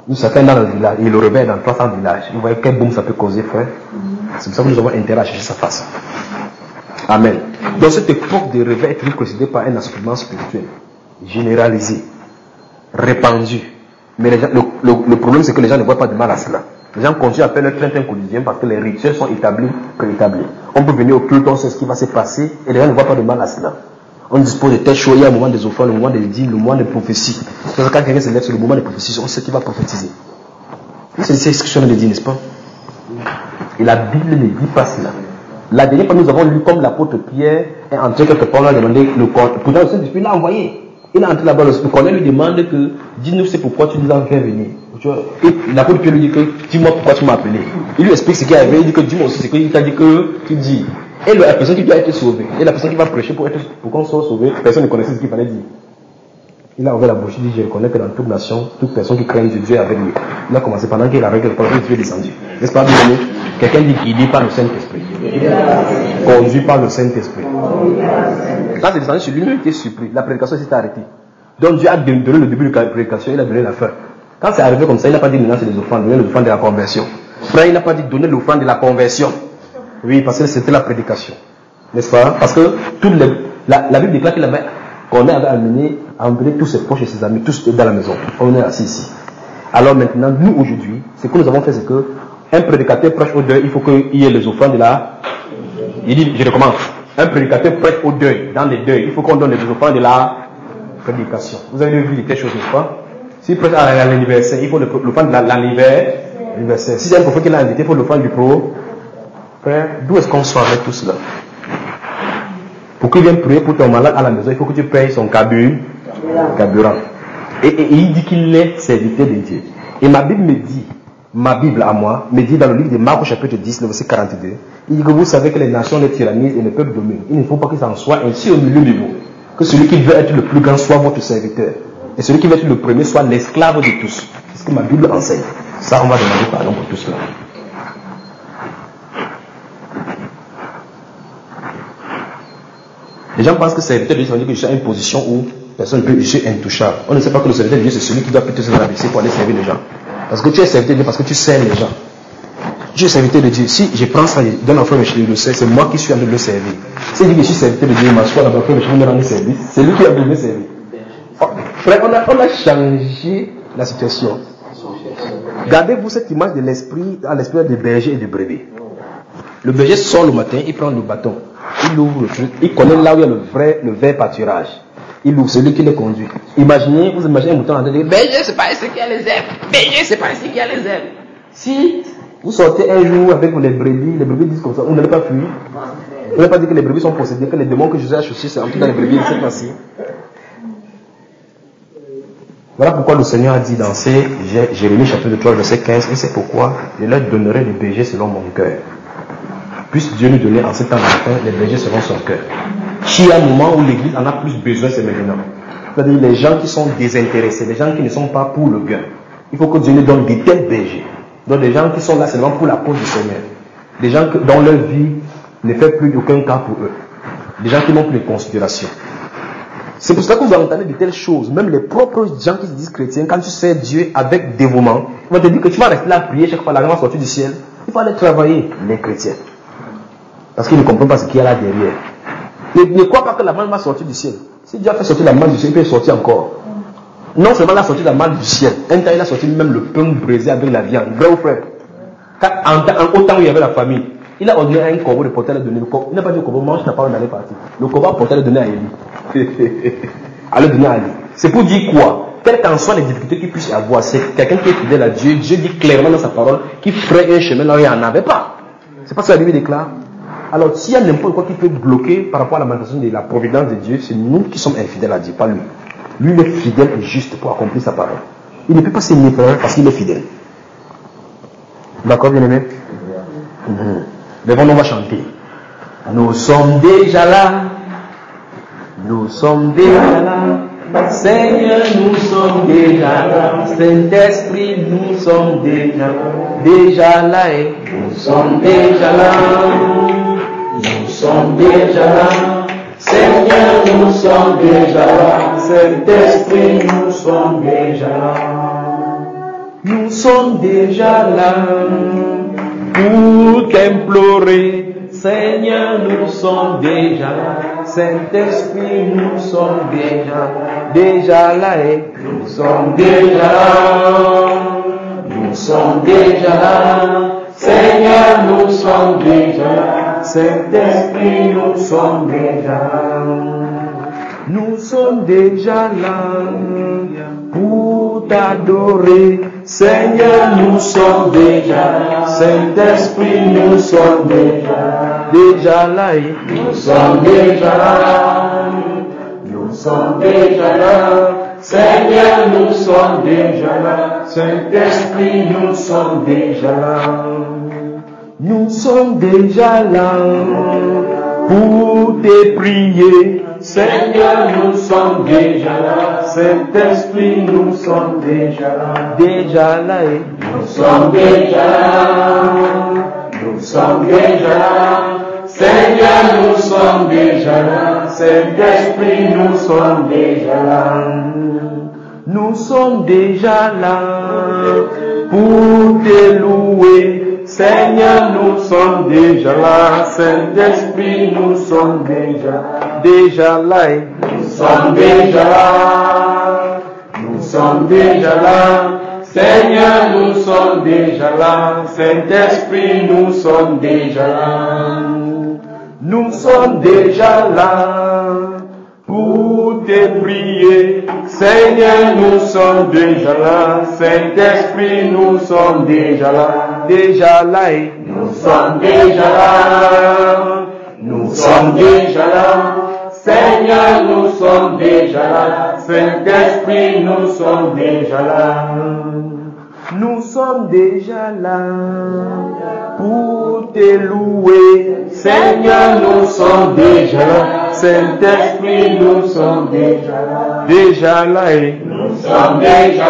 Nous, chacun dans le village, il le réveille dans trois cents villages. Vous voyez quel boom ça peut causer, frère. C'est pour ça que nous avons intérêt à chercher sa face. Amen. Dans cette époque de réveil, est toujours précédée par un assouplissement spirituel, généralisé, répandu. Mais les gens, le, le, le problème, c'est que les gens ne voient pas de mal à cela. Les gens continuent à faire leur train quotidien parce que les rituels sont établis, préétablis. On peut venir au culte, on sait ce qui va se passer, et les gens ne voient pas de mal à cela. On dispose de telles choses, il y a un moment des offrandes, le moment des dîmes, le moment des prophéties. Quand quelqu'un se lève sur le moment des prophéties, on sait qu'il va prophétiser. C'est ce que je viens de dire, n'est-ce pas? Et la Bible ne dit pas cela. La dernière fois, nous avons lu comme l'apôtre Pierre est entré quelque part, on a demandé le corps. Pourtant, le Saint-Esprit l'a envoyé. Il est entré là-bas, le corps lui demande que, dis-nous c'est pourquoi tu nous as fait venir. Et l'apôtre Pierre lui dit que, dis-moi pourquoi tu m'as appelé. Il lui explique ce qui est arrivé, il dit que dis-moi aussi ce qu'il t'a dit que tu dis. Et la personne qui doit être sauvée, et la personne qui va prêcher pour, être, pour qu'on soit sauvé, personne ne connaissait ce qu'il fallait dire. Il a ouvert la bouche, il dit, je reconnais que dans toute nation, toute personne qui craint Dieu est avec lui. Il a commencé pendant qu'il a réglé le problème, Dieu est descendu. N'est-ce pas, bien aimé? Quelqu'un dit qu'il dit par le Saint-Esprit. Conduit par le Saint-Esprit. Quand c'est descendu sur lui, il était surpris. La prédication s'est arrêtée. Donc Dieu a donné le début de la prédication, il a donné la fin. Quand c'est arrivé comme ça, il n'a pas dit maintenant c'est les offrandes, donner l'offrande de la conversion. Frère, il n'a pas dit donner l'offrande de la conversion. Oui, parce que c'était la prédication. N'est-ce pas? Parce que toute les, la, la Bible déclare qu'il avait, qu'on avait amené, amené tous ses proches et ses amis, tous dans la maison. On est assis ici. Alors maintenant, nous aujourd'hui, ce que nous avons fait, c'est que un prédicateur prêche au deuil, il faut qu'il y ait les offrandes de la. Il dit, je recommence. Un prédicateur prêche au deuil, dans les deuils, il faut qu'on donne les offrandes de la prédication. Vous avez vu des choses, n'est-ce pas? S'il prêche à l'anniversaire, il faut l'offrande de l'anniversaire. Si c'est un prophète qui l'a invité, il faut l'offrande du pro. Frère, d'où est-ce qu'on soit avec tout cela? Pour qu'il vienne prier pour ton malade à la maison, il faut que tu payes son carburant. Et, et, et il dit qu'il est serviteur de Dieu. Et ma Bible me dit, ma Bible à moi, me dit dans le livre de Marc au chapitre dix, le verset quarante-deux, il dit que vous savez que les nations les tyrannisent et les peuples dominent. Il ne faut pas que ça en soit ainsi au milieu de vous. Que celui qui veut être le plus grand soit votre serviteur. Et celui qui veut être le premier soit l'esclave de tous. C'est ce que ma Bible enseigne. Ça, on va demander pardon pour tout cela. Les gens pensent que serviteur de Dieu, ça veut dire que je suis à une position où personne ne peut, je suis intouchable. On ne sait pas que le serviteur de Dieu, c'est celui qui doit plutôt se rabaisser pour aller servir les gens. Parce que tu es serviteur de Dieu, parce que tu sers les gens. Je suis serviteur de Dieu. Si je prends ça, je donne un frère Michel, je le sais, c'est moi qui suis en train de le servir. Si je dis que je suis serviteur de Dieu, je m'assois là-bas, frère Michel me rend service, c'est lui qui a besoin de servir. Oh, frère, on a, on a changé la situation. Gardez-vous cette image de l'esprit, à l'esprit des bergers et des brebis. Le berger sort le matin, il prend le bâton. Il ouvre le truc, il connaît là où il y a le vrai, le vrai pâturage. Il ouvre, celui qui le conduit. Imaginez, vous imaginez un mouton en train de dire, berger, c'est pas ici qu'il y a les herbes. Berger, c'est pas ici qu'il y a les herbes. Si vous sortez un jour avec les brebis, les brebis disent comme ça, vous n'allez pas fuir. Vous n'allez pas dire que les brebis sont possédées, que les démons que Jésus a chaussés, c'est en tout dans les brebis de cette fois-ci. Voilà pourquoi le Seigneur a dit dans ces Jérémie chapitre trois, verset quinze, et c'est pourquoi je leur donnerai les bergers selon mon cœur. Puisse Dieu nous donner en ce temps matin, les bergers selon son cœur. S'il y a un moment où l'église en a plus besoin, c'est maintenant. C'est-à-dire les gens qui sont désintéressés, les gens qui ne sont pas pour le gain. Il faut que Dieu nous donne des tels bergers. Donc des gens qui sont là seulement pour la cause du Seigneur. Des gens que, dont leur vie ne fait plus d'aucun cas pour eux. Des gens qui n'ont plus de considération. C'est pour ça que vous entendez de telles choses. Même les propres gens qui se disent chrétiens, quand tu sers Dieu avec dévouement, ils vont te dire que tu vas rester là à prier chaque fois l'argent va sortir du ciel. Il faut aller travailler, les chrétiens. Parce qu'ils ne comprennent pas ce qu'il y a là derrière. Ne, ne crois pas que la manne va sortir du ciel. Si Dieu a fait sortir la manne du ciel, il peut sortir encore. Non seulement il a sorti la manne du ciel, un temps il a sorti même le pain brisé avec la viande. Vrai ou frère? En, en, au temps où il y avait la famille, il a ordonné à un corbeau de porter le donner. Il n'a pas dit au corbeau, mange ta parole d'aller partir. Le corbeau a porté le donner à Élie. À le donner à Élie. C'est pour dire quoi? Quelles qu'en soient les difficultés qu'il puisse y avoir, c'est quelqu'un qui est fidèle à Dieu. Dieu dit clairement dans sa parole qu'il ferait un chemin là où il n'y en avait pas. C'est pas ça que la Bible déclare. Alors, s'il y a n'importe quoi qui peut bloquer par rapport à la manifestation de la providence de Dieu, c'est nous qui sommes infidèles à Dieu, pas lui. Lui, il est fidèle et juste pour accomplir sa parole. Il ne peut pas s'aimer parce qu'il est fidèle. D'accord, bien aimé? Mm-hmm. Mais bon, on va chanter. Nous sommes déjà là. Nous sommes déjà là. Seigneur, nous sommes déjà là. Saint-Esprit, nous sommes déjà là. Déjà là, et nous sommes déjà là. Nous sommes déjà là, Seigneur, nous sommes déjà là, Saint-Esprit, nous sommes déjà là. Nous sommes déjà là pour t'implorer. Seigneur, nous sommes déjà là. Saint-Esprit, nous sommes déjà, déjà là. Et nous sommes déjà là. Nous sommes déjà là. Seigneur, nous sommes déjà là. Saint-Esprit, nous sommes déjà là. Nous sommes déjà là pour t'adorer. Seigneur, nous sommes déjà là. Saint-Esprit, nous sommes déjà là. Déjà là, et nous sommes déjà là. Nous sommes déjà là. Seigneur, nous sommes déjà là. Saint-Esprit, nous sommes déjà là. Nous sommes déjà là pour te prier. Seigneur, nous sommes déjà là. Saint-Esprit, nous sommes déjà là. Déjà là, et nous sommes déjà là. Nous sommes déjà là. Seigneur, nous sommes déjà là. Saint-Esprit, nous sommes déjà là. Nous sommes déjà là pour te louer. Seigneur, nous sommes déjà là. Saint-Esprit, nous sommes déjà, déjà là. Et nous sommes déjà là. Nous sommes déjà là. Seigneur, nous sommes déjà là. Saint-Esprit, nous sommes déjà là. Nous sommes déjà là pour te prier. Seigneur, nous sommes déjà là. Saint-Esprit, nous sommes déjà là. Déjà là, et nous sommes déjà là. Nous sommes déjà là. Seigneur, nous sommes déjà là. Saint-Esprit, nous sommes déjà là. Nous sommes déjà là pour te louer. Seigneur, nous sommes déjà là. Saint-Esprit, nous sommes déjà là. Déjà là, et nous sommes déjà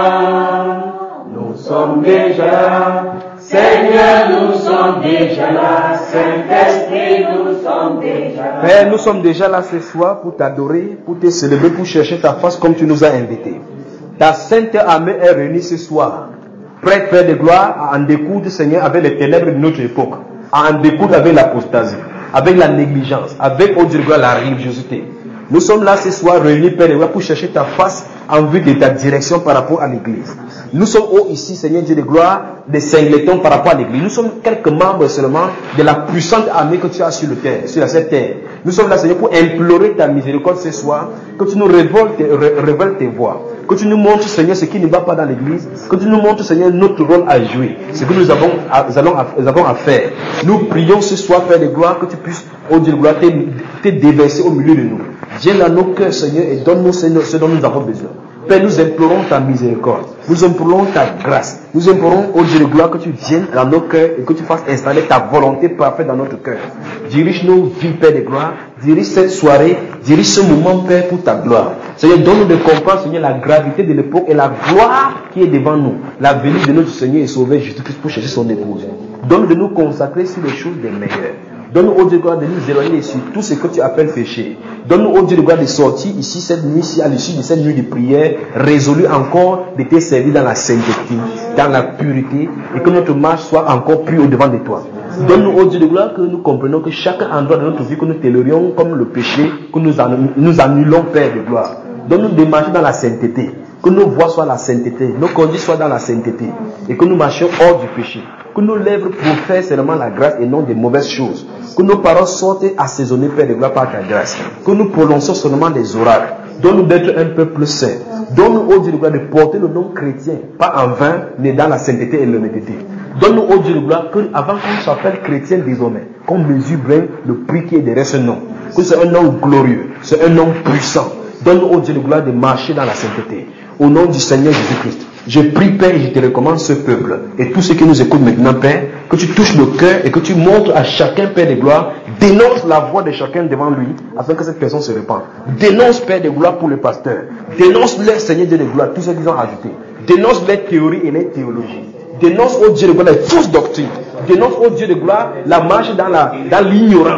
là. Nous sommes déjà là. Seigneur, nous sommes déjà là. Saint-Esprit, nous sommes déjà là. Père, nous sommes déjà là ce soir pour t'adorer, pour te célébrer, pour chercher ta face comme tu nous as invités. Ta sainte armée est réunie ce soir, prête, Père de gloire, à en découdre, Seigneur, avec les ténèbres de notre époque, à en découdre avec l'apostasie, avec la négligence, avec, oh Dieu de gloire, la religiosité. Nous sommes là ce soir réunis, Père de gloire, pour chercher ta face en vue de ta direction par rapport à l'église. Nous sommes oh, ici, Seigneur Dieu de gloire, des singletons par rapport à l'église. Nous sommes quelques membres seulement de la puissante armée que tu as sur le terre, sur cette terre. Nous sommes là, Seigneur, pour implorer ta miséricorde ce soir, que tu nous révèles tes, révèles tes voies, que tu nous montres, Seigneur, ce qui ne va pas dans l'église, que tu nous montres, Seigneur, notre rôle à jouer, ce que nous avons à, nous allons à, nous avons à faire. Nous prions ce soir, Père de gloire, que tu puisses, oh Dieu de gloire, te, te déverser au milieu de nous. Viens dans nos cœurs, Seigneur, et donne-nous, Seigneur, ce dont nous avons besoin. Père, nous implorons ta miséricorde, nous implorons ta grâce, nous implorons, ô Dieu de gloire, que tu viennes dans nos cœurs et que tu fasses installer ta volonté parfaite dans notre cœur. Dirige nos vies, Père de gloire, dirige cette soirée, dirige ce moment, Père, pour ta gloire. Seigneur, donne-nous de comprendre, Seigneur, la gravité de l'époque et la gloire qui est devant nous, la venue de notre Seigneur et Sauveur Jésus-Christ pour chercher son épouse. Donne-nous de nous consacrer sur les choses des meilleures. Donne-nous, ô Dieu de gloire, de nous éloigner sur tout ce que tu appelles péché. Donne-nous, ô Dieu de gloire, de sortir ici cette nuit, ici, à l'issue de cette nuit de prière, résolu encore de te servir dans la sainteté, dans la pureté, et que notre marche soit encore plus au-devant de toi. Donne-nous, ô Dieu de gloire, que nous comprenions que chaque endroit de notre vie, que nous tolérions comme le péché, que nous, nous annulons, Père de gloire. Donne-nous de marcher dans la sainteté, que nos voies soient la sainteté, nos conduites soient dans la sainteté, et que nous marchions hors du péché. Que nos lèvres profèrent seulement la grâce et non des mauvaises choses. Que nos paroles sortent assaisonnées, Père de gloire, par ta grâce. Que nous prononcions seulement des oracles. Donne-nous d'être un peuple saint. Donne-nous, ô Dieu de gloire, de porter le nom chrétien, pas en vain, mais dans la sainteté et l'honnêteté. Donne-nous, ô Dieu de gloire, que avant qu'on s'appelle chrétien désormais, qu'on mesure bien le prix qui est derrière ce nom. Que c'est un nom glorieux, c'est un nom puissant. Donne-nous, ô Dieu de gloire, de marcher dans la sainteté. Au nom du Seigneur Jésus-Christ. Je prie, Père, et je te recommande ce peuple et tous ceux qui nous écoutent maintenant, Père, que tu touches le cœur et que tu montres à chacun, Père de gloire, dénonce la voix de chacun devant lui afin que cette personne se répande. Dénonce, Père de gloire, pour le pasteur. Dénonce les Seigneur Dieu de gloire, tous ceux qui ont ajouté. Dénonce les théories et les théologies. Dénonce, ô Dieu de gloire, les fausses doctrines. Dénonce, ô Dieu de gloire, la marche dans la, dans l'ignorance.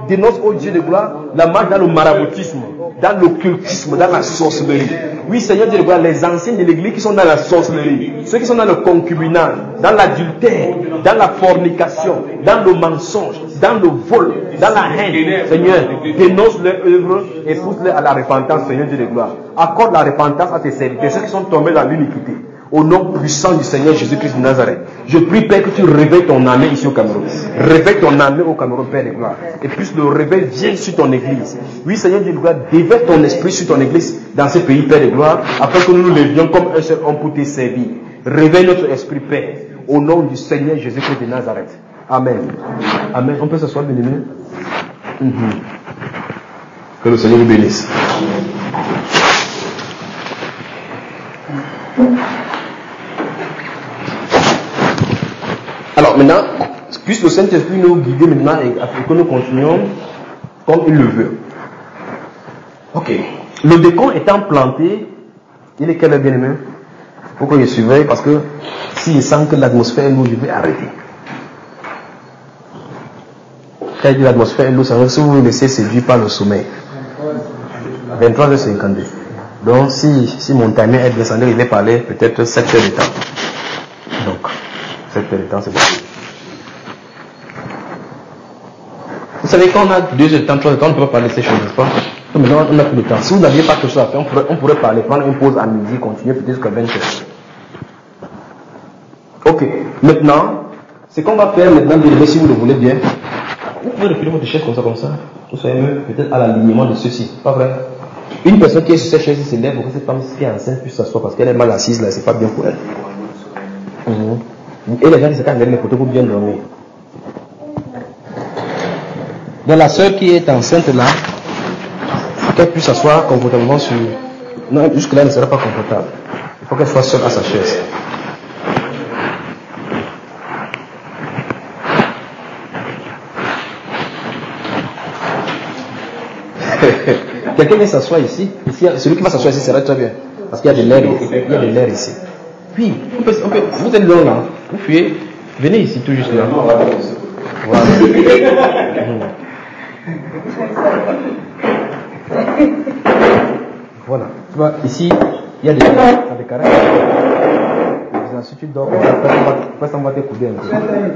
dénonce, ô Dieu de gloire, la marche dans le maraboutisme, dans l'occultisme, dans la sorcellerie. Oui, Seigneur Dieu de gloire, les anciens de l'église qui sont dans la sorcellerie, ceux qui sont dans le concubinage, dans l'adultère, dans la fornication, dans le mensonge, dans le vol, dans la haine, Seigneur, dénonce leur œuvre et pousse-les à la repentance, Seigneur Dieu de gloire. Accorde la repentance à tes serviteurs, ceux qui sont tombés dans l'iniquité. Au nom puissant du Seigneur Jésus-Christ de Nazareth, je prie, Père, que tu réveilles ton armée ici au Cameroun. Réveille ton armée au Cameroun, Père de gloire. Et puis le réveil vienne sur ton église. Oui, Seigneur de gloire, déverse ton esprit sur ton église dans ce pays, Père de gloire, afin que nous nous levions comme un seul homme pour te servir. Réveille notre esprit, Père, au nom du Seigneur Jésus-Christ de Nazareth. Amen. Amen. On peut s'asseoir, bien-aimé. Mm-hmm. Que le Seigneur vous bénisse. Alors maintenant, puisse le Saint-Esprit nous guider maintenant et que nous continuons comme il le veut. Ok. Le décon étant planté, il est quel est bien-aimé? Il faut que je surveille parce que s'il sent que l'atmosphère est lourde, je vais arrêter. Quand il dit l'atmosphère est lourde, ça veut dire que si vous vous laissez séduire par le sommeil. vingt-trois heures cinquante-deux. Donc si, si mon timer est descendu, il va parler peut-être sept heures de temps. Donc, sept heures de temps, c'est bon. Vous savez, quand on a deux heures de temps, trois heures de temps, on ne peut pas parler de ces choses, n'est-ce pas? Donc maintenant, on n'a plus de temps. Si vous n'aviez pas quelque chose à faire, on pourrait, on pourrait parler, prendre une pause à midi, continuer peut-être jusqu'à vingt heures. Ok. Maintenant, ce qu'on va faire maintenant, si vous le voulez bien, vous pouvez reculer votre chaise comme ça, comme ça. Vous soyez même peut-être à l'alignement de ceci. Pas vrai? Une personne qui est sur cette chaise se lève pour que cette femme qui est enceinte puisse s'asseoir parce qu'elle est mal assise là, c'est pas bien pour elle. Mmh. Et les gens qui se cachent derrière les photos pour bien dormir. Donc la soeur qui est enceinte là, qu'elle puisse s'asseoir confortablement sur... Non, jusque là elle ne sera pas confortable. Il faut qu'elle soit seule à sa chaise. Quelqu'un vient s'asseoir ici. Ici, celui qui va s'asseoir ici sera très bien. Parce qu'il y a de l'air, il y a de l'air ici. Puis, on peut, on peut, vous êtes long là. Vous fuyez. Venez ici tout juste là. Voilà. Voilà. Tu vois, ici, il y a des carrés. Si tu dors, après ça, on va t'écouter un peu.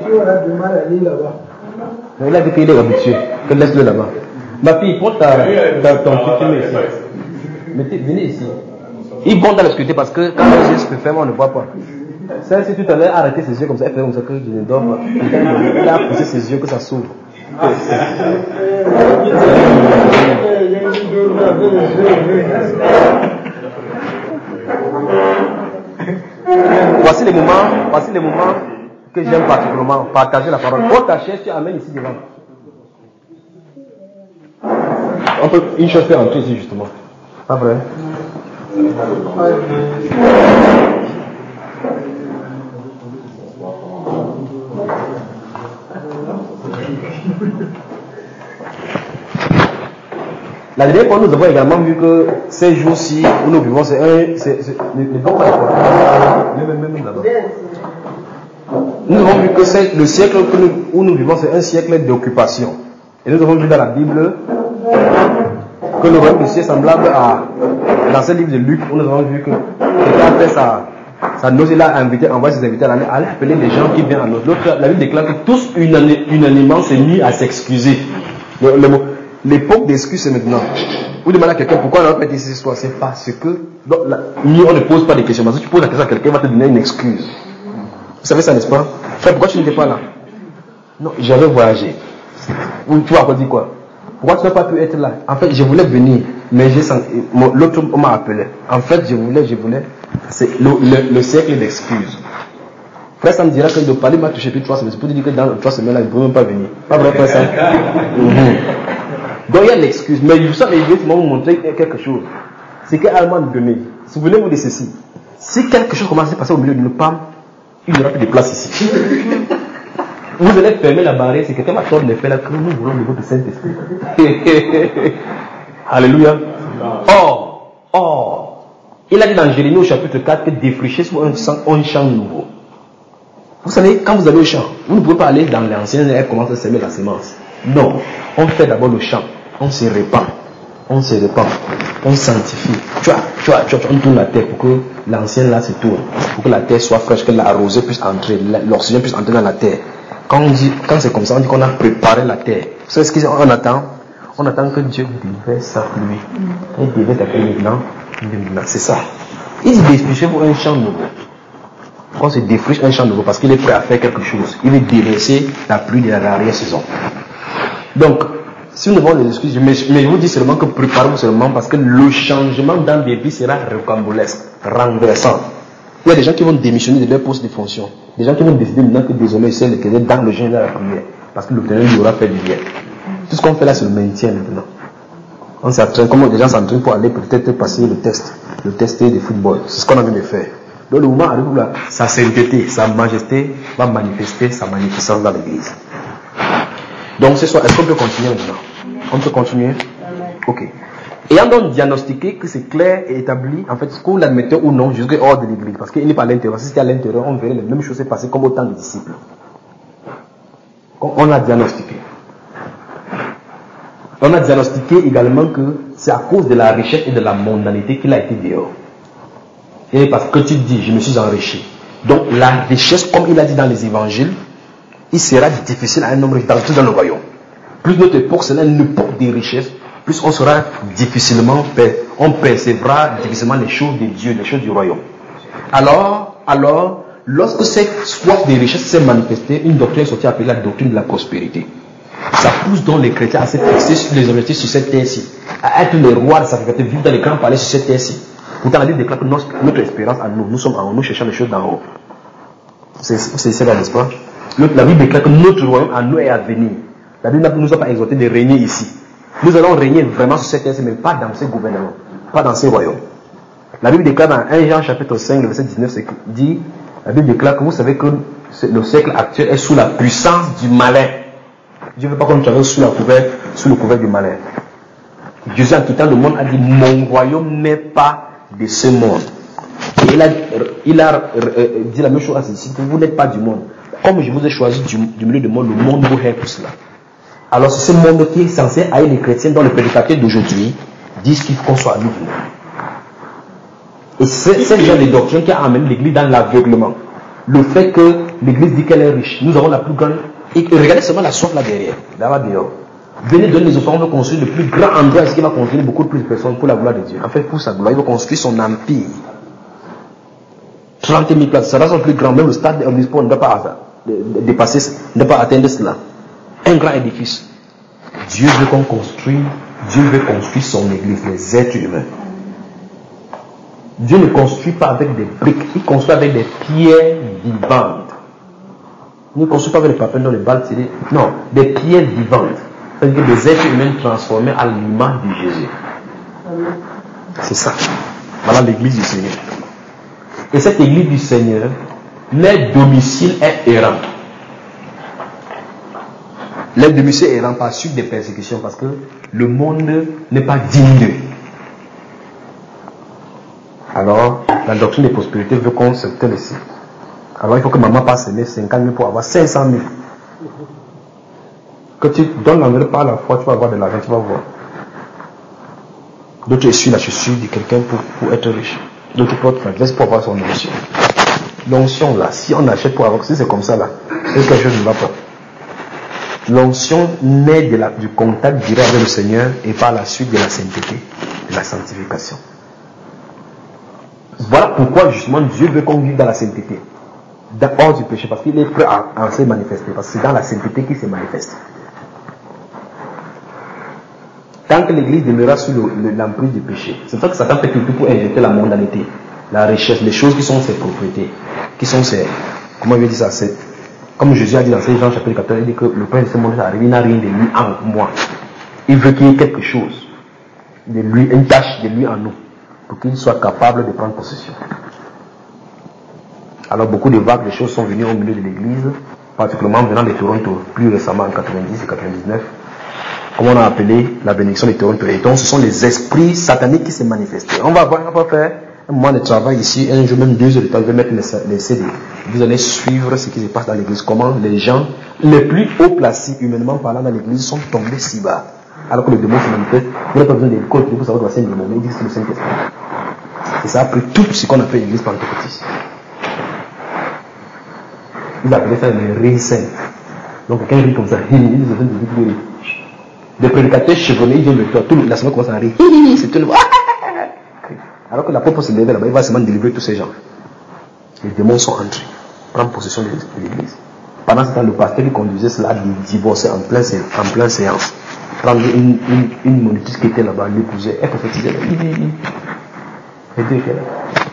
Il a dit qu'il est habitué. Que laisse-le là-bas. Ma fille, prends ta, ta, ton petit ici. Mettez, venez ici. Il bondent dans l'obscurité parce que quand les yeux se ferment, on ne voit pas. Ça, si tout à l'heure arrêté ses yeux comme ça, elle fait comme ça que je ne dors pas. Il a poussé ses yeux que ça s'ouvre. Voici les moments, voici les moments que j'aime particulièrement. Partager la parole. Prends ta chaise, tu amènes ici devant. On peut une chose faire entrer ici justement. Pas vrai? La dernière fois, nous avons également vu que ces jours-ci où nous vivons, c'est un. C'est, c'est, ne, ne pas même, même là-bas. Nous avons vu que c'est le siècle que nous, où nous vivons, c'est un siècle d'occupation. Et nous avons vu dans la Bible que le royaume du ciel est semblable à. Dans ce livre de Luc, où nous avons vu que quelqu'un a fait sa, sa noce, il a invité, envoyé ses invités à aller, à aller appeler les gens qui viennent à notre. L'autre, la Bible déclare que tous unanimement s'est mis à s'excuser. Le, le, l'époque d'excuses c'est maintenant. Vous demandez à quelqu'un pourquoi on n'a pas été ici ce soir, c'est parce que donc, la, on ne pose pas de questions. Parce que tu poses la question à quelqu'un, il va te donner une excuse. Vous savez ça, n'est-ce pas? Frère, pourquoi tu n'étais pas là? Non, j'avais voyagé. Ou tu vas dire quoi? Pourquoi tu n'as pas pu être là? En fait, je voulais venir, mais j'ai senti, l'autre m'a appelé. En fait, je voulais, je voulais. C'est le, le, le cercle d'excuses. Frère, ça me dira que le palais m'a touché depuis trois semaines. C'est pour te dire que dans trois semaines là, je ne peux même pas venir. Pas vrai, frère, ça? Mm-hmm. Donc il y a l'excuse. Mais je savais vous montrer quelque chose. C'est qu'Allemand donné. Souvenez-vous de ceci. Si quelque chose commence à se passer au milieu d'une P A M, il n'y aura plus de place ici. Vous allez fermer la barrière, c'est quelqu'un va tordre les faits là que nous voulons le niveau de Saint-Esprit. Alléluia. Or, or, il a dit dans Jérémie au chapitre quatre que défricher sur un champ, un champ nouveau. Vous savez, quand vous allez au champ, vous ne pouvez pas aller dans l'ancien et commencer à semer la semence. Non, on fait d'abord le champ, on se répand, on se répand, on sanctifie. Tu vois, tu vois, tu vois, on tourne la terre pour que l'ancienne là se tourne, pour que la terre soit fraîche, que la rosée puisse entrer, l'oxygène puisse entrer dans la terre. Quand on dit, quand c'est comme ça, on dit qu'on a préparé la terre. Vous savez ce qu'on attend? On attend que Dieu déverse sa pluie. Il déverse la pluie maintenant. C'est ça. Il se défriche pour un champ nouveau. Quand on se défriche un champ nouveau, parce qu'il est prêt à faire quelque chose, il veut déverser la pluie de l'arrière-saison. Donc, si nous avons des excuses, mais, mais je vous dis seulement que préparez-vous seulement parce que le changement dans des vies sera rocambolesque, renversant. Il y a des gens qui vont démissionner de leur poste de fonction. Des gens qui vont décider maintenant que désormais c'est le que dans le jeûne de la prière. Parce que l'Éternel lui aura fait du bien. Tout ce qu'on fait là, c'est le maintien maintenant. On s'entraîne, comme les gens s'entraînent pour aller peut-être passer le test, le test de football. C'est ce qu'on a envie de faire. Donc le moment arrive où là, sa sainteté, sa majesté va manifester sa magnificence dans l'église. Donc ce soir, est-ce qu'on peut continuer maintenant? On peut continuer? Ok. Ayant donc diagnostiqué que c'est clair et établi, en fait, ce que vous l'admettez ou non, jusqu'à hors de l'église, parce qu'il n'est pas à l'intérieur. Si c'était à l'intérieur, on verrait les mêmes choses se passer comme autant de disciples. On a diagnostiqué. On a diagnostiqué également que c'est à cause de la richesse et de la mondanité qu'il a été dehors. Et parce que tu dis, je me suis enrichi. Donc la richesse, comme il a dit dans les évangiles, il sera difficile à un homme riche d'entrer dans le royaume. Plus notre époque sera une époque des richesses, plus on sera difficilement, on percevra difficilement les choses de Dieu, les choses du royaume. Alors, alors, lorsque cette soif de richesse s'est manifestée, une doctrine est sortie appelée la doctrine de la prospérité. Ça pousse donc les chrétiens à se fixer sur les objectifs sur cette terre-ci, à être les rois de sa liberté, vivre dans les grands palais sur cette terre-ci. Pourtant, la Bible déclare que notre, notre espérance à nous, nous sommes en haut, nous cherchons les choses d'en haut. C'est ça, n'est-ce pas? La Bible déclare que notre royaume à nous est à venir. La Bible ne nous a pas exhorté de régner ici. Nous allons régner vraiment sur cette terre, mais pas dans ces gouvernements, pas dans ces royaumes. La Bible déclare dans un Jean chapitre cinq, verset dix-neuf, dit, la Bible déclare que vous savez que le siècle actuel est sous la puissance du malin. Dieu ne veut pas qu'on travaille sous, la couvert, sous le couvert du malin. Jésus, en quittant le monde, a dit, mon royaume n'est pas de ce monde. Et il a, il a euh, dit la même chose à ses disciples, vous n'êtes pas du monde. Comme je vous ai choisi du, du milieu du monde, le monde vous hait pour cela. Alors c'est ce monde qui est censé haïr les chrétiens dont les prédicateurs d'aujourd'hui disent qu'il faut qu'on soit à nous. Et c'est ce genre de doctrine qui a amené l'église dans l'aveuglement. Le fait que l'église dit qu'elle est riche, nous avons la plus grande. Et regardez seulement la soif là derrière, là-bas dehors. Venez donner les offrandes, on va construire le plus grand endroit ici qui va construire beaucoup plus de personnes pour la gloire de Dieu. En fait, pour sa gloire, il va construire son empire. trente mille places, ça va être le plus grand, même le stade omnisport ne doit pas dépasser, ne doit pas atteindre cela. Un grand édifice. Dieu veut qu'on construise, Dieu veut construire son église, les êtres humains. Dieu ne construit pas avec des briques, il construit avec des pierres vivantes. Il ne construit pas avec des papiers dans les balles, c'est des... non, des pierres vivantes. C'est-à-dire des êtres humains transformés à l'image de Jésus. C'est ça. Voilà l'église du Seigneur. Et cette église du Seigneur, leur domicile est errant. Leur domicile est errant par suite des persécutions, parce que le monde n'est pas digne d'eux. Alors, la doctrine de prospérité veut qu'on se tienne ici. Alors, il faut que maman passe aimer cinquante mille pour avoir cinq cent mille. Que tu donnes l'enveloppe par la foi, tu vas avoir de l'argent, tu vas voir. D'autres essuient la chaussure de quelqu'un pour, pour être riche. D'autres portent la veste pour avoir son onction. L'onction là, si on achète pour avoir, si c'est comme ça là, quelque chose ne va pas. L'onction naît de la, du contact direct avec le Seigneur et par la suite de la sainteté, de la sanctification. Voilà pourquoi justement Dieu veut qu'on vive dans la sainteté, hors du péché, parce qu'il est prêt à, à se manifester, parce que c'est dans la sainteté qu'il se manifeste. Tant que l'église demeurera sous l'emprise du péché, c'est pour ça que Satan fait tout pour injecter la mondanité, la richesse, les choses qui sont ses propriétés, qui sont ses, comment il veut dire ça, c'est, comme Jésus a dit dans Jean chapitre quatorze, il dit que le prince de ce monde est arrivé, il n'a rien de lui en moi. Il veut qu'il y ait quelque chose de lui, une tâche de lui en nous, pour qu'il soit capable de prendre possession. Alors beaucoup de vagues de choses sont venues au milieu de l'église, particulièrement venant de Toronto, plus récemment en quatre-vingt-dix et quatre-vingt-dix-neuf, comme on a appelé la bénédiction de Toronto. Et donc ce sont les esprits sataniques qui se manifestaient. On va voir, on va faire un mois de travail ici, un jour, même deux heures de temps, je vais mettre les, les C D. Vous allez suivre ce qui se passe dans l'église, comment les gens, les plus haut placés, humainement parlant, dans l'église, sont tombés si bas. Alors que le démon se manifeste, vous n'avez pas besoin d'école pour savoir que c'est un démon, mais ils disent que c'est le Saint-Esprit. Et ça a pris tout ce qu'on appelle l'église pentecôtiste. Ils appelaient ça le rire saint. Donc quelqu'un rit comme ça, ils disent que c'est un rire. Des prédicateurs chevronnés, ils viennent de toi, tout la semaine commence à rire. C'est tout le monde. Alors que l'apôtre se lève là-bas, il va seulement délivrer tous ces gens. Les démons sont entrés, prendre possession de l'église. Pendant ce temps, le pasteur qui conduisait cela divorçait en plein, en plein séance. Prendre une, une, une monitrice qui était là-bas, l'épouser, elle prophétisait. Et Dieu était là.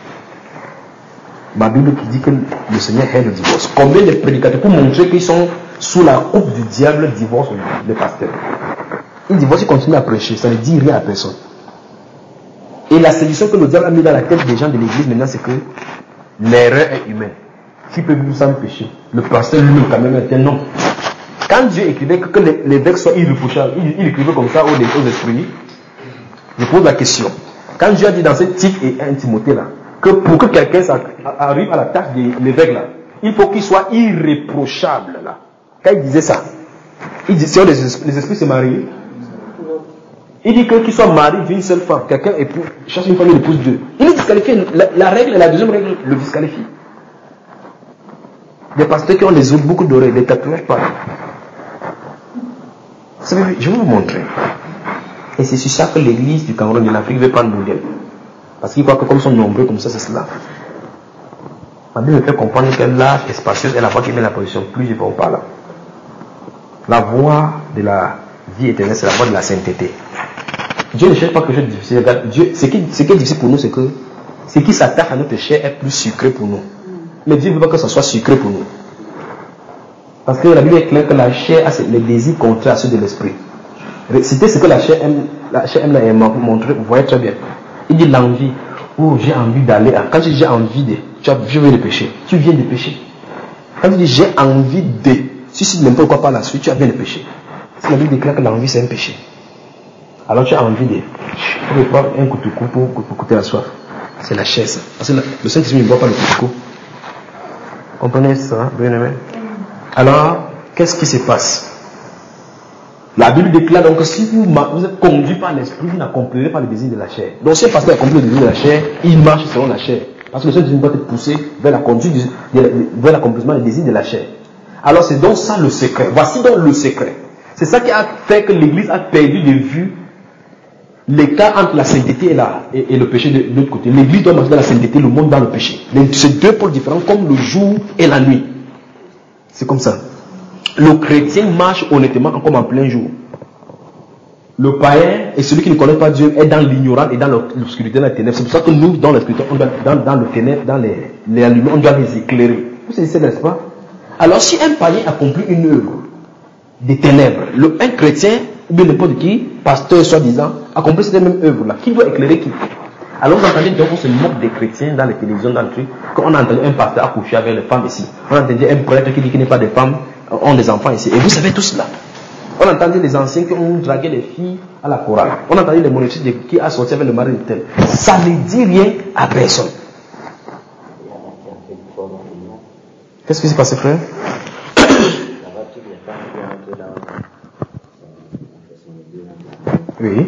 Ma Bible qui dit que le Seigneur hait le divorce. Combien de prédicateurs pour montrer qu'ils sont sous la coupe du diable divorcent les pasteurs. Ils divorcent, ils continuent à prêcher, ça ne dit rien à personne. Et la séduction que le diable a mis dans la tête des gens de l'église maintenant, c'est que l'erreur est humaine. Qui peut vivre sans péché? Le pasteur lui quand même était non. Quand Dieu écrivait que, que les, les vecs soient irréprochables, il, il écrivait comme ça aux, aux esprits. Je pose la question. Quand Dieu a dit dans cette Tite et un Timothée là, que pour que quelqu'un arrive à la tâche de l'évêque là, il faut qu'il soit irréprochable là. Quand il disait ça, il dit si les, les esprits se marient, il dit que qu'il soit marié d'une seule femme, quelqu'un épouse, cherche une femme, il épouse deux. Il est disqualifié. La, la règle, la deuxième règle le disqualifie. Des pasteurs qui ont des autres, beaucoup d'oreilles, des tatouages pas. Je vais vous montrer. Et c'est sur ça que l'église du Cameroun de l'Afrique veut prendre modèle. Parce qu'ils croient que comme ils sont nombreux, comme ça, c'est cela. Ma Bible me fait comprendre que l'âge est spacieux et la voie qui met la position. Plus je vais par là. La voie de la vie éternelle, c'est la voie de la sainteté. Dieu ne cherche pas quelque chose de difficile. Dieu, ce, qui, ce qui est difficile pour nous, c'est que ce qui s'attache à notre chair est plus sucré pour nous. Mais Dieu ne veut pas que ça soit sucré pour nous. Parce que la Bible est claire que la chair a les désirs contraires à ceux de l'esprit. Citez ce que la chair aime, la chair aime là, montrer, vous voyez très bien. Il dit l'envie. Oh, j'ai envie d'aller à. Quand tu dis j'ai envie de, tu as, je veux le péché. Tu viens de pécher. Quand tu dis j'ai envie de, si tu n'importe quoi par la suite, tu as bien le péché. Si la Bible déclare que l'envie c'est un péché, alors tu as envie de. Tu veux prendre un couteau pour, pour, pour coûter la soif. C'est la chair ça. Parce que la, le Saint-Esprit ne boit pas le couteau. Comprenez ça, bien aimé? Alors, qu'est-ce qui se passe? La Bible déclare donc que si vous, vous êtes conduit par l'esprit, vous n'accomplirez pas le désir de la chair. Donc si un pasteur accomplit le désir de la chair, il marche selon la chair. Parce que le Saint-Esprit doit être poussé vers la conduite, vers l'accomplissement des désirs de la chair. Alors c'est donc ça le secret. Voici donc le secret. C'est ça qui a fait que l'Église a perdu de vue l'écart entre la sainteté et, la, et, et le péché de, de l'autre côté. L'Église doit marcher dans la sainteté, le monde dans le péché. C'est deux pôles différents comme le jour et la nuit. C'est comme ça. Le chrétien marche honnêtement comme en plein jour. Le païen et celui qui ne connaît pas Dieu est dans l'ignorance et dans l'obscurité, dans les ténèbres. C'est pour ça que nous, dans l'obscurité, dans, dans le ténèbre, dans les, les allumés, on doit les éclairer. Vous savez, n'est-ce pas? Alors si un païen accomplit une œuvre des ténèbres, le, un chrétien, ou bien n'importe qui, pasteur soi-disant, accomplit cette même œuvre-là, qui doit éclairer qui? Alors vous entendez donc on se moque des chrétiens dans les télévisions, dans le truc, quand on a entendu un pasteur accoucher avec les femmes ici, on a entendu un prêtre qui dit qu'il n'est pas des femmes, ont des enfants ici, et vous savez tout cela. On a entendu les anciens qui ont dragué les filles à la chorale, on a entendu les monétistes qui a sorti avec le mari de tel. Ça ne dit rien à personne. Qu'est-ce qui s'est passé, frère? Oui.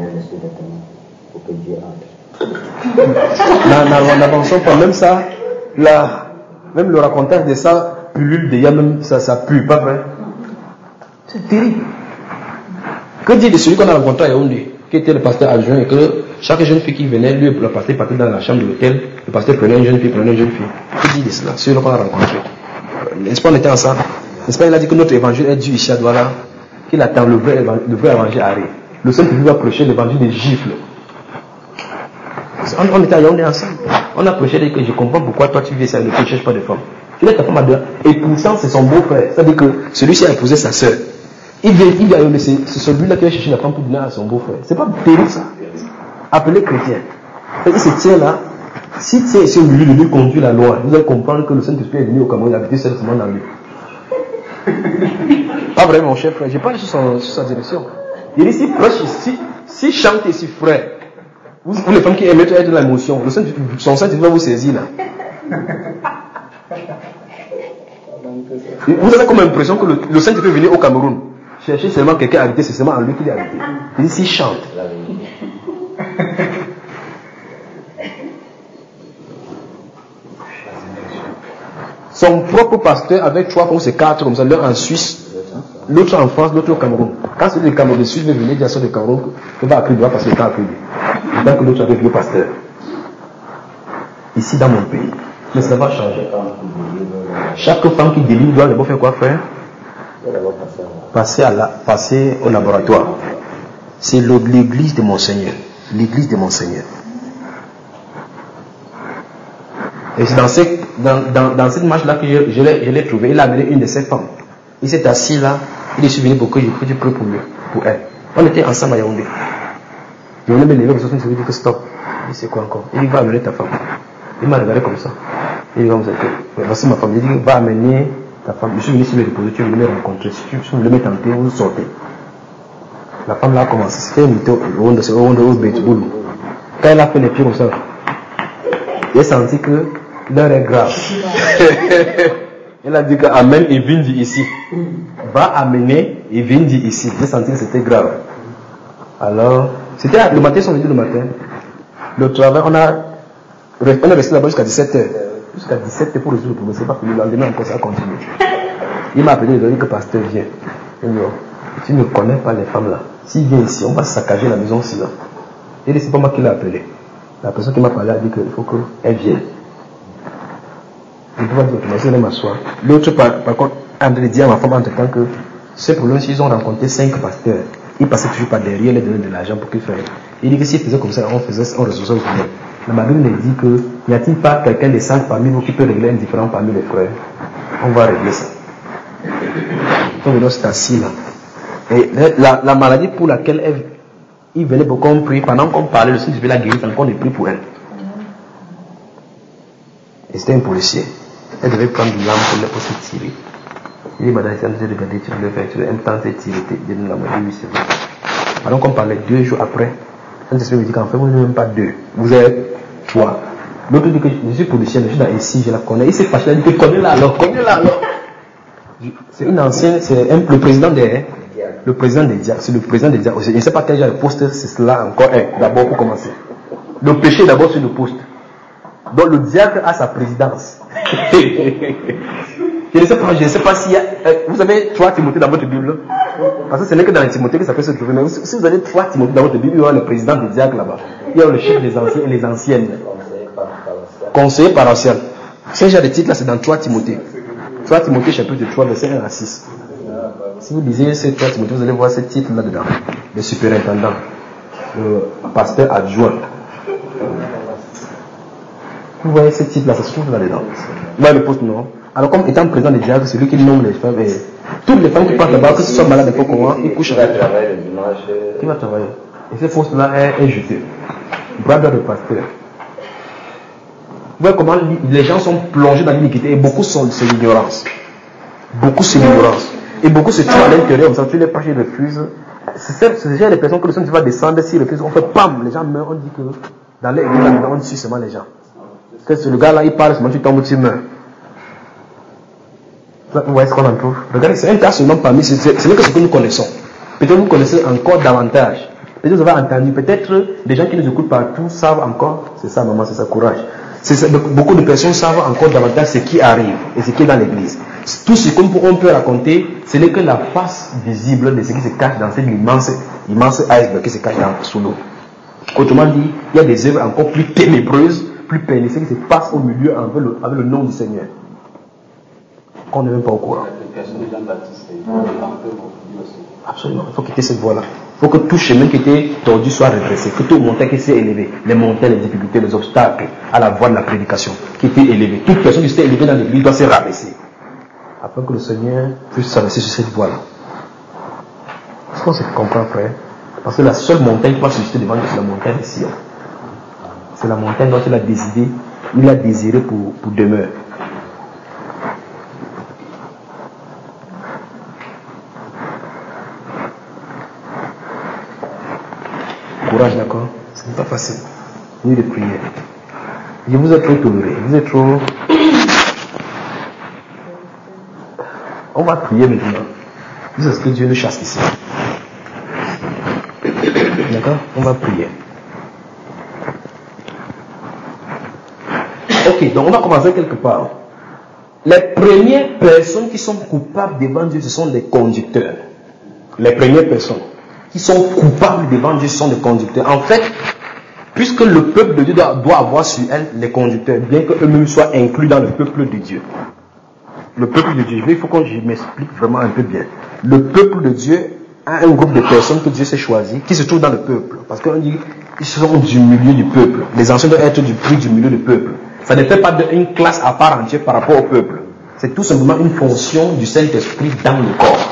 N'avançons pas, même ça, la, même le racontage de ça pullule déjà, même ça, ça pue, pas vrai? C'est terrible. Que dire de celui qu'on a rencontré à Yaoundé, qui était le pasteur adjoint, et que chaque jeune fille qui venait, lui, le pasteur partait dans la chambre de l'hôtel, le pasteur prenait une jeune fille, prenait une jeune fille. Que dire de cela, celui qu'on a rencontré? N'est-ce pas, on était ensemble? N'est-ce pas, il a dit que notre évangile est dû ici à Douala, qu'il attend le vrai, le vrai évangile arrive. Le Saint-Esprit va prêcher l'évangile des gifles. On, on était à Yaoundé ensemble. On a prêché et que je comprends pourquoi toi tu vis ça, ne tu ne cherches pas de femme. Tu n'es ta femme à deux. Et pourtant, c'est son beau-frère. C'est-à-dire que celui-ci a épousé sa sœur. Il vient, il vient, c'est, c'est celui-là qui va chercher la femme pour donner à son beau-frère. C'est pas terrible ça. Appelé chrétien. C'est-à-dire que ce tien-là, si tient ici au milieu de lui conduit la loi, vous allez comprendre que le Saint-Esprit est venu au Cameroun, il a habité seulement dans lui. Pas vrai, mon cher frère. J'ai pas sur, sur sa direction. Il dit, si prêche ici, si chante ici, frère, Vous, vous les femmes qui aiment être dans l'émotion, le Saint, son sein va vous saisir là. Vous avez comme l'impression que le, le Saint peut venir au Cameroun, chercher seulement quelqu'un arrêté, c'est seulement en lui qu'il est arrêté. Il dit s'il chante. Son propre pasteur avec trois ou c'est quatre comme ça, l'un en Suisse, l'autre en France, l'autre au Cameroun. Quand celui du Cameroun, le Suisse veut venir dire ça du Cameroun, il va appeler le droit parce qu'il est appelé. Tant que l'autre avec le pasteur. Ici dans mon pays. Mais ça va changer. Chaque femme qui délivre doit d'abord faire quoi faire? Passer, à la, passer au laboratoire. C'est l'église de mon Seigneur. L'église de mon Seigneur. Et c'est dans cette, dans, dans, dans cette marche-là que je, je l'ai trouvé. Il a amené une de ses femmes. Il s'est assis là. Il est venu pour que je prie pour lui, pour elle. On était ensemble à Yaoundé. Je voulais me lever comme ça, je lui ai dit que stop. Il dit c'est quoi encore? Il dit va amener ta femme. Il m'a regardé comme ça. Il dit comme ça. Voici ma femme. Il dit va amener ta femme. Je suis venu ici me reposer. Tu veux me rencontrer. Si tu veux me tenter, vous sortez. La femme là a commencé. C'était une mytho au Bétboul. Quand elle a fait les pieds comme ça, il a senti que l'heure est grave. Elle a dit que amène et vindi ici. Va amener et vindi ici. J'ai senti que c'était grave. Alors, c'était le matin, ils sont venus le matin. Le travail, on a, on est resté là-bas jusqu'à dix-sept heures. Jusqu'à dix-sept heures pour résoudre le problème. C'est pas fini. Le lendemain, encore ça a continué. Il m'a appelé, il a dit que pasteur vient. Il dit, tu ne connais pas les femmes là. S'il vient ici, on va saccager la maison ici là. Il dit, c'est pas moi qui l'ai appelé. La personne qui m'a parlé a dit qu'il faut qu'elle vienne. Il doit dire que je vais m'asseoir. L'autre, par, par contre, André dit à ma femme entre temps que ces problèmes, s'ils ont rencontré cinq pasteurs, ils passaient toujours par derrière, les donner de l'argent pour qu'ils fassent. Il dit que s'ils faisaient comme ça, on faisait, on résoudait le problème. Mais ma Bible dit que n'y a-t-il pas quelqu'un des cinq parmi vous qui peut régler un différent parmi les frères? On va régler ça. Donc, nous c'est assis là. Et la, la maladie pour laquelle elle, il venait pour qu'on prie, pendant qu'on parlait, le Seigneur la guérir, qu'on ait pris pour elle. Et c'était un policier. Elle devait prendre une lame pour, pour se tirer. Il dit, madame, c'est de regarder, tu le fais, tu le temps de tirer, tu donnes la main, oui, c'est vrai. Alors qu'on parlait deux jours après, un esprit me dit qu'en fait, vous n'êtes même pas deux, vous êtes trois. L'autre dit que je suis policier, je suis dans ici, je la connais. Il s'est fâché, il dit que connais-la alors, connais-la alors. C'est une ancienne, c'est un, le président des, le président des diacres, c'est le président des diacres. Je ne sais pas quel genre de poste c'est cela encore est, d'abord pour commencer. Le péché d'abord sur le poste. Donc le diacre a sa présidence. Je ne sais pas, je ne sais pas s'il y a. Euh, vous avez trois Timothée dans votre Bible. Parce que ce n'est que dans les Timothée que ça peut se trouver. Mais si vous avez trois Timothée dans votre Bible, il y aura le président des diacres là-bas. Il y aura le chef des anciens et les anciennes. Conseiller paroissial. Ce genre de titre là, c'est dans trois Timothée. trois Timothée chapitre trois, verset un à six. Si vous lisez ces trois Timothée, vous allez voir ce titre là-dedans. Le superintendant, le pasteur adjoint. Vous voyez ce titre là, ça se trouve là-dedans. Vous voyez le poste, non? Alors, comme étant président des diacres, c'est lui qui nomme les femmes. Et toutes les femmes qui partent là-bas, que ce soit malade n'importe comment, ils couchent avec. Qui va travailler? Et ce poste-là est, est jeté. Bras de pasteur. Vous voyez comment les gens sont plongés dans l'iniquité et beaucoup sont c'est l'ignorance. Beaucoup c'est l'ignorance. Et beaucoup se tuent à l'intérieur, comme ça, tu les pages, ils refusent. C'est ce genre de personnes que le Seigneur va descendre, s'ils refusent, on fait pam, les gens meurent, on dit que dans l'église, on tue seulement les gens. Parce que le gars là, il parle, seulement tu tombes, tu meurs. Vous voyez ce qu'on en trouve? Regardez, c'est un cas seulement parmi, ce n'est que ce que nous connaissons. Peut-être vous connaissez encore davantage. Peut-être vous avez entendu, peut-être des gens qui nous écoutent partout savent encore, c'est ça maman, c'est ça, courage. Ça, beaucoup de personnes savent encore davantage ce qui arrive et ce qui est dans l'église. Tout ce qu'on peut raconter, ce n'est que la face visible de ce qui se cache dans cette immense, immense iceberg qui se cache dans, sous l'eau. Autrement dit, il y a des œuvres encore plus ténébreuses, plus pernicieuses qui se passent au milieu avec le, avec le nom du Seigneur. Qu'on n'est même pas au courant. Absolument, il faut quitter cette voie-là. Il faut que tout chemin qui était tordu soit redressé, que tout montagne qui s'est élevé, les montagnes, les difficultés, les obstacles à la voie de la prédication qui était élevée. Toute personne qui s'est élevée dans l'église doit se rabaisser. Afin que le Seigneur puisse s'abaisser sur cette voie-là. Est-ce qu'on se comprend, frère? Parce que la seule montagne qui va susciter devant nous, c'est la montagne de Sion. C'est la montagne dont il a décidé, il a désiré pour, pour demeurer. courage, d'accord? Ce n'est pas facile. Ni de prier. Je vous ai trop toléré. Vous êtes trop... On va prier maintenant. C'est ce que Dieu nous chasse ici. D'accord? On va prier. Ok, donc on va commencer quelque part. Les premières personnes qui sont coupables devant Dieu, ce sont les conducteurs. Les premières personnes qui sont coupables devant Dieu, ce sont les conducteurs. En fait, puisque le peuple de Dieu doit, doit avoir sur elle les conducteurs, bien qu'eux-mêmes soient inclus dans le peuple de Dieu. Le peuple de Dieu, il faut que je m'explique vraiment un peu bien. Le peuple de Dieu a un groupe de personnes que Dieu s'est choisi, qui se trouvent dans le peuple. Parce qu'on dit qu'ils sont du milieu du peuple. Les anciens doivent être du prix du milieu du peuple. Ça ne fait pas une classe à part entière par rapport au peuple. C'est tout simplement une fonction du Saint-Esprit dans le corps.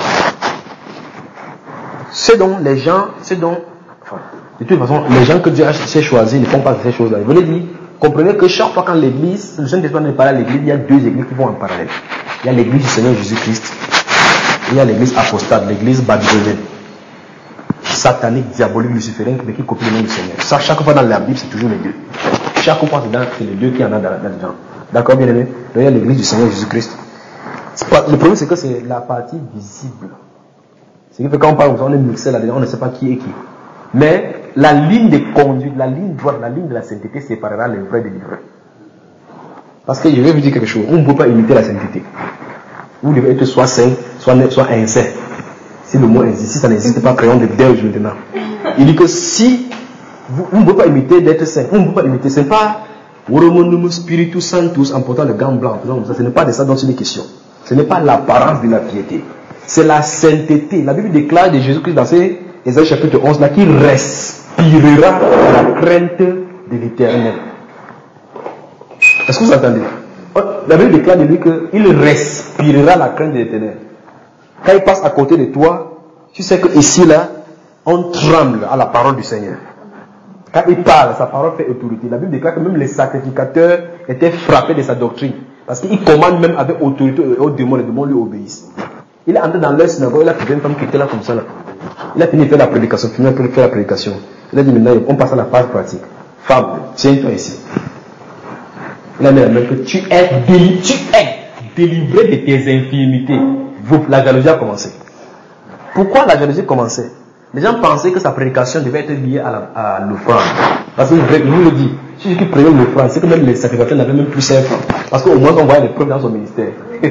C'est donc les gens, c'est donc, enfin, de toute façon, les gens que Dieu a choisis ne font pas ces choses-là. Je vous l'ai dit, comprenez que chaque fois quand l'église, le Saint-Esprit ne parle à l'église, il y a deux églises qui vont en parallèle. Il y a l'église du Seigneur Jésus-Christ, et il y a l'église apostate, l'église babylonienne, satanique, diabolique, luciférienne, mais qui copie le nom du Seigneur. Ça, chaque fois dans la Bible, c'est toujours les deux. Chaque fois, c'est les deux qui en a là-dedans. D'accord, bien aimé? Donc, il y a l'église du Seigneur Jésus-Christ. Le problème, c'est que c'est la partie visible. C'est que quand on parle, on est mixé là-dedans, on ne sait pas qui est qui. Mais la ligne de conduite, la ligne droite, la ligne de la sainteté séparera les vrais des vrais. Parce que je vais vous dire quelque chose, on ne peut pas imiter la sainteté. Vous devez être soit saint, soit, soit insaint. Si le mot existe, si ça n'existe pas, créons des deuils maintenant. Il dit que si vous, on ne peut pas imiter d'être saint, on ne peut pas imiter, ce n'est pas Oromonum Spiritus Sanctus en portant le gant blanc, ça, ce n'est pas de ça dont il est question. Ce n'est pas l'apparence de la piété, c'est la sainteté. La Bible déclare de Jésus-Christ dans ces Ésaïe chapitre onze là qu'il respirera la crainte de l'Éternel. Est-ce que vous entendez? La Bible déclare de lui qu'il respirera la crainte de l'Éternel. Quand il passe à côté de toi, tu sais que ici là, on tremble à la parole du Seigneur. Quand il parle, sa parole fait autorité. La Bible déclare que même les sacrificateurs étaient frappés de sa doctrine. Parce qu'il commande même avec autorité aux démons, les démons lui obéissent. Il est entré dans leur synagogue, il a trouvé une femme qui était là comme ça là. Il a fini de faire la prédication, fini de faire la prédication. Il a dit maintenant, on passe à la phase pratique. Femme, tiens-toi ici. Il a mis la main que tu es, déli- tu es délivré de tes infirmités. La jalousie a commencé. Pourquoi la jalousie a commencé? Les gens pensaient que sa prédication devait être liée à, la, à l'offrande. Parce que je vous le dis, si je prenais l'offrande, c'est que même les sacrificateurs n'avaient même plus cinq francs. Parce qu'au moins on voyait les preuves dans son ministère.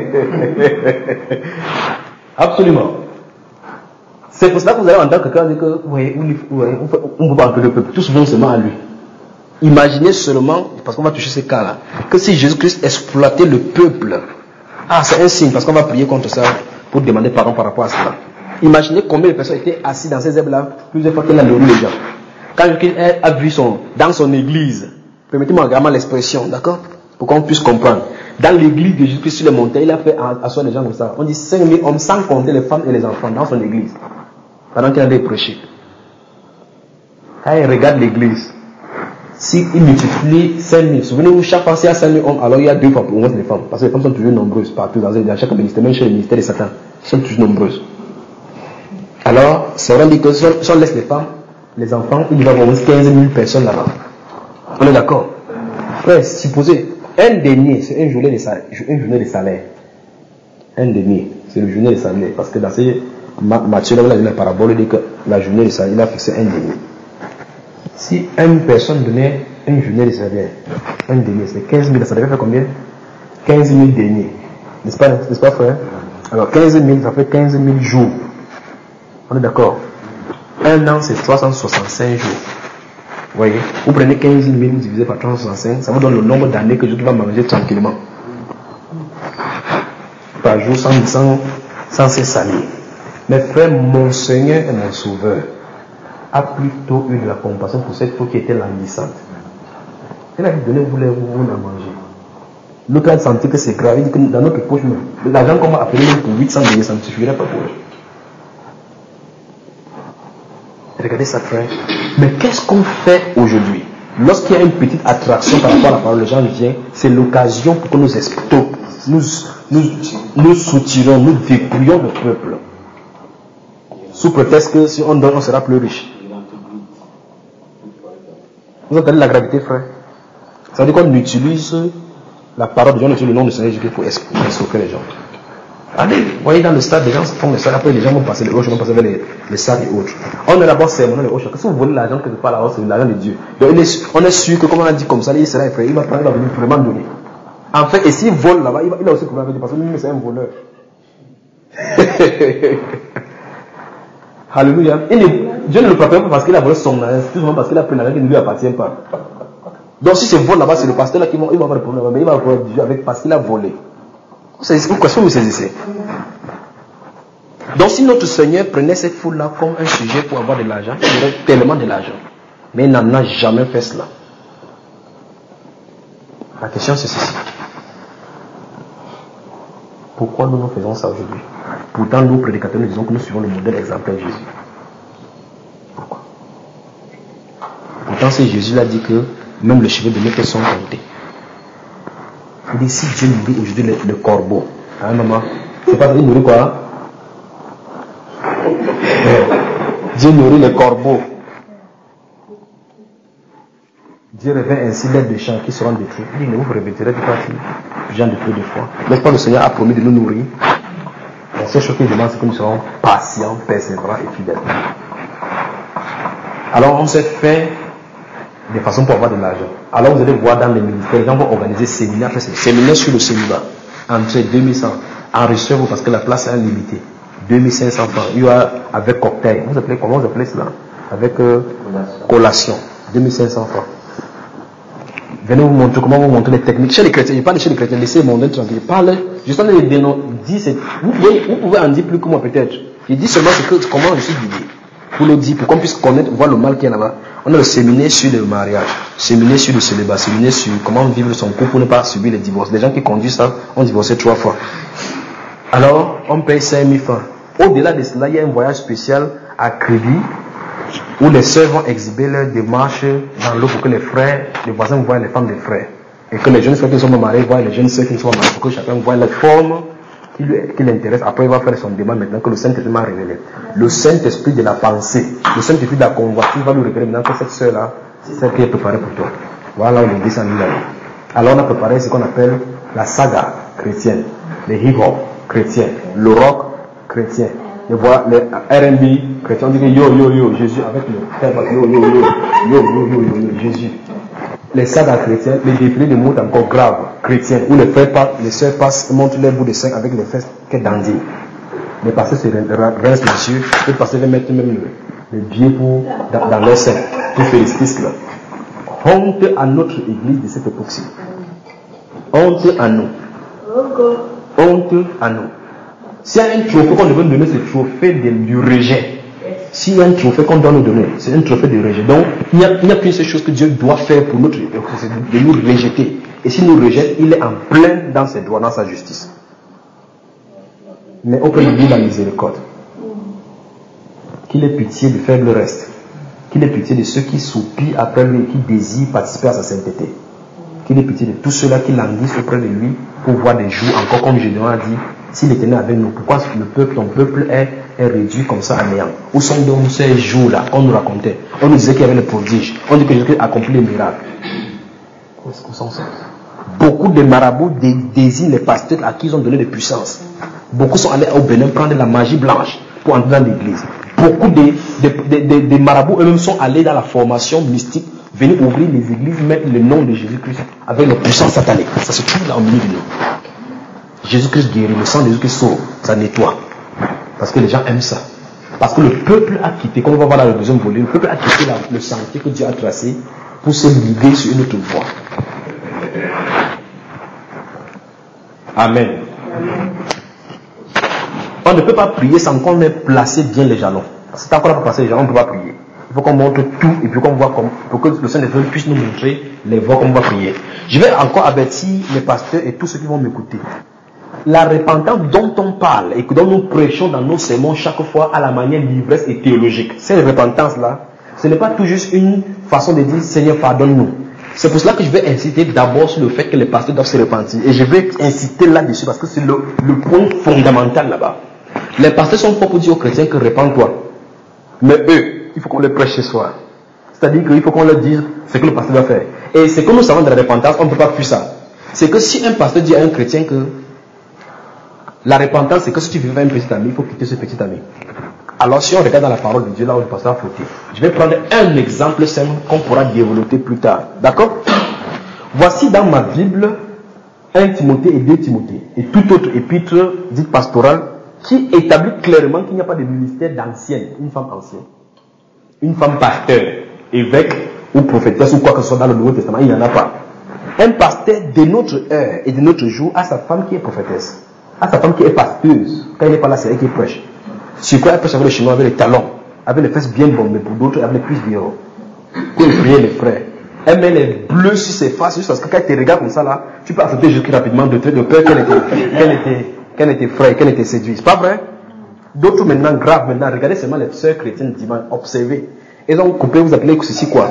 Absolument. C'est pour cela que vous allez entendre quelqu'un dire que, ouais, on ne peut pas entrer le peuple. Tout se vient seulement à lui. Imaginez seulement, parce qu'on va toucher ces cas-là, que si Jésus-Christ exploitait le peuple, ah, c'est un signe, parce qu'on va prier contre ça pour demander pardon par rapport à cela. Imaginez combien de personnes étaient assises dans ces herbes-là, plusieurs fois qu'il a nourri les gens. Quand Jésus-Christ a vu son, dans son église, permettez-moi vraiment l'expression, d'accord? Pour qu'on puisse comprendre. Dans l'église de Jésus-Christ sur les montagnes, il a fait asseoir les gens comme ça. On dit cinq mille hommes sans compter les femmes et les enfants dans son église. Pendant qu'il a des prêchés. Quand il regarde l'église, s'il multiplie cinq mille, souvenez-vous, chaque fois qu'il y a cinq mille hommes, alors il y a deux fois pour moins les femmes. Parce que les femmes sont toujours nombreuses partout dans chaque ministère, même chez le ministère de Satan. Elles sont toujours nombreuses. Alors, c'est vrai que si on laisse les femmes, les enfants, il va y avoir quinze mille personnes là-bas. On est d'accord? Frère, supposez, un denier, c'est une journée de salaire. Une journée de salaire. Un denier, c'est le journée de salaire. Parce que dans ces Matthieu, là, il a dit la parabole, il dit que la journée de salaire, il a fixé un denier. Si une personne donnait une journée de salaire, un denier, c'est quinze mille, ça devait faire combien? quinze mille deniers. N'est-ce pas, n'est-ce pas, frère? Alors, quinze mille, ça fait quinze mille jours. On est d'accord? Un an, c'est trois cent soixante-cinq jours. Vous voyez? Vous prenez quinze mille divisé par trois cent soixante-cinq, ça vous donne le nombre d'années que je dois manger tranquillement. Par jour, sans, sans, sans se salir. Mais frère, mon Seigneur et mon Sauveur a plutôt eu de la compassion pour cette eau qui était languissante. Il a dit, donnez-vous les vous à manger. L'autre a senti que c'est grave, il dit que dans notre poche, l'argent qu'on va appeler pour huit cents deniers, ça ne suffirait pas pour eux. Regardez ça, frère. Mais qu'est-ce qu'on fait aujourd'hui? Lorsqu'il y a une petite attraction par rapport à la parole, les gens viennent, c'est l'occasion pour que nous expliquions, nous, nous, nous soutirons, nous dépouillons le peuple. Sous prétexte que si on donne, on sera plus riche. Vous entendez la gravité, frère? Ça veut dire qu'on utilise la parole de Dieu, on utilise le nom de Seigneur Jésus pour escroquer les gens. Allez, vous voyez dans le stade, les gens font le stade, après les gens vont passer les autres, vont passer vers les, les stades et autres. On est là-bas, c'est les autres. Si vous volez l'argent quelque part là-haut, c'est l'argent de Dieu. Donc on est, on est sûr que, comme on a dit comme ça, il sera effrayé, il va prendre, il va venir vraiment donner. En fait, et s'il vole là-bas, il, il a aussi problème avec Dieu, parce que lui, c'est un voleur. Alléluia. Dieu ne le prépare pas parce qu'il a volé son argent, c'est tout simplement parce qu'il a pris l'argent qui ne lui appartient pas. Donc si c'est vol là-bas, c'est le pasteur là qui va, il va avoir le problème, mais il va avoir Dieu avec parce qu'il a volé. C'est une question que vous saisissez. Donc si notre Seigneur prenait cette foule-là comme un sujet pour avoir de l'argent, il aurait tellement de l'argent. Mais il n'en a jamais fait cela. La question c'est ceci. Pourquoi nous nous faisons ça aujourd'hui? Pourtant nous prédicateurs nous disons que nous suivons le modèle exemplaire de Jésus. Pourquoi? Pourtant c'est Jésus l'a dit que même les cheveux de mes têtes sont comptés. Il dit si Dieu nourrit aujourd'hui le, le corbeau, à un moment, c'est pas qu'il nourrit quoi? Dieu nourrit le corbeau. Dieu revêt ainsi l'aide des champs qui seront détruits. Il dit, ne vous revêtirez de partie, gens de peu de foi. N'est-ce pas le Seigneur a promis de nous nourrir? La seule chose qu'il demande, c'est que nous serons patients, persévérants et fidèles. Alors on s'est fait de façon pour avoir de l'argent. Alors vous allez voir dans les ministères, les gens vont organiser séminaires, séminaires sur le célibat, entre deux mille cent, enregistrez-vous parce que la place est limitée, deux mille cinq cents francs, il y a avec cocktail, vous appelez comment vous appelez cela? Avec euh, collation, deux mille cinq cents francs. Venez vous montrer comment vous montrer les techniques. Chez les chrétiens, je parle chez les chrétiens, laissez les mondains tranquilles. Parle, juste en train de dire, vous pouvez, vous pouvez en dire plus que moi peut-être. Je dis seulement ce que, comment je suis guidé. Pour le dire, pour qu'on puisse connaître, voir le mal qu'il y a là-bas. On a le séminaire sur le mariage, séminaire sur le célibat, séminaire sur comment vivre son couple pour ne pas subir les divorces. Les gens qui conduisent ça ont divorcé trois fois. Alors, on paye cinq mille francs. Au-delà de cela, il y a un voyage spécial à Crédit où les sœurs vont exhiber leur démarche dans l'eau pour que les frères, les voisins voient les femmes des frères. Et que les jeunes sœurs qui ne sont pas mariées voient les jeunes sœurs qui ne sont pas mariées. Pour que chacun voit la forme qui, lui, qui l'intéresse. Après, il va faire son demande maintenant que le Saint-Esprit m'a révélé. Le Saint-Esprit de la pensée, le Saint-Esprit de la convoitise va lui révéler maintenant que cette sœur-là, c'est celle qui est préparée pour toi. Voilà où l'église en est. Alors on a préparé ce qu'on appelle la saga chrétienne, le hip-hop chrétien, le rock chrétien. Et voilà, le R and B chrétien, on dit que yo yo yo, Jésus avec le yo yo yo, yo yo yo yo, yo Jésus. Les sagas chrétiens, les défilés de mots encore graves chrétiens, où les frères passent, les sœurs passent, montrent leur bout de sein avec les fesses qu'est dandy. Les pasteurs se rincent les yeux, les pasteurs veulent mettre même le, le pied pour, dans, dans leur sein, pour féliciter cela. Honte à notre église de cette époque-ci. Honte à nous. Honte à nous. S'il y a un trophée qu'on devait nous donner, c'est le trophée de, du rejet. S'il y a un trophée qu'on doit nous donner, c'est un trophée de rejet. Donc, il n'y a, a qu'une seule chose que Dieu doit faire pour notre, c'est de nous rejeter. Et s'il nous rejette, il est en plein dans ses droits, dans sa justice. Mais auprès de lui, la miséricorde. Qu'il ait pitié de faire le reste. Qu'il ait pitié de ceux qui soupirent après lui et qui désirent participer à sa sainteté. Qu'il ait pitié de tous ceux-là qui languissent auprès de lui pour voir des jours, encore comme Gédéon a dit, s'il était né avec nous, pourquoi le peuple, ton peuple est, est réduit comme ça à néant? Où sont donc ces jours-là qu'on nous racontait? On nous disait qu'il y avait les prodiges. On dit que Jésus a accompli les miracles. Où est-ce qu'on s'en sort? Beaucoup de marabouts désignent les pasteurs à qui ils ont donné de puissance. Beaucoup sont allés au Bénin prendre la magie blanche pour entrer dans l'église. Beaucoup de, de, de, de, de marabouts eux-mêmes sont allés dans la formation mystique, venir ouvrir les églises, mettre le nom de Jésus-Christ avec la puissance satanique. Ça se trouve là au milieu de nous. Jésus-Christ guérit, le sang de Jésus-Christ sauve, ça nettoie. Parce que les gens aiment ça. Parce que le peuple a quitté, comme on va voir dans le deuxième volet, le peuple a quitté la, le sentier que Dieu a tracé pour se liguer sur une autre voie. Amen. Amen. On ne peut pas prier sans qu'on ait placé bien les jalons. C'est tant qu'on n'a pas placé les jalons, on ne peut pas prier. Il faut qu'on montre tout et puis qu'on voit comme, pour que le Saint-Esprit puisse nous montrer les voies qu'on va prier. Je vais encore avertir les pasteurs et tous ceux qui vont m'écouter. La repentance dont on parle et que dont nous prêchons dans nos sermons chaque fois à la manière l'ivresse et théologique, cette repentance-là, ce n'est pas tout juste une façon de dire Seigneur pardonne-nous. C'est pour cela que je vais inciter d'abord sur le fait que les pasteurs doivent se repentir. Et je vais inciter là-dessus parce que c'est le, le point fondamental là-bas. Les pasteurs sont pas pour dire aux chrétiens que repends-toi. Mais eux, il faut qu'on les prêche ce soir. C'est-à-dire qu'il faut qu'on leur dise ce que le pasteur doit faire. Et ce que nous savons de la repentance, on ne peut pas fuir ça. C'est que si un pasteur dit à un chrétien que la repentance, c'est que si tu veux faire un petit ami, il faut quitter ce petit ami. Alors si on regarde dans la parole de Dieu, là où le pasteur a fauté, je vais prendre un exemple simple qu'on pourra développer plus tard. D'accord? Voici dans ma Bible un Timothée et deux Timothée, et toute autre épître dite pastorale, qui établit clairement qu'il n'y a pas de ministère d'ancienne, une femme ancienne, une femme pasteur, évêque ou prophétesse ou quoi que ce soit dans le Nouveau Testament, il n'y en a pas. Un pasteur de notre heure et de notre jour a sa femme qui est prophétesse, a sa femme qui est pasteuse. Quand il n'est pas là, c'est elle qui prêche. Sur quoi elle prêche avec les chinois, avec les talons, avec les fesses bien bombées, pour d'autres avec les cuisses bien haut. Pour prier les frères. Elle met les bleus sur ses faces, juste parce que quand elle te regarde comme ça là, tu peux accepter Jésus rapidement de, de peur qu'elle était, qu'elle était, qu'elle était frère, qu'elle était séduite. C'est pas vrai? D'autres maintenant, graves maintenant, regardez seulement les sœurs chrétiennes dimanche, observez. Elles ont coupé, vous appelez ceci quoi?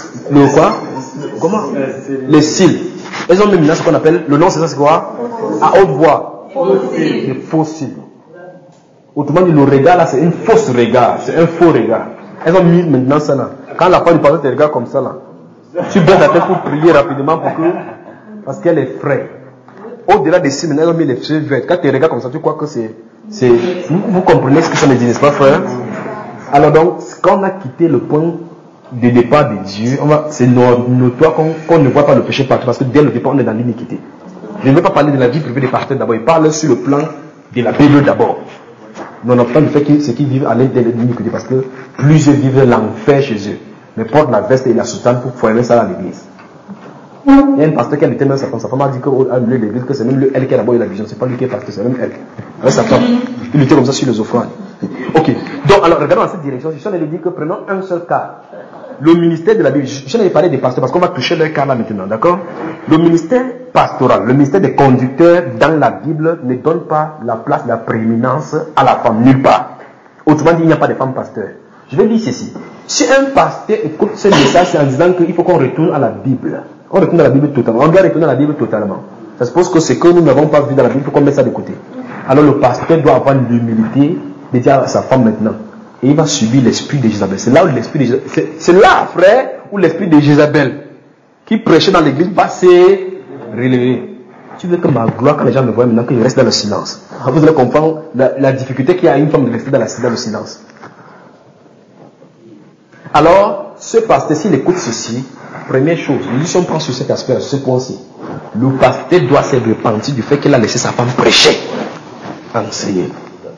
Le quoi? Comment? Les cils. Elles ont mis maintenant ce qu'on appelle, le nom c'est ça, c'est quoi? À haute voix. Les faux cils. Autrement dit, le regard là, c'est une fausse regard, c'est un faux regard. Elles ont mis maintenant ça là. Quand la femme du pasteur te regarde comme ça là, tu baisses la tête pour prier rapidement pour que, parce qu'elle est fraîche. Au-delà des cils, maintenant elles ont mis les cheveux verts. Quand tu regardes comme ça, tu crois que c'est, c'est, vous, vous comprenez ce que ça me dit, n'est-ce pas, frère? Alors donc, quand on a quitté le point de départ de Dieu, on va, c'est notoire qu'on, qu'on ne voit pas le péché partout, parce que dès le départ, on est dans l'iniquité. Je ne veux pas parler de la vie privée des pasteurs d'abord, il parle sur le plan de la Bible d'abord. Non, on entend le fait que ceux qui vivent à l'aide de l'iniquité, parce que plusieurs vivent l'enfer chez eux, mais portent la veste et la soutane pour foirer ça dans l'église. Il y a un pasteur qui a été même sa femme, sa femme a dit qu'à l'église, que c'est même lui, elle qui a d'abord eu la vision, c'est pas lui qui est pasteur, c'est même elle. Avec sa femme, il était comme ça sur les offrandes. Ok, donc alors regardons dans cette direction, je suis en train de dire que prenons un seul cas. Le ministère de la Bible, je suis en train de parler des pasteurs parce qu'on va toucher leur cas là maintenant, d'accord? Le ministère pastoral, le ministère des conducteurs dans la Bible ne donne pas la place, la prééminence à la femme, nulle part. Autrement dit, il n'y a pas de femme pasteur. Je vais dire ceci. Si un pasteur écoute ce message en disant qu'il faut qu'on retourne à la Bible, on retourne à la Bible totalement, on doit retourner à la Bible totalement. Ça suppose que ce que nous n'avons pas vu dans la Bible, il faut qu'on mette ça de côté. Alors le pasteur doit avoir l'humilité de dire à sa femme maintenant, et il va subir l'esprit de Jézabel. C'est là où l'esprit de Jézabel, c'est, c'est là, frère, où l'esprit de Jézabel, qui prêchait dans l'église, va se relever. Tu veux que ma gloire, quand les gens me voient maintenant, qu'il reste dans le silence. Vous allez comprendre la, la difficulté qu'il y a à une femme de rester dans, la, dans le silence. Alors, ce pasteur, s'il écoute ceci, première chose, nous sommes pas sur cet aspect, sur ce point-ci. Le pasteur doit se repentir du fait qu'il a laissé sa femme prêcher, enseigner.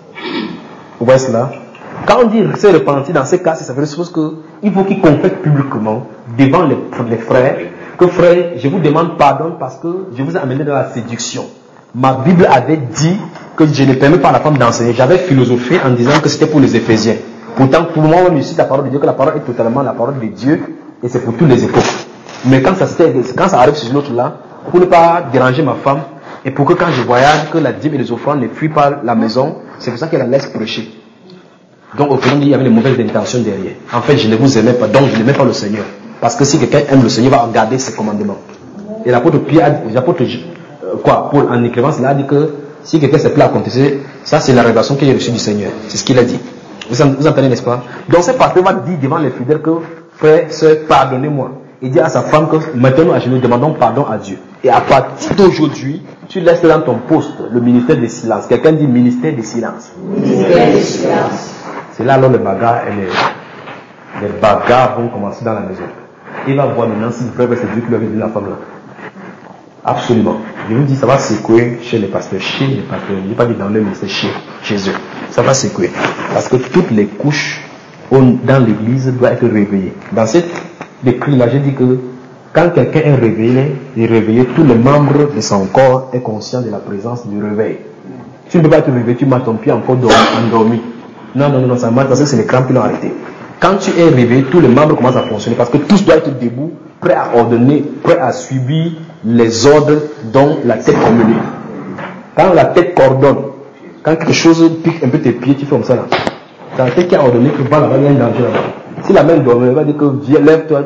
Vous voyez cela? Quand on dit se repentir dans ces cas, ça veut dire qu'il faut qu'il confesse publiquement devant les, les frères que frère, je vous demande pardon parce que je vous ai amené dans la séduction. Ma Bible avait dit que je ne permets pas à la femme d'enseigner. J'avais philosophé en disant que c'était pour les Éphésiens. Pourtant, pour moi, on cite la parole de Dieu, que la parole est totalement la parole de Dieu et c'est pour tous les époques. Mais quand ça, quand ça arrive sur l'autre là, pour ne pas déranger ma femme et pour que quand je voyage, que la dîme et les offrandes ne fuient pas la maison, c'est pour ça qu'elle la laisse prêcher. Donc, au final, il y avait des mauvaises intentions derrière. En fait, je ne vous aimais pas, donc je n'aimais pas le Seigneur. Parce que si quelqu'un aime le Seigneur, il va garder ses commandements. Et l'apôtre Pierre, l'apôtre euh, quoi, Paul, en écrivant cela, a dit que si quelqu'un s'est plaît à contester, ça c'est la révélation qu'il a reçue du Seigneur. C'est ce qu'il a dit. Vous, vous entendez, n'est-ce pas? Donc, ce pasteur va dire devant les fidèles que, frère, sœur, pardonnez-moi. Il dit à sa femme que maintenant, à genoux, demandons pardon à Dieu. Et à partir d'aujourd'hui, tu laisses dans ton poste le ministère des silences. Quelqu'un dit ministère des silences. Ministère des silences. C'est là, alors, les bagarres, et les, les bagarres vont commencer dans la maison. Il va voir maintenant si le frère c'est Dieu qui lui avait dit la femme là. Absolument. Je vous dis, ça va secouer chez les pasteurs, chez les pasteurs. Je n'ai pas dit dans le ministère, chez, chez eux. Ça va secouer. Parce que toutes les couches dans l'église doivent être réveillées. Dans cette décrit-là, j'ai dit que quand quelqu'un est réveillé, il est réveillé, tous les membres de son corps est conscient de la présence du réveil. Tu ne peux pas être réveillé, tu marches ton pied encore endormi. Non, non, non, ça marche parce que c'est les crampes qui l'ont arrêté. Quand tu es réveillé, tous les membres commencent à fonctionner parce que tous doivent être debout, prêts à ordonner, prêts à subir les ordres dont la tête communique. Quand la tête coordonne, quand quelque chose pique un peu tes pieds, tu fais comme ça là. C'est la tête qui a ordonné que va là-bas, il y a un danger là-bas. Si la main dorme, elle va dire que viens, lève-toi.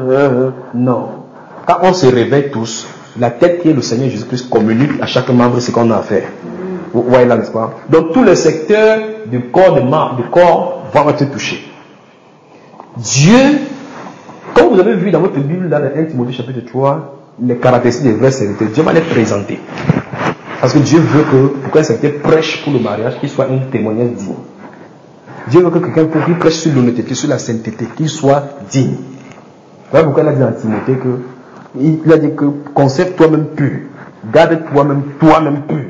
Non. Quand on se réveille tous, la tête qui est le Seigneur Jésus-Christ communique à chaque membre ce qu'on a à faire. Vous voyez là, n'est-ce pas? Donc tous les secteurs du corps de membre, du corps vont être touchés. Dieu comme vous avez vu dans votre Bible, dans le premier Timothée chapitre trois, les caractéristiques des vrais serviteurs, Dieu va les présenter. Parce que Dieu veut que, pour qu'un serviteur prêche pour le mariage, qu'il soit un témoignage digne. Dieu veut que quelqu'un pour qu'il prêche sur l'honnêteté, sur la sainteté, qu'il soit digne. Voilà pourquoi il a dit dans Timothée que, il a dit que conserve toi-même pur, garde toi-même, toi-même pur.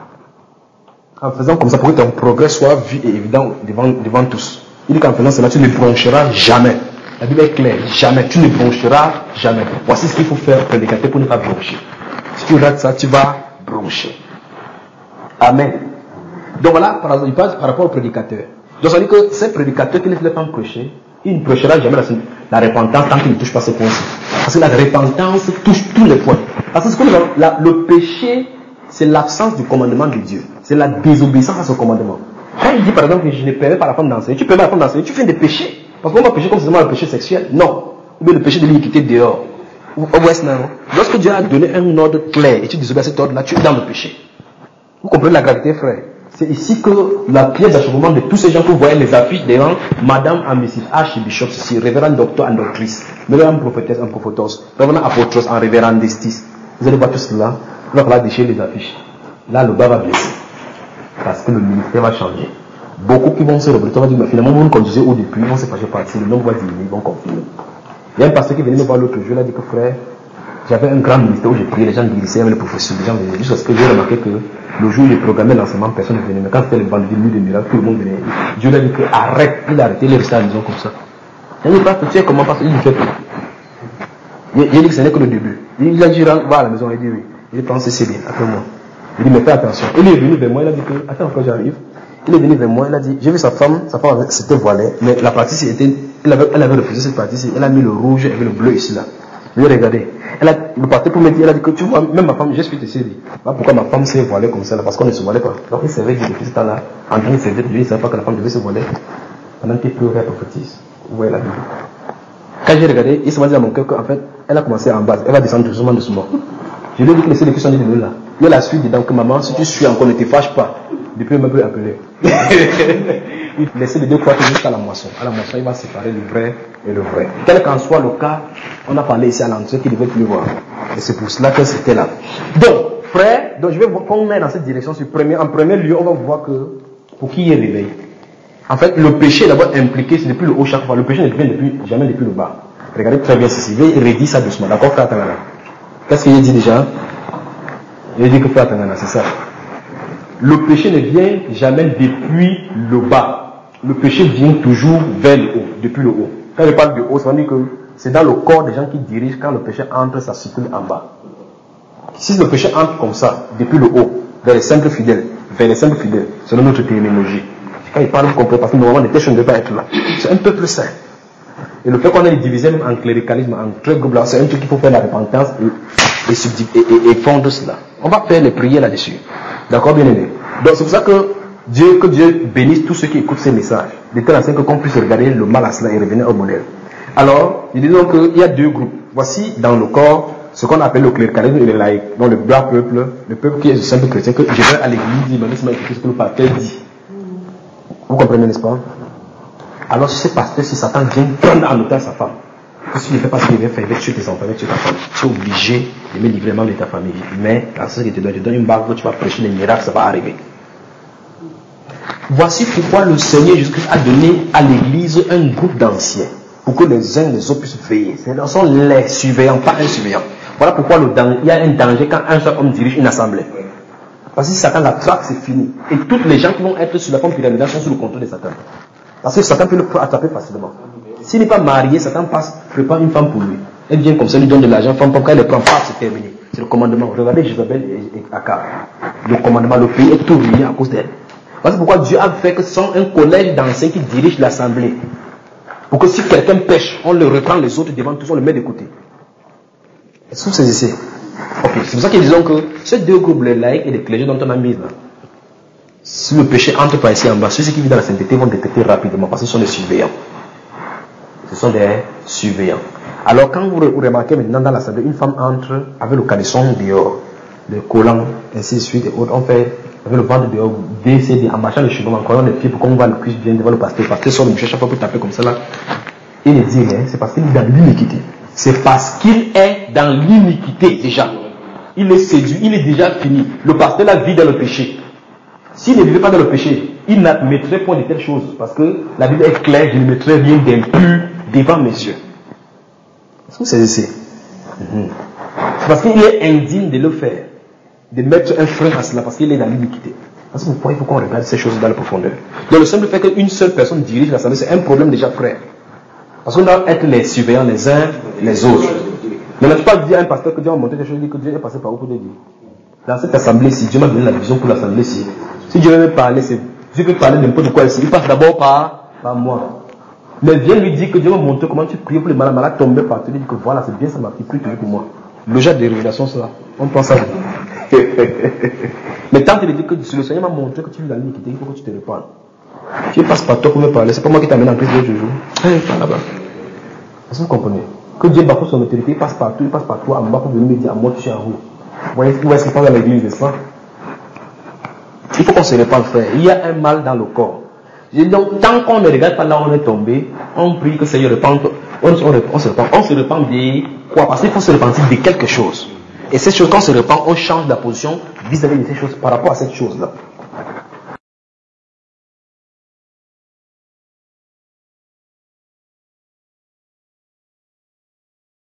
En faisant comme ça, pour que ton progrès soit vu et évident devant, devant tous. Il dit qu'en faisant cela, tu ne broncheras jamais. La Bible est claire, jamais, tu ne broncheras jamais. Voici ce qu'il faut faire, prédicateur, pour ne pas broncher. Si tu rates ça, tu vas broncher. Amen. Donc voilà, par exemple, il parle par rapport au prédicateur. Donc ça veut dire que ces prédicateurs qui ne laissent pas prêcher, il ne prêchera jamais la, la repentance tant qu'il ne touche pas ce point-ci. Parce que la repentance touche tous les points. Parce que ce que nous avons, la, le péché, c'est l'absence du commandement de Dieu. C'est la désobéissance à ce commandement. Quand il dit par exemple que je ne permets pas à la femme d'enseigner, tu permets à la femme d'enseigner, tu fais des péchés. Parce qu'on va pécher comme seulement le péché sexuel. Non. Ou bien le péché de l'iniquité dehors. Ou au West Nile. Lorsque Dieu a donné un ordre clair et tu désobéis à cet ordre-là, tu es dans le péché. Vous comprenez la gravité, frère? C'est ici que la pièce d'achèvement de tous ces gens que vous voyez les affiches devant Madame and missus Archbishop, ceci, révérend docteur and doctrice, révérend prophétesse and prophétos, révérend apôtre en révérendistis. Vous allez voir tout cela. Là, on va déchirer les affiches. Là, le bas va blesser. Parce que le ministère va changer. Beaucoup qui vont se rebrouter, on va dire, mais finalement, vous comme disait au début, ils vont se fâcher partir, le nom va diminuer, ils vont continuer. Il y a un pasteur qui venait me voir l'autre jour, il a dit que frère, j'avais un grand ministère où j'ai prié, les gens guérissaient, avec les professeurs, les gens venaient, jusqu'à ce que j'ai remarqué que le jour où j'ai programmé l'enseignement, personne ne venait, mais quand c'était le vendredi, nuit de miracle, tout le monde venait. Dieu lui a dit que arrête, il a arrêté, il est resté à la maison comme ça. Il a dit, pasteur, tu sais comment pasteur, il lui fait tout. Il a dit que ce n'est que le début. Il a dit, va à la maison, il a dit oui. Il pense que c'est bien, après moi. Il dit, mais fais attention. Il est venu vers moi, il a dit que, attends, quand j'arrive, il est venu vers moi, il a dit, j'ai vu sa femme, sa femme s'était voilée, mais la partie était, elle avait, elle avait refusé cette partie-ci, elle a mis le rouge et le bleu ici là. Je vais regarder. Elle a, le parti pour me dire, elle a dit que tu vois, même ma femme, j'explique ici, dit, pourquoi ma femme s'est voilée comme ça là, parce qu'on ne se voilait pas. Donc il savait que depuis ce temps-là, en train de se dire, il ne savait pas que la femme devait se voiler. Pendant qu'il pleurait, elle prophétise. Vous voyez la Bible. Quand j'ai regardé, il se m'a dit à mon cœur qu'en fait, elle a commencé en bas, elle va descendre doucement, doucement. Je lui ai dit que laissez les questions de nous là. Il y a la suite dedans que maman, si tu suis encore, ne te fâche pas. Depuis, il m'a pu appeler. Laissez les deux croix jusqu'à la moisson. À la moisson, il va séparer le vrai et le vrai. Quel qu'en soit le cas, on a parlé ici à l'entrée qu'il devait plus voir. Et c'est pour cela que c'était là. Donc, frère, donc je vais voir qu'on met dans cette direction. Sur premier, en premier lieu, on va voir que pour qui il est réveillé. En fait, le péché est d'abord impliqué, c'est depuis le haut chaque fois. Le péché ne vient depuis, jamais depuis le bas. Regardez très bien ceci. Il redit ça doucement. D'accord, frère Tangana? Qu'est-ce qu'il a dit déjà? Il a dit que frère Tangana, c'est ça. Le péché ne vient jamais depuis le bas. Le péché vient toujours vers le haut, depuis le haut. Quand je parle de haut, ça veut dire que c'est dans le corps des gens qui dirigent. Quand le péché entre, ça circule en bas. Si le péché entre comme ça, depuis le haut, vers les simples fidèles, vers les simples fidèles, c'est dans notre terminologie. Quand il parle, vous comprenez, parce que normalement, les péchés ne devaient pas être là. C'est un peuple saint. Et le fait qu'on ait divisé même en cléricalisme, en très groupe là, c'est un truc qu'il faut faire la repentance et, et, et, et fondre cela. On va faire les prières là-dessus. D'accord, bien aimé. Donc c'est pour ça que Dieu, que Dieu bénisse tous ceux qui écoutent ces messages. De telle façon qu'on puisse regarder le mal à cela et revenir au modèle. Alors, il dit donc qu'il y a deux groupes. Voici dans le corps ce qu'on appelle le cléricalisme et le laïc. Donc le blanc peuple, le peuple qui est le simple chrétien, que je vais à l'église, il m'a dit ce que le pasteur dit. Vous comprenez, n'est-ce pas? Alors si ce pasteur, si Satan vient prendre en otage sa femme, que si tu ne fais pas ce qu'il veut faire, il va tuer tes enfants, il va tuer ta femme, tu es obligé de me livrer même de ta famille. Mais à ce que tu dois, tu donnes une bague, tu vas prêcher les miracles, ça va arriver. Voici pourquoi le Seigneur Jésus-Christ a donné à l'église un groupe d'anciens, pour que les uns les autres puissent veiller. Ce sont les surveillants, pas un surveillant. Voilà pourquoi le danger, il y a un danger quand un seul homme dirige une assemblée. Parce que si Satan la traque, c'est fini. Et toutes les gens qui vont être sur la forme pyramidale sont sous le contrôle de Satan. Parce que Satan peut le attraper facilement. S'il n'est pas marié, Satan passe, prépare une femme pour lui. Elle vient comme ça, lui donne de l'argent, femme, quand elle les prend, pas, c'est terminé. C'est le commandement. Regardez Jézabel et Akab. Le commandement, le pays est tout ruiné à cause d'elle. Voilà pourquoi Dieu a fait que ce sont un collège d'anciens qui dirige l'assemblée. Pour que si quelqu'un pêche, on le reprend les autres devant tous, on le met de côté. Est-ce que vous saisissez? Ok, c'est pour ça qu'ils disent que ces deux groupes, les laïcs et les clergés dont on a mis là, si le péché entre par ici en bas, ceux qui vivent dans la sainteté vont détecter rapidement parce que ce sont des surveillants. Ce sont des surveillants. Alors quand vous, vous remarquez maintenant dans l'assemblée, une femme entre avec le caleçon dehors, le collant, ainsi de suite, et autres, on fait avec le ventre dehors, décédé, en marchant les cheveux, en croyant les pieds pour qu'on voit le cuisse bien devant le pasteur. Le pasteur sort le mouchoir chaque fois pour taper comme ça là. il ne dit rien, c'est parce qu'il est dans l'iniquité. C'est parce qu'il est dans l'iniquité déjà. Il est séduit, il est déjà fini. Le pasteur la vit dans le péché. S'il ne vivait pas dans le péché, il n'admettrait point de telles choses. Parce que la Bible est claire, je ne mettrai rien d'impur devant mes yeux. Est-ce que c'est ici? Mm-hmm. C'est parce qu'il est indigne de le faire. De mettre un frein à cela, parce qu'il est dans l'iniquité. Parce que pourquoi il faut qu'on regarde ces choses dans la profondeur. Donc le simple fait qu'une seule personne dirige l'assemblée, c'est un problème déjà frère. Parce qu'on doit être les surveillants les uns les autres. Mais ne peux pas dire à un pasteur que Dieu va monter quelque chose, que Dieu est passé par où pour te dire. Dans cette assemblée-ci, Dieu m'a donné la vision pour l'assemblée-ci. Si Dieu veut parler, c'est Dieu peut parler n'importe quoi ici. Il passe d'abord par, par moi. Mais viens lui dire que Dieu va montrer comment tu pries pour les malades, malades tomber partout. Il dit que voilà, c'est bien, ça m'a pris, prie toujours pour moi. Le genre de révélation, c'est là. On pense à vous. Mais tant qu'il dit que le Seigneur m'a montré que tu vis dans l'iniquité, il faut que tu te répandes. Tu passes par toi pour me parler. C'est pas moi qui t'amène en Christ de jour. Hey, par là-bas. Est-ce que vous comprenez? Que Dieu bafouille son autorité, il passe partout, il passe par toi, en bas pour venir me dire à moi, tu suis en roue. Vous voyez où est-ce qu'il passe dans l'église, n'est-ce pas? Il faut qu'on se répande, frère. Il y a un mal dans le corps. Donc, tant qu'on ne regarde pas là où on est tombé, on prie que le Seigneur répande. On, on, on se répand. On se répand de quoi? Parce qu'il faut se repentir de quelque chose. Et ces choses, quand on se répand, on change la position vis-à-vis de ces choses par rapport à cette chose-là.